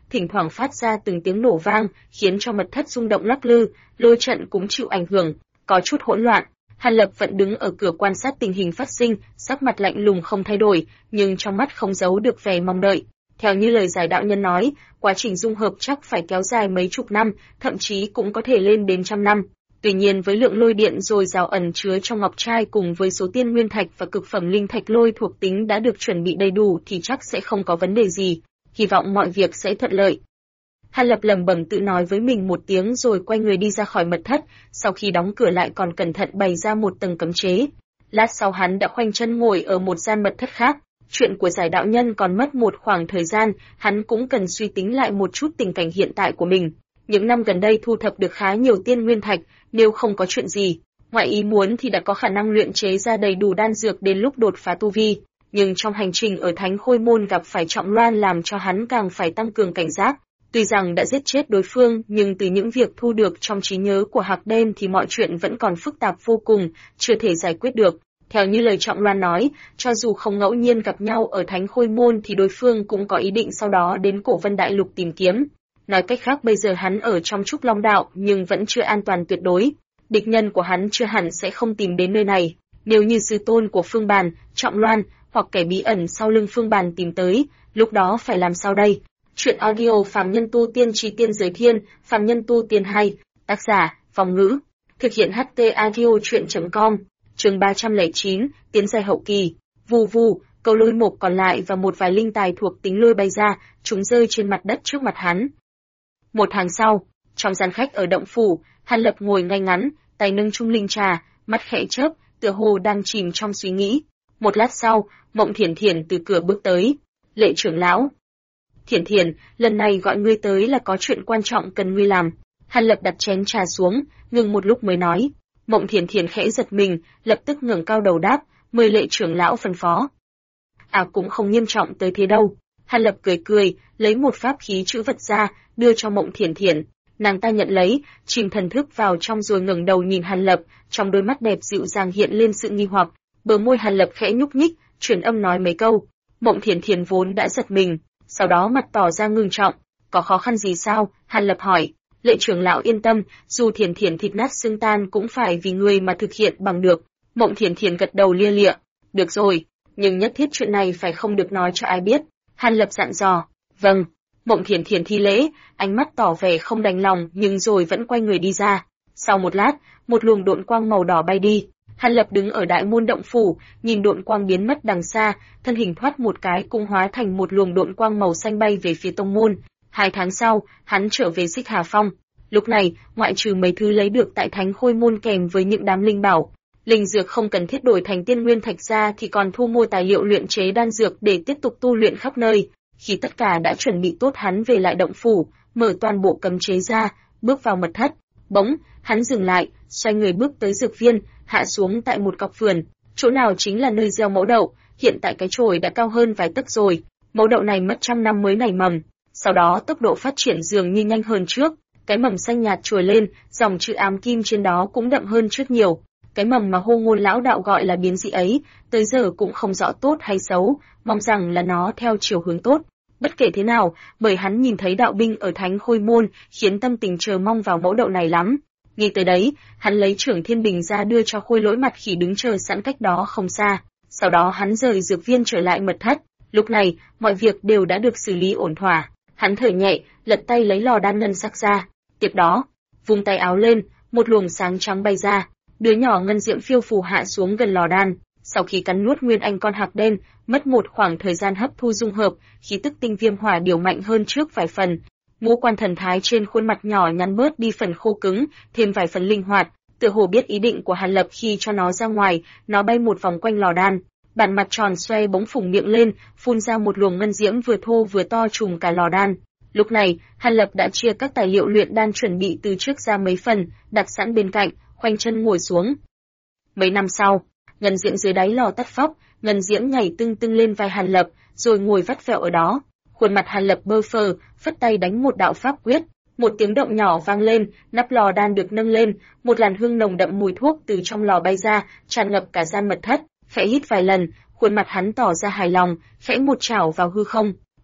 thỉnh thoảng phát ra từng tiếng nổ vang, khiến cho mật thất rung động lắc lư, lôi trận cũng chịu ảnh hưởng, có chút hỗn loạn. Hàn Lập vẫn đứng ở cửa quan sát tình hình phát sinh, sắc mặt lạnh lùng không thay đổi, nhưng trong mắt không giấu được vẻ mong đợi. Theo như lời giải đạo nhân nói, quá trình dung hợp chắc phải kéo dài mấy chục năm, thậm chí cũng có thể lên đến trăm năm. Tuy nhiên với lượng lôi điện dồi dào ẩn chứa trong ngọc trai cùng với số tiên nguyên thạch và cực phẩm linh thạch lôi thuộc tính đã được chuẩn bị đầy đủ thì chắc sẽ không có vấn đề gì, hy vọng mọi việc sẽ thuận lợi. Hàn Lập lẩm bẩm tự nói với mình một tiếng rồi quay người đi ra khỏi mật thất, sau khi đóng cửa lại còn cẩn thận bày ra một tầng cấm chế. Lát sau hắn đã khoanh chân ngồi ở một gian mật thất khác. Chuyện của giải đạo nhân còn mất một khoảng thời gian, hắn cũng cần suy tính lại một chút tình cảnh hiện tại của mình. Những năm gần đây thu thập được khá nhiều tiên nguyên thạch, nếu không có chuyện gì, ngoại ý muốn thì đã có khả năng luyện chế ra đầy đủ đan dược đến lúc đột phá tu vi. Nhưng trong hành trình ở Thánh Khôi Môn gặp phải Trọng Loan làm cho hắn càng phải tăng cường cảnh giác. Tuy rằng đã giết chết đối phương, nhưng từ những việc thu được trong trí nhớ của Hạc Đêm thì mọi chuyện vẫn còn phức tạp vô cùng, chưa thể giải quyết được. Theo như lời Trọng Loan nói, cho dù không ngẫu nhiên gặp nhau ở Thánh Khôi Môn thì đối phương cũng có ý định sau đó đến Cổ Vân Đại Lục tìm kiếm. Nói cách khác bây giờ hắn ở trong Trúc Long Đạo nhưng vẫn chưa an toàn tuyệt đối. Địch nhân của hắn chưa hẳn sẽ không tìm đến nơi này. Nếu như sư tôn của Phương Bàn, Trọng Loan hoặc kẻ bí ẩn sau lưng Phương Bàn tìm tới, lúc đó phải làm sao đây? Chuyện audio Phàm Nhân Tu Tiên Chí Tiên Giới Thiên, Phàm Nhân Tu Tiên 2, tác giả, Phòng Ngữ, thực hiện HT audio chuyện.com, chương 309, tiến giai hậu kỳ, vù vù, câu lôi một còn lại và một vài linh tài thuộc tính lôi bay ra, chúng rơi trên mặt đất trước mặt hắn. Một tháng sau, trong gian khách ở động phủ, Hàn Lập ngồi ngay ngắn, tay nâng chung linh trà, mắt khẽ chớp, tựa hồ đang chìm trong suy nghĩ. Một lát sau, Mộng Thiển Thiển từ cửa bước tới. Lệ trưởng lão. Thiển Thiển, lần này gọi ngươi tới là có chuyện quan trọng cần ngươi làm. Hàn Lập đặt chén trà xuống, ngừng một lúc mới nói. Mộng Thiển Thiển khẽ giật mình, lập tức ngẩng cao đầu đáp, mời lệ trưởng lão phân phó. Cũng không nghiêm trọng tới thế đâu. Hàn Lập cười cười, lấy một pháp khí trữ vật ra, đưa cho Mộng Thiển Thiển. Nàng ta nhận lấy, chìm thần thức vào trong rồi ngẩng đầu nhìn Hàn Lập, trong đôi mắt đẹp dịu dàng hiện lên sự nghi hoặc. Bờ môi Hàn Lập khẽ nhúc nhích, truyền âm nói mấy câu. Mộng Thiển Thiển vốn đã giật mình, sau đó mặt tỏ ra ngưng trọng. Có khó khăn gì sao? Hàn Lập hỏi. Lệ trưởng lão yên tâm, dù Thiển Thiển thịt nát xương tan cũng phải vì người mà thực hiện bằng được. Mộng Thiển Thiển gật đầu lia lịa. Được rồi, nhưng nhất thiết chuyện này phải không được nói cho ai biết. Hàn Lập dặn dò. Vâng. Mộng Thiển Thiển thi lễ, ánh mắt tỏ vẻ không đành lòng nhưng rồi vẫn quay người đi ra. Sau một lát, một luồng độn quang màu đỏ bay đi. Hàn Lập đứng ở đại môn động phủ, nhìn độn quang biến mất đằng xa, thân hình thoát một cái cũng hóa thành một luồng độn quang màu xanh bay về phía tông môn. 2 tháng sau, hắn trở về Xích Hà Phong. Lúc này, ngoại trừ mấy thứ lấy được tại Thánh Khôi Môn kèm với những đám linh bảo, linh dược không cần thiết đổi thành tiên nguyên thạch ra thì còn thu mua tài liệu luyện chế đan dược để tiếp tục tu luyện khắp nơi. Khi tất cả đã chuẩn bị tốt hắn về lại động phủ, mở toàn bộ cấm chế ra, bước vào mật thất. Bỗng, hắn dừng lại, xoay người bước tới dược viên, hạ xuống tại một cọc vườn. Chỗ nào chính là nơi gieo mẫu đậu, hiện tại cái chồi đã cao hơn vài tấc rồi. Mẫu đậu này mất trăm năm mới nảy mầm. Sau đó tốc độ phát triển dường như nhanh hơn trước. Cái mầm xanh nhạt trồi lên, dòng chữ ám kim trên đó cũng đậm hơn trước nhiều. Cái mầm mà Hô Ngôn lão đạo gọi là biến dị ấy, tới giờ cũng không rõ tốt hay xấu, mong rằng là nó theo chiều hướng tốt. Bất kể thế nào, bởi hắn nhìn thấy đạo binh ở Thánh Khôi Môn, khiến tâm tình chờ mong vào mẫu đậu này lắm. Nghĩ tới đấy, hắn lấy Trưởng Thiên Bình ra đưa cho Khôi Lỗi Mặt Khỉ đứng chờ sẵn cách đó không xa. Sau đó hắn rời dược viên trở lại mật thất. Lúc này, mọi việc đều đã được xử lý ổn thỏa. Hắn thở nhẹ, lật tay lấy lò đan ngân sắc ra. Tiếp đó, vung tay áo lên, một luồng sáng trắng bay ra. Đứa nhỏ ngân diễm phiêu phù hạ xuống gần lò đan. Sau khi cắn nuốt nguyên anh con hạc đen, mất một khoảng thời gian hấp thu dung hợp, khí tức tinh viêm hỏa điều mạnh hơn trước vài phần. Ngũ quan thần thái trên khuôn mặt nhỏ nhắn bớt đi phần khô cứng, thêm vài phần linh hoạt. Tựa hồ biết ý định của Hàn Lập khi cho nó ra ngoài, nó bay một vòng quanh lò đan. Bản mặt tròn xoay bỗng phủng miệng lên, phun ra một luồng ngân diễm vừa thô vừa to trùm cả lò đan. Lúc này, Hàn Lập đã chia các tài liệu luyện đan chuẩn bị từ trước ra mấy phần, đặt sẵn bên cạnh, khoanh chân ngồi xuống. Mấy năm sau, ngân diễm dưới đáy lò tắt phóc, ngân diễm nhảy tưng tưng lên vai Hàn Lập, rồi ngồi vắt vẹo ở đó. Khuôn mặt Hàn Lập bơ phờ, phất tay đánh một đạo pháp quyết, một tiếng động nhỏ vang lên, nắp lò đan được nâng lên, một làn hương nồng đậm mùi thuốc từ trong lò bay ra, tràn ngập cả gian mật thất. Khẽ hít vài lần, khuôn mặt hắn tỏ ra hài lòng, khẽ một chảo vào hư không.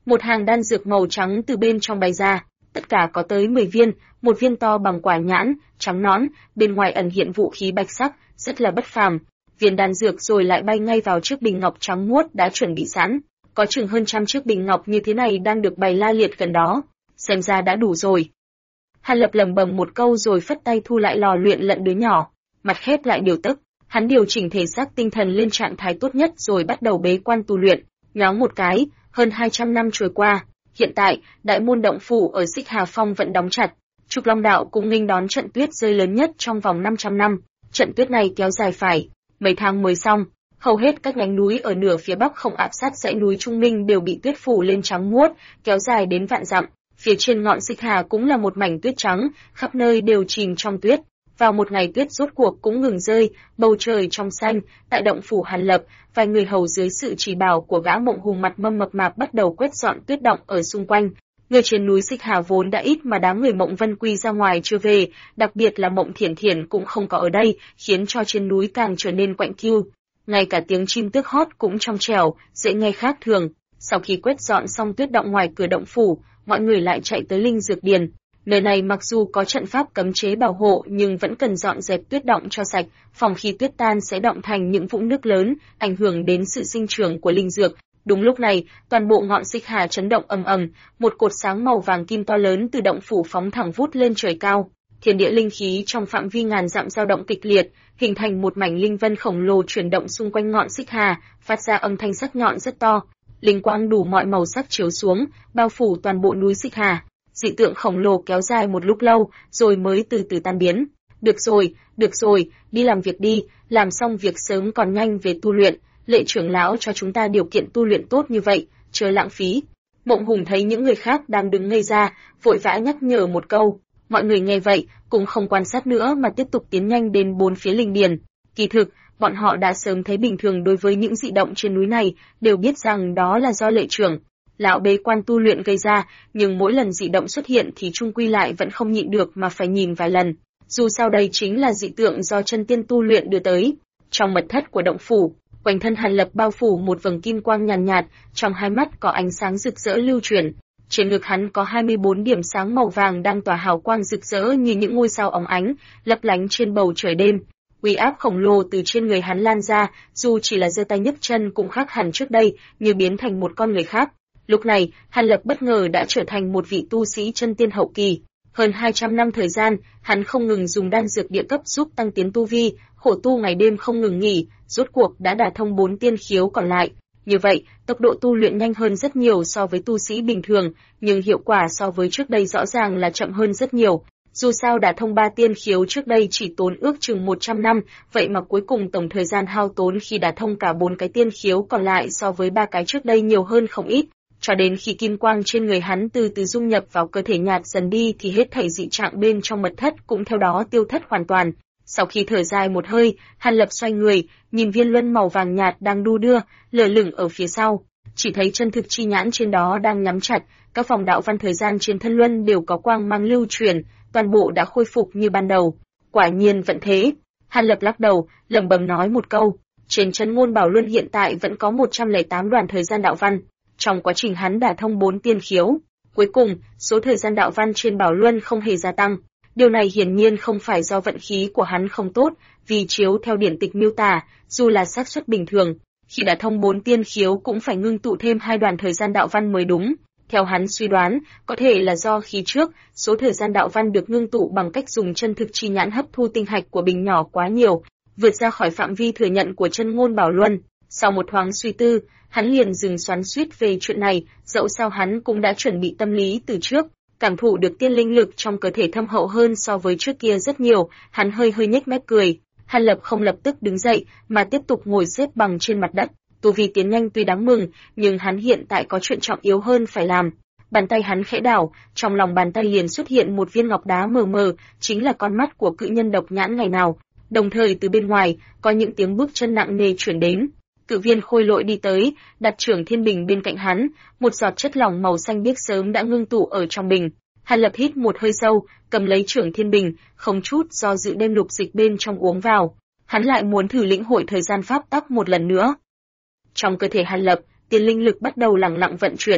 Một hàng đan dược màu trắng từ bên trong bay ra, tất cả có tới 10 viên, một viên to bằng quả nhãn, trắng nõn, bên ngoài ẩn hiện vũ khí bạch sắc, rất là bất phàm. Viên đan dược rồi lại bay ngay vào chiếc bình ngọc trắng muốt đã chuẩn bị sẵn. Có chừng hơn trăm chiếc bình ngọc như thế này đang được bày la liệt gần đó. Xem ra đã đủ rồi. Hàn Lập lẩm bẩm một câu rồi phất tay thu lại lò luyện lận đứa nhỏ, mặt khép lại điều tức. Hắn điều chỉnh thể xác tinh thần lên trạng thái tốt nhất rồi bắt đầu bế quan tu luyện. Nhoáng một cái, hơn 200 năm trôi qua, hiện tại, đại môn động phủ ở Xích Hà Phong vẫn đóng chặt. Trục Long Đạo cũng nghênh đón trận tuyết rơi lớn nhất trong vòng 500 năm. Trận tuyết này kéo dài phải mấy tháng mới xong. Hầu hết các nhánh núi ở nửa phía bắc không áp sát dãy núi Trung Minh đều bị tuyết phủ lên trắng muốt, kéo dài đến vạn dặm. Phía trên ngọn Xích Hà cũng là một mảnh tuyết trắng, khắp nơi đều chìm trong tuyết. Vào một ngày tuyết rốt cuộc cũng ngừng rơi, bầu trời trong xanh, tại động phủ Hàn Lập, vài người hầu dưới sự chỉ bảo của gã Mộng Hùng mặt mâm mập mạp bắt đầu quét dọn tuyết động ở xung quanh. Người trên núi Xích Hà vốn đã ít mà đám người Mộng Vân Quy ra ngoài chưa về, đặc biệt là Mộng Thiển Thiển cũng không có ở đây, khiến cho trên núi càng trở nên quạnh kiêu. Ngay cả tiếng chim tước hót cũng trong trẻo, dễ nghe khác thường. Sau khi quét dọn xong tuyết động ngoài cửa động phủ, mọi người lại chạy tới Linh Dược Điền. Nơi này mặc dù có trận pháp cấm chế bảo hộ nhưng vẫn cần dọn dẹp tuyết động cho sạch, phòng khi tuyết tan sẽ động thành những vũng nước lớn, ảnh hưởng đến sự sinh trưởng của linh dược. Đúng lúc này, toàn bộ ngọn Xích Hà chấn động ầm ầm, một cột sáng màu vàng kim to lớn từ động phủ phóng thẳng vút lên trời cao. Thiên địa linh khí trong phạm vi ngàn dặm dao động kịch liệt, hình thành một mảnh linh vân khổng lồ chuyển động xung quanh ngọn Xích Hà, phát ra âm thanh sắc nhọn rất to. Linh quang đủ mọi màu sắc chiếu xuống, bao phủ toàn bộ núi Xích Hà. Dị tượng khổng lồ kéo dài một lúc lâu, rồi mới từ từ tan biến. Được rồi, đi làm việc đi, làm xong việc sớm còn nhanh về tu luyện. Lệ trưởng lão cho chúng ta điều kiện tu luyện tốt như vậy, chớ lãng phí. Mộng Hùng thấy những người khác đang đứng ngây ra, vội vã nhắc nhở một câu. Mọi người nghe vậy, cũng không quan sát nữa mà tiếp tục tiến nhanh đến bốn phía linh điền. Kỳ thực, bọn họ đã sớm thấy bình thường đối với những dị động trên núi này, đều biết rằng đó là do lệ trưởng lão bế quan tu luyện gây ra, nhưng mỗi lần dị động xuất hiện thì chung quy lại vẫn không nhịn được mà phải nhìn vài lần. Dù sao đây chính là dị tượng do chân tiên tu luyện đưa tới. Trong mật thất của động phủ, quanh thân Hàn Lập bao phủ một vầng kim quang nhàn nhạt, trong hai mắt có ánh sáng rực rỡ lưu chuyển. Trên ngực hắn có 24 điểm sáng màu vàng đang tỏa hào quang rực rỡ như những ngôi sao óng ánh, lấp lánh trên bầu trời đêm. Uy áp khổng lồ từ trên người hắn lan ra, dù chỉ là giơ tay nhấc chân cũng khác hẳn trước đây, như biến thành một con người khác. Lúc này, Hàn Lập bất ngờ đã trở thành một vị tu sĩ chân tiên hậu kỳ. Hơn 200 năm thời gian, hắn không ngừng dùng đan dược địa cấp giúp tăng tiến tu vi, khổ tu ngày đêm không ngừng nghỉ, rốt cuộc đã đả thông 4 tiên khiếu còn lại. Như vậy, tốc độ tu luyện nhanh hơn rất nhiều so với tu sĩ bình thường, nhưng hiệu quả so với trước đây rõ ràng là chậm hơn rất nhiều. Dù sao đả thông 3 tiên khiếu trước đây chỉ tốn ước chừng 100 năm, vậy mà cuối cùng tổng thời gian hao tốn khi đả thông cả 4 cái tiên khiếu còn lại so với 3 cái trước đây nhiều hơn không ít. Cho đến khi kim quang trên người hắn từ từ dung nhập vào cơ thể nhạt dần đi thì hết thảy dị trạng bên trong mật thất cũng theo đó tiêu thất hoàn toàn. Sau khi thở dài một hơi, Hàn Lập xoay người, nhìn viên luân màu vàng nhạt đang đu đưa, lơ lửng ở phía sau. Chỉ thấy chân thực chi nhãn trên đó đang nhắm chặt, các vòng đạo văn thời gian trên thân luân đều có quang mang lưu truyền, toàn bộ đã khôi phục như ban đầu. Quả nhiên vẫn thế. Hàn Lập lắc đầu, lẩm bẩm nói một câu. Trên chân ngôn bảo luân hiện tại vẫn có 108 đoàn thời gian đạo văn. Trong quá trình hắn đả thông 4 tiên khiếu, cuối cùng, số thời gian đạo văn trên bảo luân không hề gia tăng. Điều này hiển nhiên không phải do vận khí của hắn không tốt, vì chiếu theo điển tịch miêu tả, dù là xác suất bình thường, khi đả thông 4 tiên khiếu cũng phải ngưng tụ thêm 2 đoàn thời gian đạo văn mới đúng. Theo hắn suy đoán, có thể là do khi trước, số thời gian đạo văn được ngưng tụ bằng cách dùng chân thực chi nhãn hấp thu tinh hạch của bình nhỏ quá nhiều, vượt ra khỏi phạm vi thừa nhận của chân ngôn bảo luân. Sau một thoáng suy tư, hắn liền dừng xoắn xuýt về chuyện này, dẫu sao hắn cũng đã chuẩn bị tâm lý từ trước, cảm thụ được tiên linh lực trong cơ thể thâm hậu hơn so với trước kia rất nhiều, hắn hơi nhếch mép cười. Hàn Lập không lập tức đứng dậy, mà tiếp tục ngồi xếp bằng trên mặt đất. Tu vi tiến nhanh tuy đáng mừng, nhưng hắn hiện tại có chuyện trọng yếu hơn phải làm. Bàn tay hắn khẽ đảo, trong lòng bàn tay liền xuất hiện một viên ngọc đá mờ mờ, chính là con mắt của cự nhân độc nhãn ngày nào. Đồng thời từ bên ngoài, có những tiếng bước chân nặng nề chuyển đến. Cự viên khôi lỗi đi tới, đặt trưởng thiên bình bên cạnh hắn, một giọt chất lỏng màu xanh biếc sớm đã ngưng tụ ở trong bình. Hàn Lập hít một hơi sâu, cầm lấy trưởng thiên bình, không chút do dự đem lục dịch bên trong uống vào. Hắn lại muốn thử lĩnh hội thời gian pháp tắc một lần nữa. Trong cơ thể Hàn Lập, tiên linh lực bắt đầu lặng lặng vận chuyển.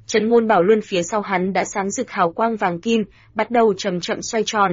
Trấn Ngôn Bảo Luân phía sau hắn đã sáng rực hào quang vàng kim, bắt đầu chậm chậm xoay tròn,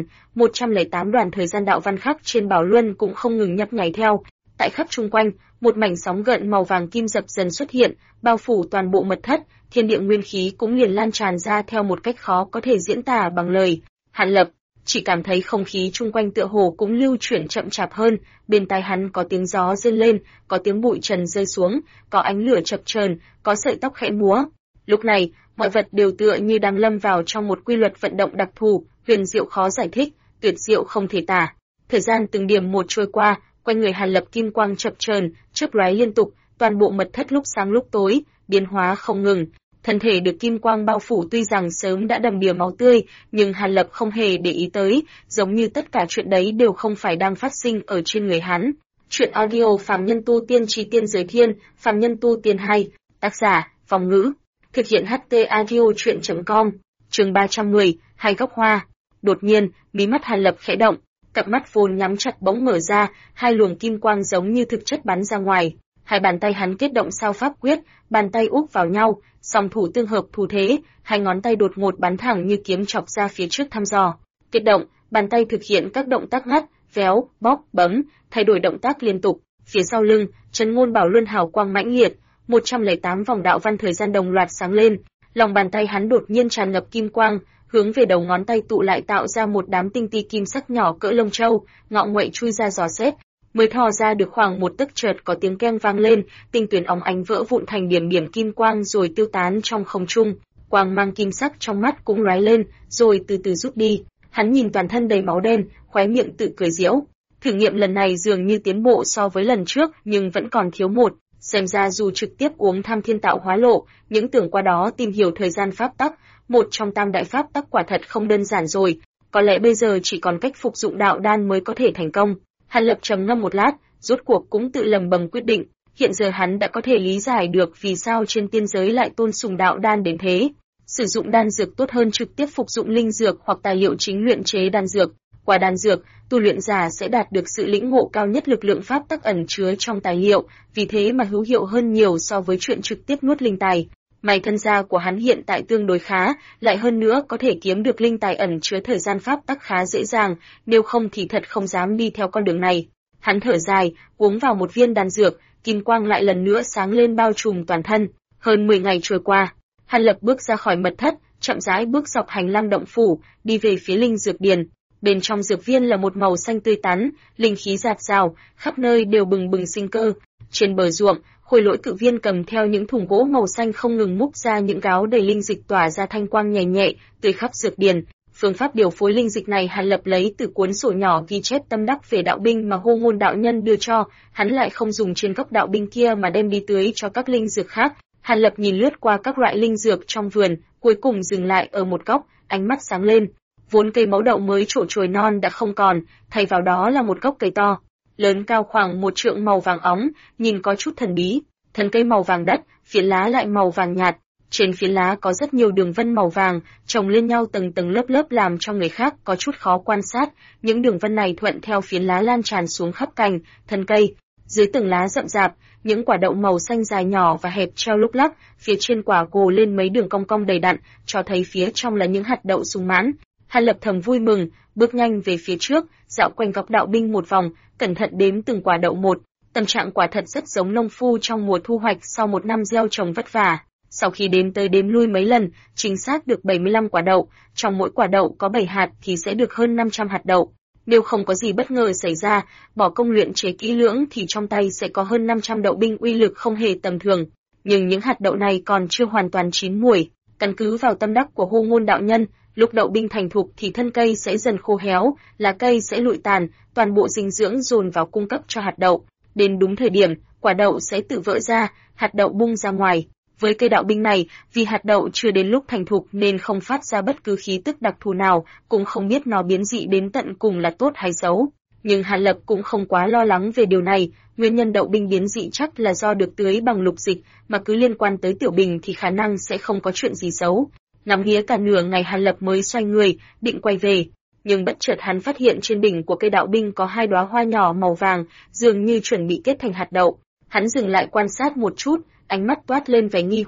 108 đoàn thời gian đạo văn khắc trên Bảo Luân cũng không ngừng nhấp nháy theo. Tại khắp chung quanh, một mảnh sóng gợn màu vàng kim dập dần xuất hiện, bao phủ toàn bộ mật thất, thiên địa nguyên khí cũng liền lan tràn ra theo một cách khó có thể diễn tả bằng lời. Hàn Lập chỉ cảm thấy không khí chung quanh tựa hồ cũng lưu chuyển chậm chạp hơn, bên tai hắn có tiếng gió rên lên, có tiếng bụi trần rơi xuống, có ánh lửa chập chờn, có sợi tóc khẽ múa. Lúc này, mọi vật đều tựa như đang lâm vào trong một quy luật vận động đặc thù, huyền diệu khó giải thích, tuyệt diệu không thể tả. Thời gian từng điểm một trôi qua, quanh người Hàn Lập kim quang chập chờn, chớp lóe liên tục, toàn bộ mật thất lúc sáng lúc tối, biến hóa không ngừng. Thân thể được kim quang bao phủ tuy rằng sớm đã đầm đìa máu tươi, nhưng Hàn Lập không hề để ý tới, giống như tất cả chuyện đấy đều không phải đang phát sinh ở trên người hắn. Chuyện audio Phàm Nhân Tu Tiên Chi Tiên Giới Thiên, Phàm Nhân Tu Tiên 2, tác giả, Phong Ngữ. Thực hiện HT Audio Chuyện.com, chương 310, Hai góc hoa. Đột nhiên, mí mắt Hàn Lập khẽ động, cặp mắt vốn nhắm chặt bỗng mở ra, hai luồng kim quang giống như thực chất bắn ra ngoài. Hai bàn tay hắn kết động sao pháp quyết, bàn tay úp vào nhau, song thủ tương hợp thủ thế, hai ngón tay đột ngột bắn thẳng như kiếm chọc ra phía trước thăm dò. Kết động, bàn tay thực hiện các động tác ngắt, véo, bóp, bấm, thay đổi động tác liên tục. Phía sau lưng, Trấn Ngôn Bảo Luân hào quang mãnh liệt, 108 vòng đạo văn thời gian đồng loạt sáng lên, lòng bàn tay hắn đột nhiên tràn ngập kim quang, hướng về đầu ngón tay tụ lại tạo ra một đám tinh ti kim sắc nhỏ cỡ lông châu, ngọ nguậy chui ra dò xét, mới thò ra được khoảng một tấc chợt có tiếng keng vang lên, tinh tuyến óng ánh vỡ vụn thành điểm điểm kim quang rồi tiêu tán trong không trung, quang mang kim sắc trong mắt cũng lóe lên, rồi từ từ rút đi. Hắn nhìn toàn thân đầy máu đen, khóe miệng tự cười giễu. Thử nghiệm lần này dường như tiến bộ so với lần trước, nhưng vẫn còn thiếu một. Xem ra dù trực tiếp uống Tham Thiên Tạo Hóa Lộ, những tưởng qua đó tìm hiểu thời gian pháp tắc, một trong tam đại pháp tắc quả thật không đơn giản rồi, có lẽ bây giờ chỉ còn cách phục dụng đạo đan mới có thể thành công. Hàn Lập trầm ngâm một lát, rốt cuộc cũng tự lầm bầm quyết định, hiện giờ hắn đã có thể lý giải được vì sao trên tiên giới lại tôn sùng đạo đan đến thế. Sử dụng đan dược tốt hơn trực tiếp phục dụng linh dược hoặc tài liệu chính luyện chế đan dược. Qua đan dược, tu luyện giả sẽ đạt được sự lĩnh ngộ cao nhất lực lượng pháp tắc ẩn chứa trong tài liệu, vì thế mà hữu hiệu hơn nhiều so với chuyện trực tiếp nuốt linh tài. May thân gia của hắn hiện tại tương đối khá, lại hơn nữa có thể kiếm được linh tài ẩn chứa thời gian pháp tắc khá dễ dàng, nếu không thì thật không dám đi theo con đường này. Hắn thở dài, uống vào một viên đan dược, kim quang lại lần nữa sáng lên bao trùm toàn thân. Hơn 10 ngày trôi qua, Hàn Lập bước ra khỏi mật thất, chậm rãi bước dọc hành lang động phủ, đi về phía linh dược điền. Bên trong dược viên là một màu xanh tươi tắn, linh khí dạt dào, khắp nơi đều bừng bừng sinh cơ. Trên bờ ruộng, Khôi Lỗi cự viên cầm theo những thùng gỗ màu xanh không ngừng múc ra những gáo đầy linh dịch tỏa ra thanh quang nhẹ nhẹ, tươi khắp dược điền. Phương pháp điều phối linh dịch này Hàn Lập lấy từ cuốn sổ nhỏ ghi chép tâm đắc về đạo binh mà Hô Ngôn đạo nhân đưa cho, hắn lại không dùng trên gốc đạo binh kia mà đem đi tưới cho các linh dược khác. Hàn Lập nhìn lướt qua các loại linh dược trong vườn, cuối cùng dừng lại ở một góc, ánh mắt sáng lên. Vốn cây mẫu đậu mới trổ chồi non đã không còn, thay vào đó là một gốc cây to, lớn cao khoảng 1 trượng màu vàng óng, nhìn có chút thần bí. Thân cây màu vàng đất, phiến lá lại màu vàng nhạt, trên phiến lá có rất nhiều đường vân màu vàng, chồng lên nhau từng tầng lớp lớp làm cho người khác có chút khó quan sát. Những đường vân này thuận theo phiến lá lan tràn xuống khắp cành, thân cây. Dưới từng lá rậm rạp, những quả đậu màu xanh dài nhỏ và hẹp treo lúc lắc, phía trên quả gồ lên mấy đường cong cong đầy đặn, cho thấy phía trong là những hạt đậu sung mãn. Hàn Lập thầm vui mừng, bước nhanh về phía trước, dạo quanh góc đạo binh một vòng, cẩn thận đếm từng quả đậu một. Tâm trạng quả thật rất giống nông phu trong mùa thu hoạch sau một năm gieo trồng vất vả. Sau khi đếm tới đếm lui mấy lần, chính xác được 75 quả đậu, trong mỗi quả đậu có 7 hạt thì sẽ được hơn 500 hạt đậu. Nếu không có gì bất ngờ xảy ra, bỏ công luyện chế kỹ lưỡng thì trong tay sẽ có hơn 500 đậu binh uy lực không hề tầm thường. Nhưng những hạt đậu này còn chưa hoàn toàn chín muồi, căn cứ vào tâm đắc của Hô Ngôn đạo nhân, lúc đậu binh thành thục thì thân cây sẽ dần khô héo, lá cây sẽ lụi tàn, toàn bộ dinh dưỡng dồn vào cung cấp cho hạt đậu. Đến đúng thời điểm, quả đậu sẽ tự vỡ ra, hạt đậu bung ra ngoài. Với cây đạo binh này, vì hạt đậu chưa đến lúc thành thục nên không phát ra bất cứ khí tức đặc thù nào, cũng không biết nó biến dị đến tận cùng là tốt hay xấu. Nhưng Hàn Lập cũng không quá lo lắng về điều này, nguyên nhân đậu binh biến dị chắc là do được tưới bằng lục dịch, mà cứ liên quan tới tiểu bình thì khả năng sẽ không có chuyện gì xấu. Ngắm nghía cả nửa ngày Hàn Lập mới xoay người, định quay về. Nhưng bất chợt hắn phát hiện trên đỉnh của cây đạo binh có 2 đóa hoa nhỏ màu vàng, dường như chuẩn bị kết thành hạt đậu. Hắn dừng lại quan sát một chút, ánh mắt toát lên vẻ nghi hoặc,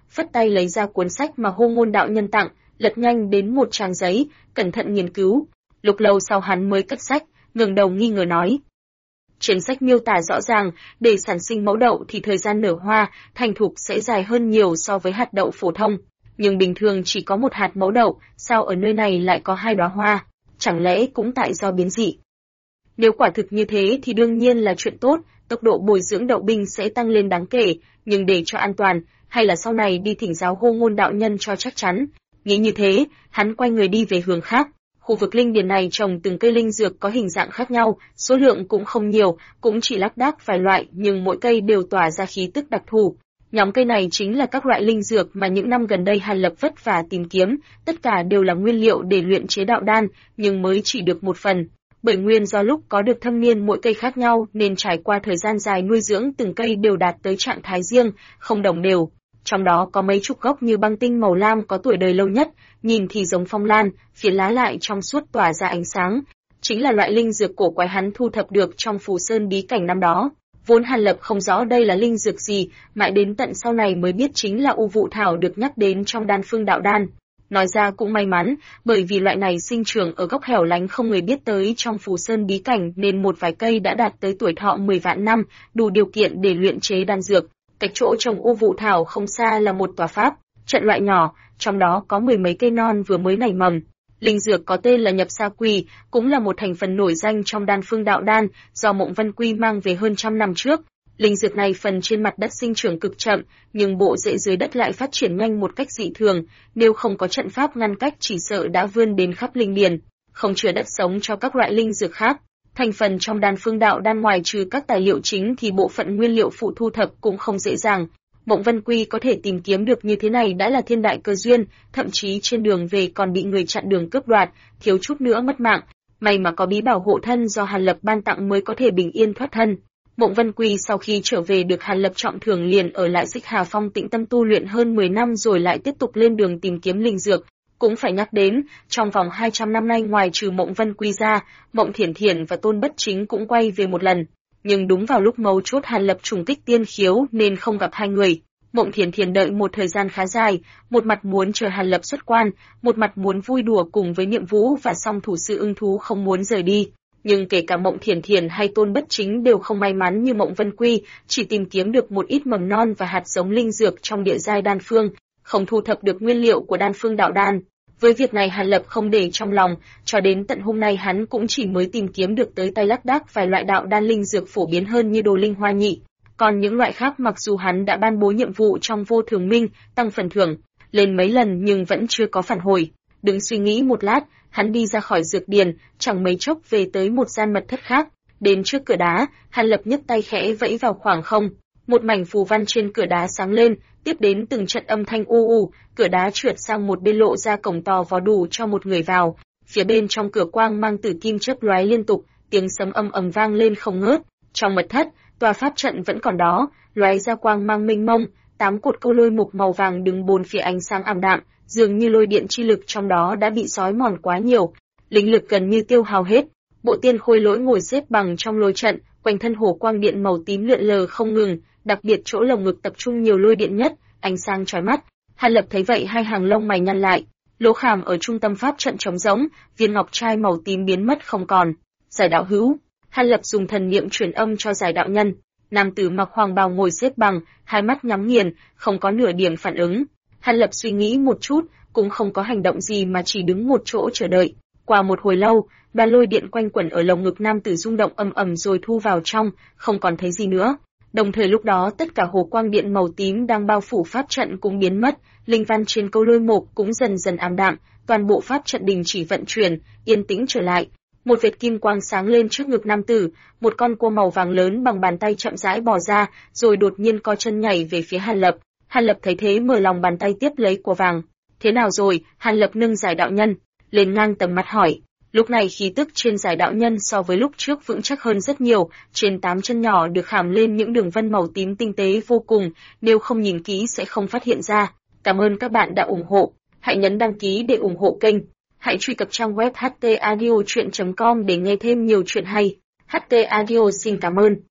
phất tay lấy ra cuốn sách mà Hô Ngôn đạo nhân tặng, lật nhanh đến một trang giấy, cẩn thận nghiên cứu. Lúc lâu sau hắn mới cất sách, ngẩng đầu nghi ngờ nói. Trên sách miêu tả rõ ràng, để sản sinh mẫu đậu thì thời gian nở hoa, thành thục sẽ dài hơn nhiều so với hạt đậu phổ thông. Nhưng bình thường chỉ có một hạt mẫu đậu, sao ở nơi này lại có 2 đóa hoa? Chẳng lẽ cũng tại do biến dị? Nếu quả thực như thế thì đương nhiên là chuyện tốt, tốc độ bồi dưỡng đậu binh sẽ tăng lên đáng kể, nhưng để cho an toàn, hay là sau này đi thỉnh giáo Hô Ngôn đạo nhân cho chắc chắn. Nghĩ như thế, hắn quay người đi về hướng khác. Khu vực linh điền này trồng từng cây linh dược có hình dạng khác nhau, số lượng cũng không nhiều, cũng chỉ lác đác vài loại, nhưng mỗi cây đều tỏa ra khí tức đặc thù. Nhóm cây này chính là các loại linh dược mà những năm gần đây Hàn Lập vất vả tìm kiếm, tất cả đều là nguyên liệu để luyện chế đạo đan, nhưng mới chỉ được một phần. Bởi nguyên do lúc có được thâm niên mỗi cây khác nhau nên trải qua thời gian dài nuôi dưỡng từng cây đều đạt tới trạng thái riêng, không đồng đều. Trong đó có mấy chục gốc như băng tinh màu lam có tuổi đời lâu nhất, nhìn thì giống phong lan, phía lá lại trong suốt tỏa ra ánh sáng. Chính là loại linh dược cổ quái hắn thu thập được trong Phù Sơn bí cảnh năm đó. Vốn Hàn Lập không rõ đây là linh dược gì, mãi đến tận sau này mới biết chính là U Vụ Thảo được nhắc đến trong Đan Phương Đạo Đan. Nói ra cũng may mắn, bởi vì loại này sinh trưởng ở góc hẻo lánh không người biết tới trong Phù Sơn bí cảnh nên một vài cây đã đạt tới tuổi thọ 10 vạn năm, đủ điều kiện để luyện chế đan dược. Cách chỗ trồng U Vụ Thảo không xa là một tòa pháp, trận loại nhỏ, trong đó có 10 mấy cây non vừa mới nảy mầm. Linh dược có tên là Nhập Sa Quỳ, cũng là một thành phần nổi danh trong Đan Phương Đạo Đan, do Mộng Vân Quy mang về hơn trăm năm trước. Linh dược này phần trên mặt đất sinh trưởng cực chậm, nhưng bộ rễ dưới đất lại phát triển nhanh một cách dị thường, nếu không có trận pháp ngăn cách chỉ sợ đã vươn đến khắp linh điền, không chứa đất sống cho các loại linh dược khác. Thành phần trong Đan Phương Đạo Đan ngoài trừ các tài liệu chính thì bộ phận nguyên liệu phụ thu thập cũng không dễ dàng. Mộng Vân Quy có thể tìm kiếm được như thế này đã là thiên đại cơ duyên, thậm chí trên đường về còn bị người chặn đường cướp đoạt, thiếu chút nữa mất mạng. May mà có bí bảo hộ thân do Hàn Lập ban tặng mới có thể bình yên thoát thân. Mộng Vân Quy sau khi trở về được Hàn Lập trọng thưởng liền ở lại Xích Hà Phong tĩnh tâm tu luyện hơn 10 năm rồi lại tiếp tục lên đường tìm kiếm linh dược. Cũng phải nhắc đến, trong vòng 200 năm nay ngoài trừ Mộng Vân Quy ra, Mộng Thiển Thiển và Tôn Bất Chính cũng quay về một lần. Nhưng đúng vào lúc mấu chốt Hàn Lập trùng kích tiên khiếu nên không gặp hai người. Mộng Thiển Thiển đợi một thời gian khá dài, một mặt muốn chờ Hàn Lập xuất quan, một mặt muốn vui đùa cùng với Niệm Vũ và song thủ sư Ưng Thú không muốn rời đi. Nhưng kể cả Mộng Thiển Thiển hay Tôn Bất Chính đều không may mắn như Mộng Vân Quy, chỉ tìm kiếm được một ít mầm non và hạt giống linh dược trong địa giai đan phương, không thu thập được nguyên liệu của Đan Phương Đạo Đan. Với việc này Hàn Lập không để trong lòng, cho đến tận hôm nay hắn cũng chỉ mới tìm kiếm được tới tay lác đác vài loại đạo đan linh dược phổ biến hơn như Đồ Linh Hoa Nhị. Còn những loại khác mặc dù hắn đã ban bố nhiệm vụ trong Vô Thường Minh, tăng phần thưởng lên mấy lần nhưng vẫn chưa có phản hồi. Đứng suy nghĩ một lát, hắn đi ra khỏi dược điền, chẳng mấy chốc về tới một gian mật thất khác. Đến trước cửa đá, Hàn Lập nhấc tay khẽ vẫy vào khoảng không. Một mảnh phù văn trên cửa đá sáng lên, tiếp đến từng trận âm thanh u u, cửa đá trượt sang một bên lộ ra cổng to vò đủ cho một người vào. Phía bên trong cửa quang mang tử kim chớp lóe liên tục, tiếng sấm ầm ầm vang lên không ngớt. Trong mật thất, tòa pháp trận vẫn còn đó, lóe ra quang mang mênh mông, 8 cột câu lôi mục màu vàng đứng bốn phía ánh sáng ảm đạm, dường như lôi điện chi lực trong đó đã bị xói mòn quá nhiều, linh lực gần như tiêu hao hết. Bộ tiên khôi lỗi ngồi xếp bằng trong lôi trận, quanh thân hồ quang điện màu tím lượn lờ không ngừng, đặc biệt chỗ lồng ngực tập trung nhiều lôi điện nhất, ánh sáng chói mắt. Hàn Lập thấy vậy hai hàng lông mày nhăn lại, lỗ khảm ở trung tâm pháp trận trống rỗng, viên ngọc trai màu tím biến mất không còn. Giải đạo hữu, Hàn Lập dùng thần niệm truyền âm cho giải đạo nhân. Nam tử mặc hoàng bào ngồi xếp bằng, hai mắt nhắm nghiền, không có nửa điểm phản ứng. Hàn Lập suy nghĩ một chút, cũng không có hành động gì mà chỉ đứng một chỗ chờ đợi. Qua một hồi lâu, đoàn lôi điện quanh quẩn ở lồng ngực nam tử rung động ầm ầm rồi thu vào trong, không còn thấy gì nữa. Đồng thời lúc đó tất cả hồ quang điện màu tím đang bao phủ pháp trận cũng biến mất, linh văn trên câu lôi mục cũng dần dần ảm đạm, toàn bộ pháp trận đình chỉ vận chuyển, yên tĩnh trở lại. Một vệt kim quang sáng lên trước ngực nam tử, một con cua màu vàng lớn bằng bàn tay chậm rãi bò ra, rồi đột nhiên co chân nhảy về phía Hàn Lập. Hàn Lập thấy thế mở lòng bàn tay tiếp lấy cua vàng. Thế nào rồi? Hàn Lập nâng giải đạo nhân lên ngang tầm mắt hỏi. Lúc này khí tức trên giải đạo nhân so với lúc trước vững chắc hơn rất nhiều, trên 8 chân nhỏ được khảm lên những đường vân màu tím tinh tế vô cùng, nếu không nhìn kỹ sẽ không phát hiện ra. Cảm ơn các bạn đã ủng hộ, hãy nhấn đăng ký để ủng hộ kênh. Hãy truy cập trang web htaudio.com để nghe thêm nhiều chuyện hay. HT Audio xin cảm ơn.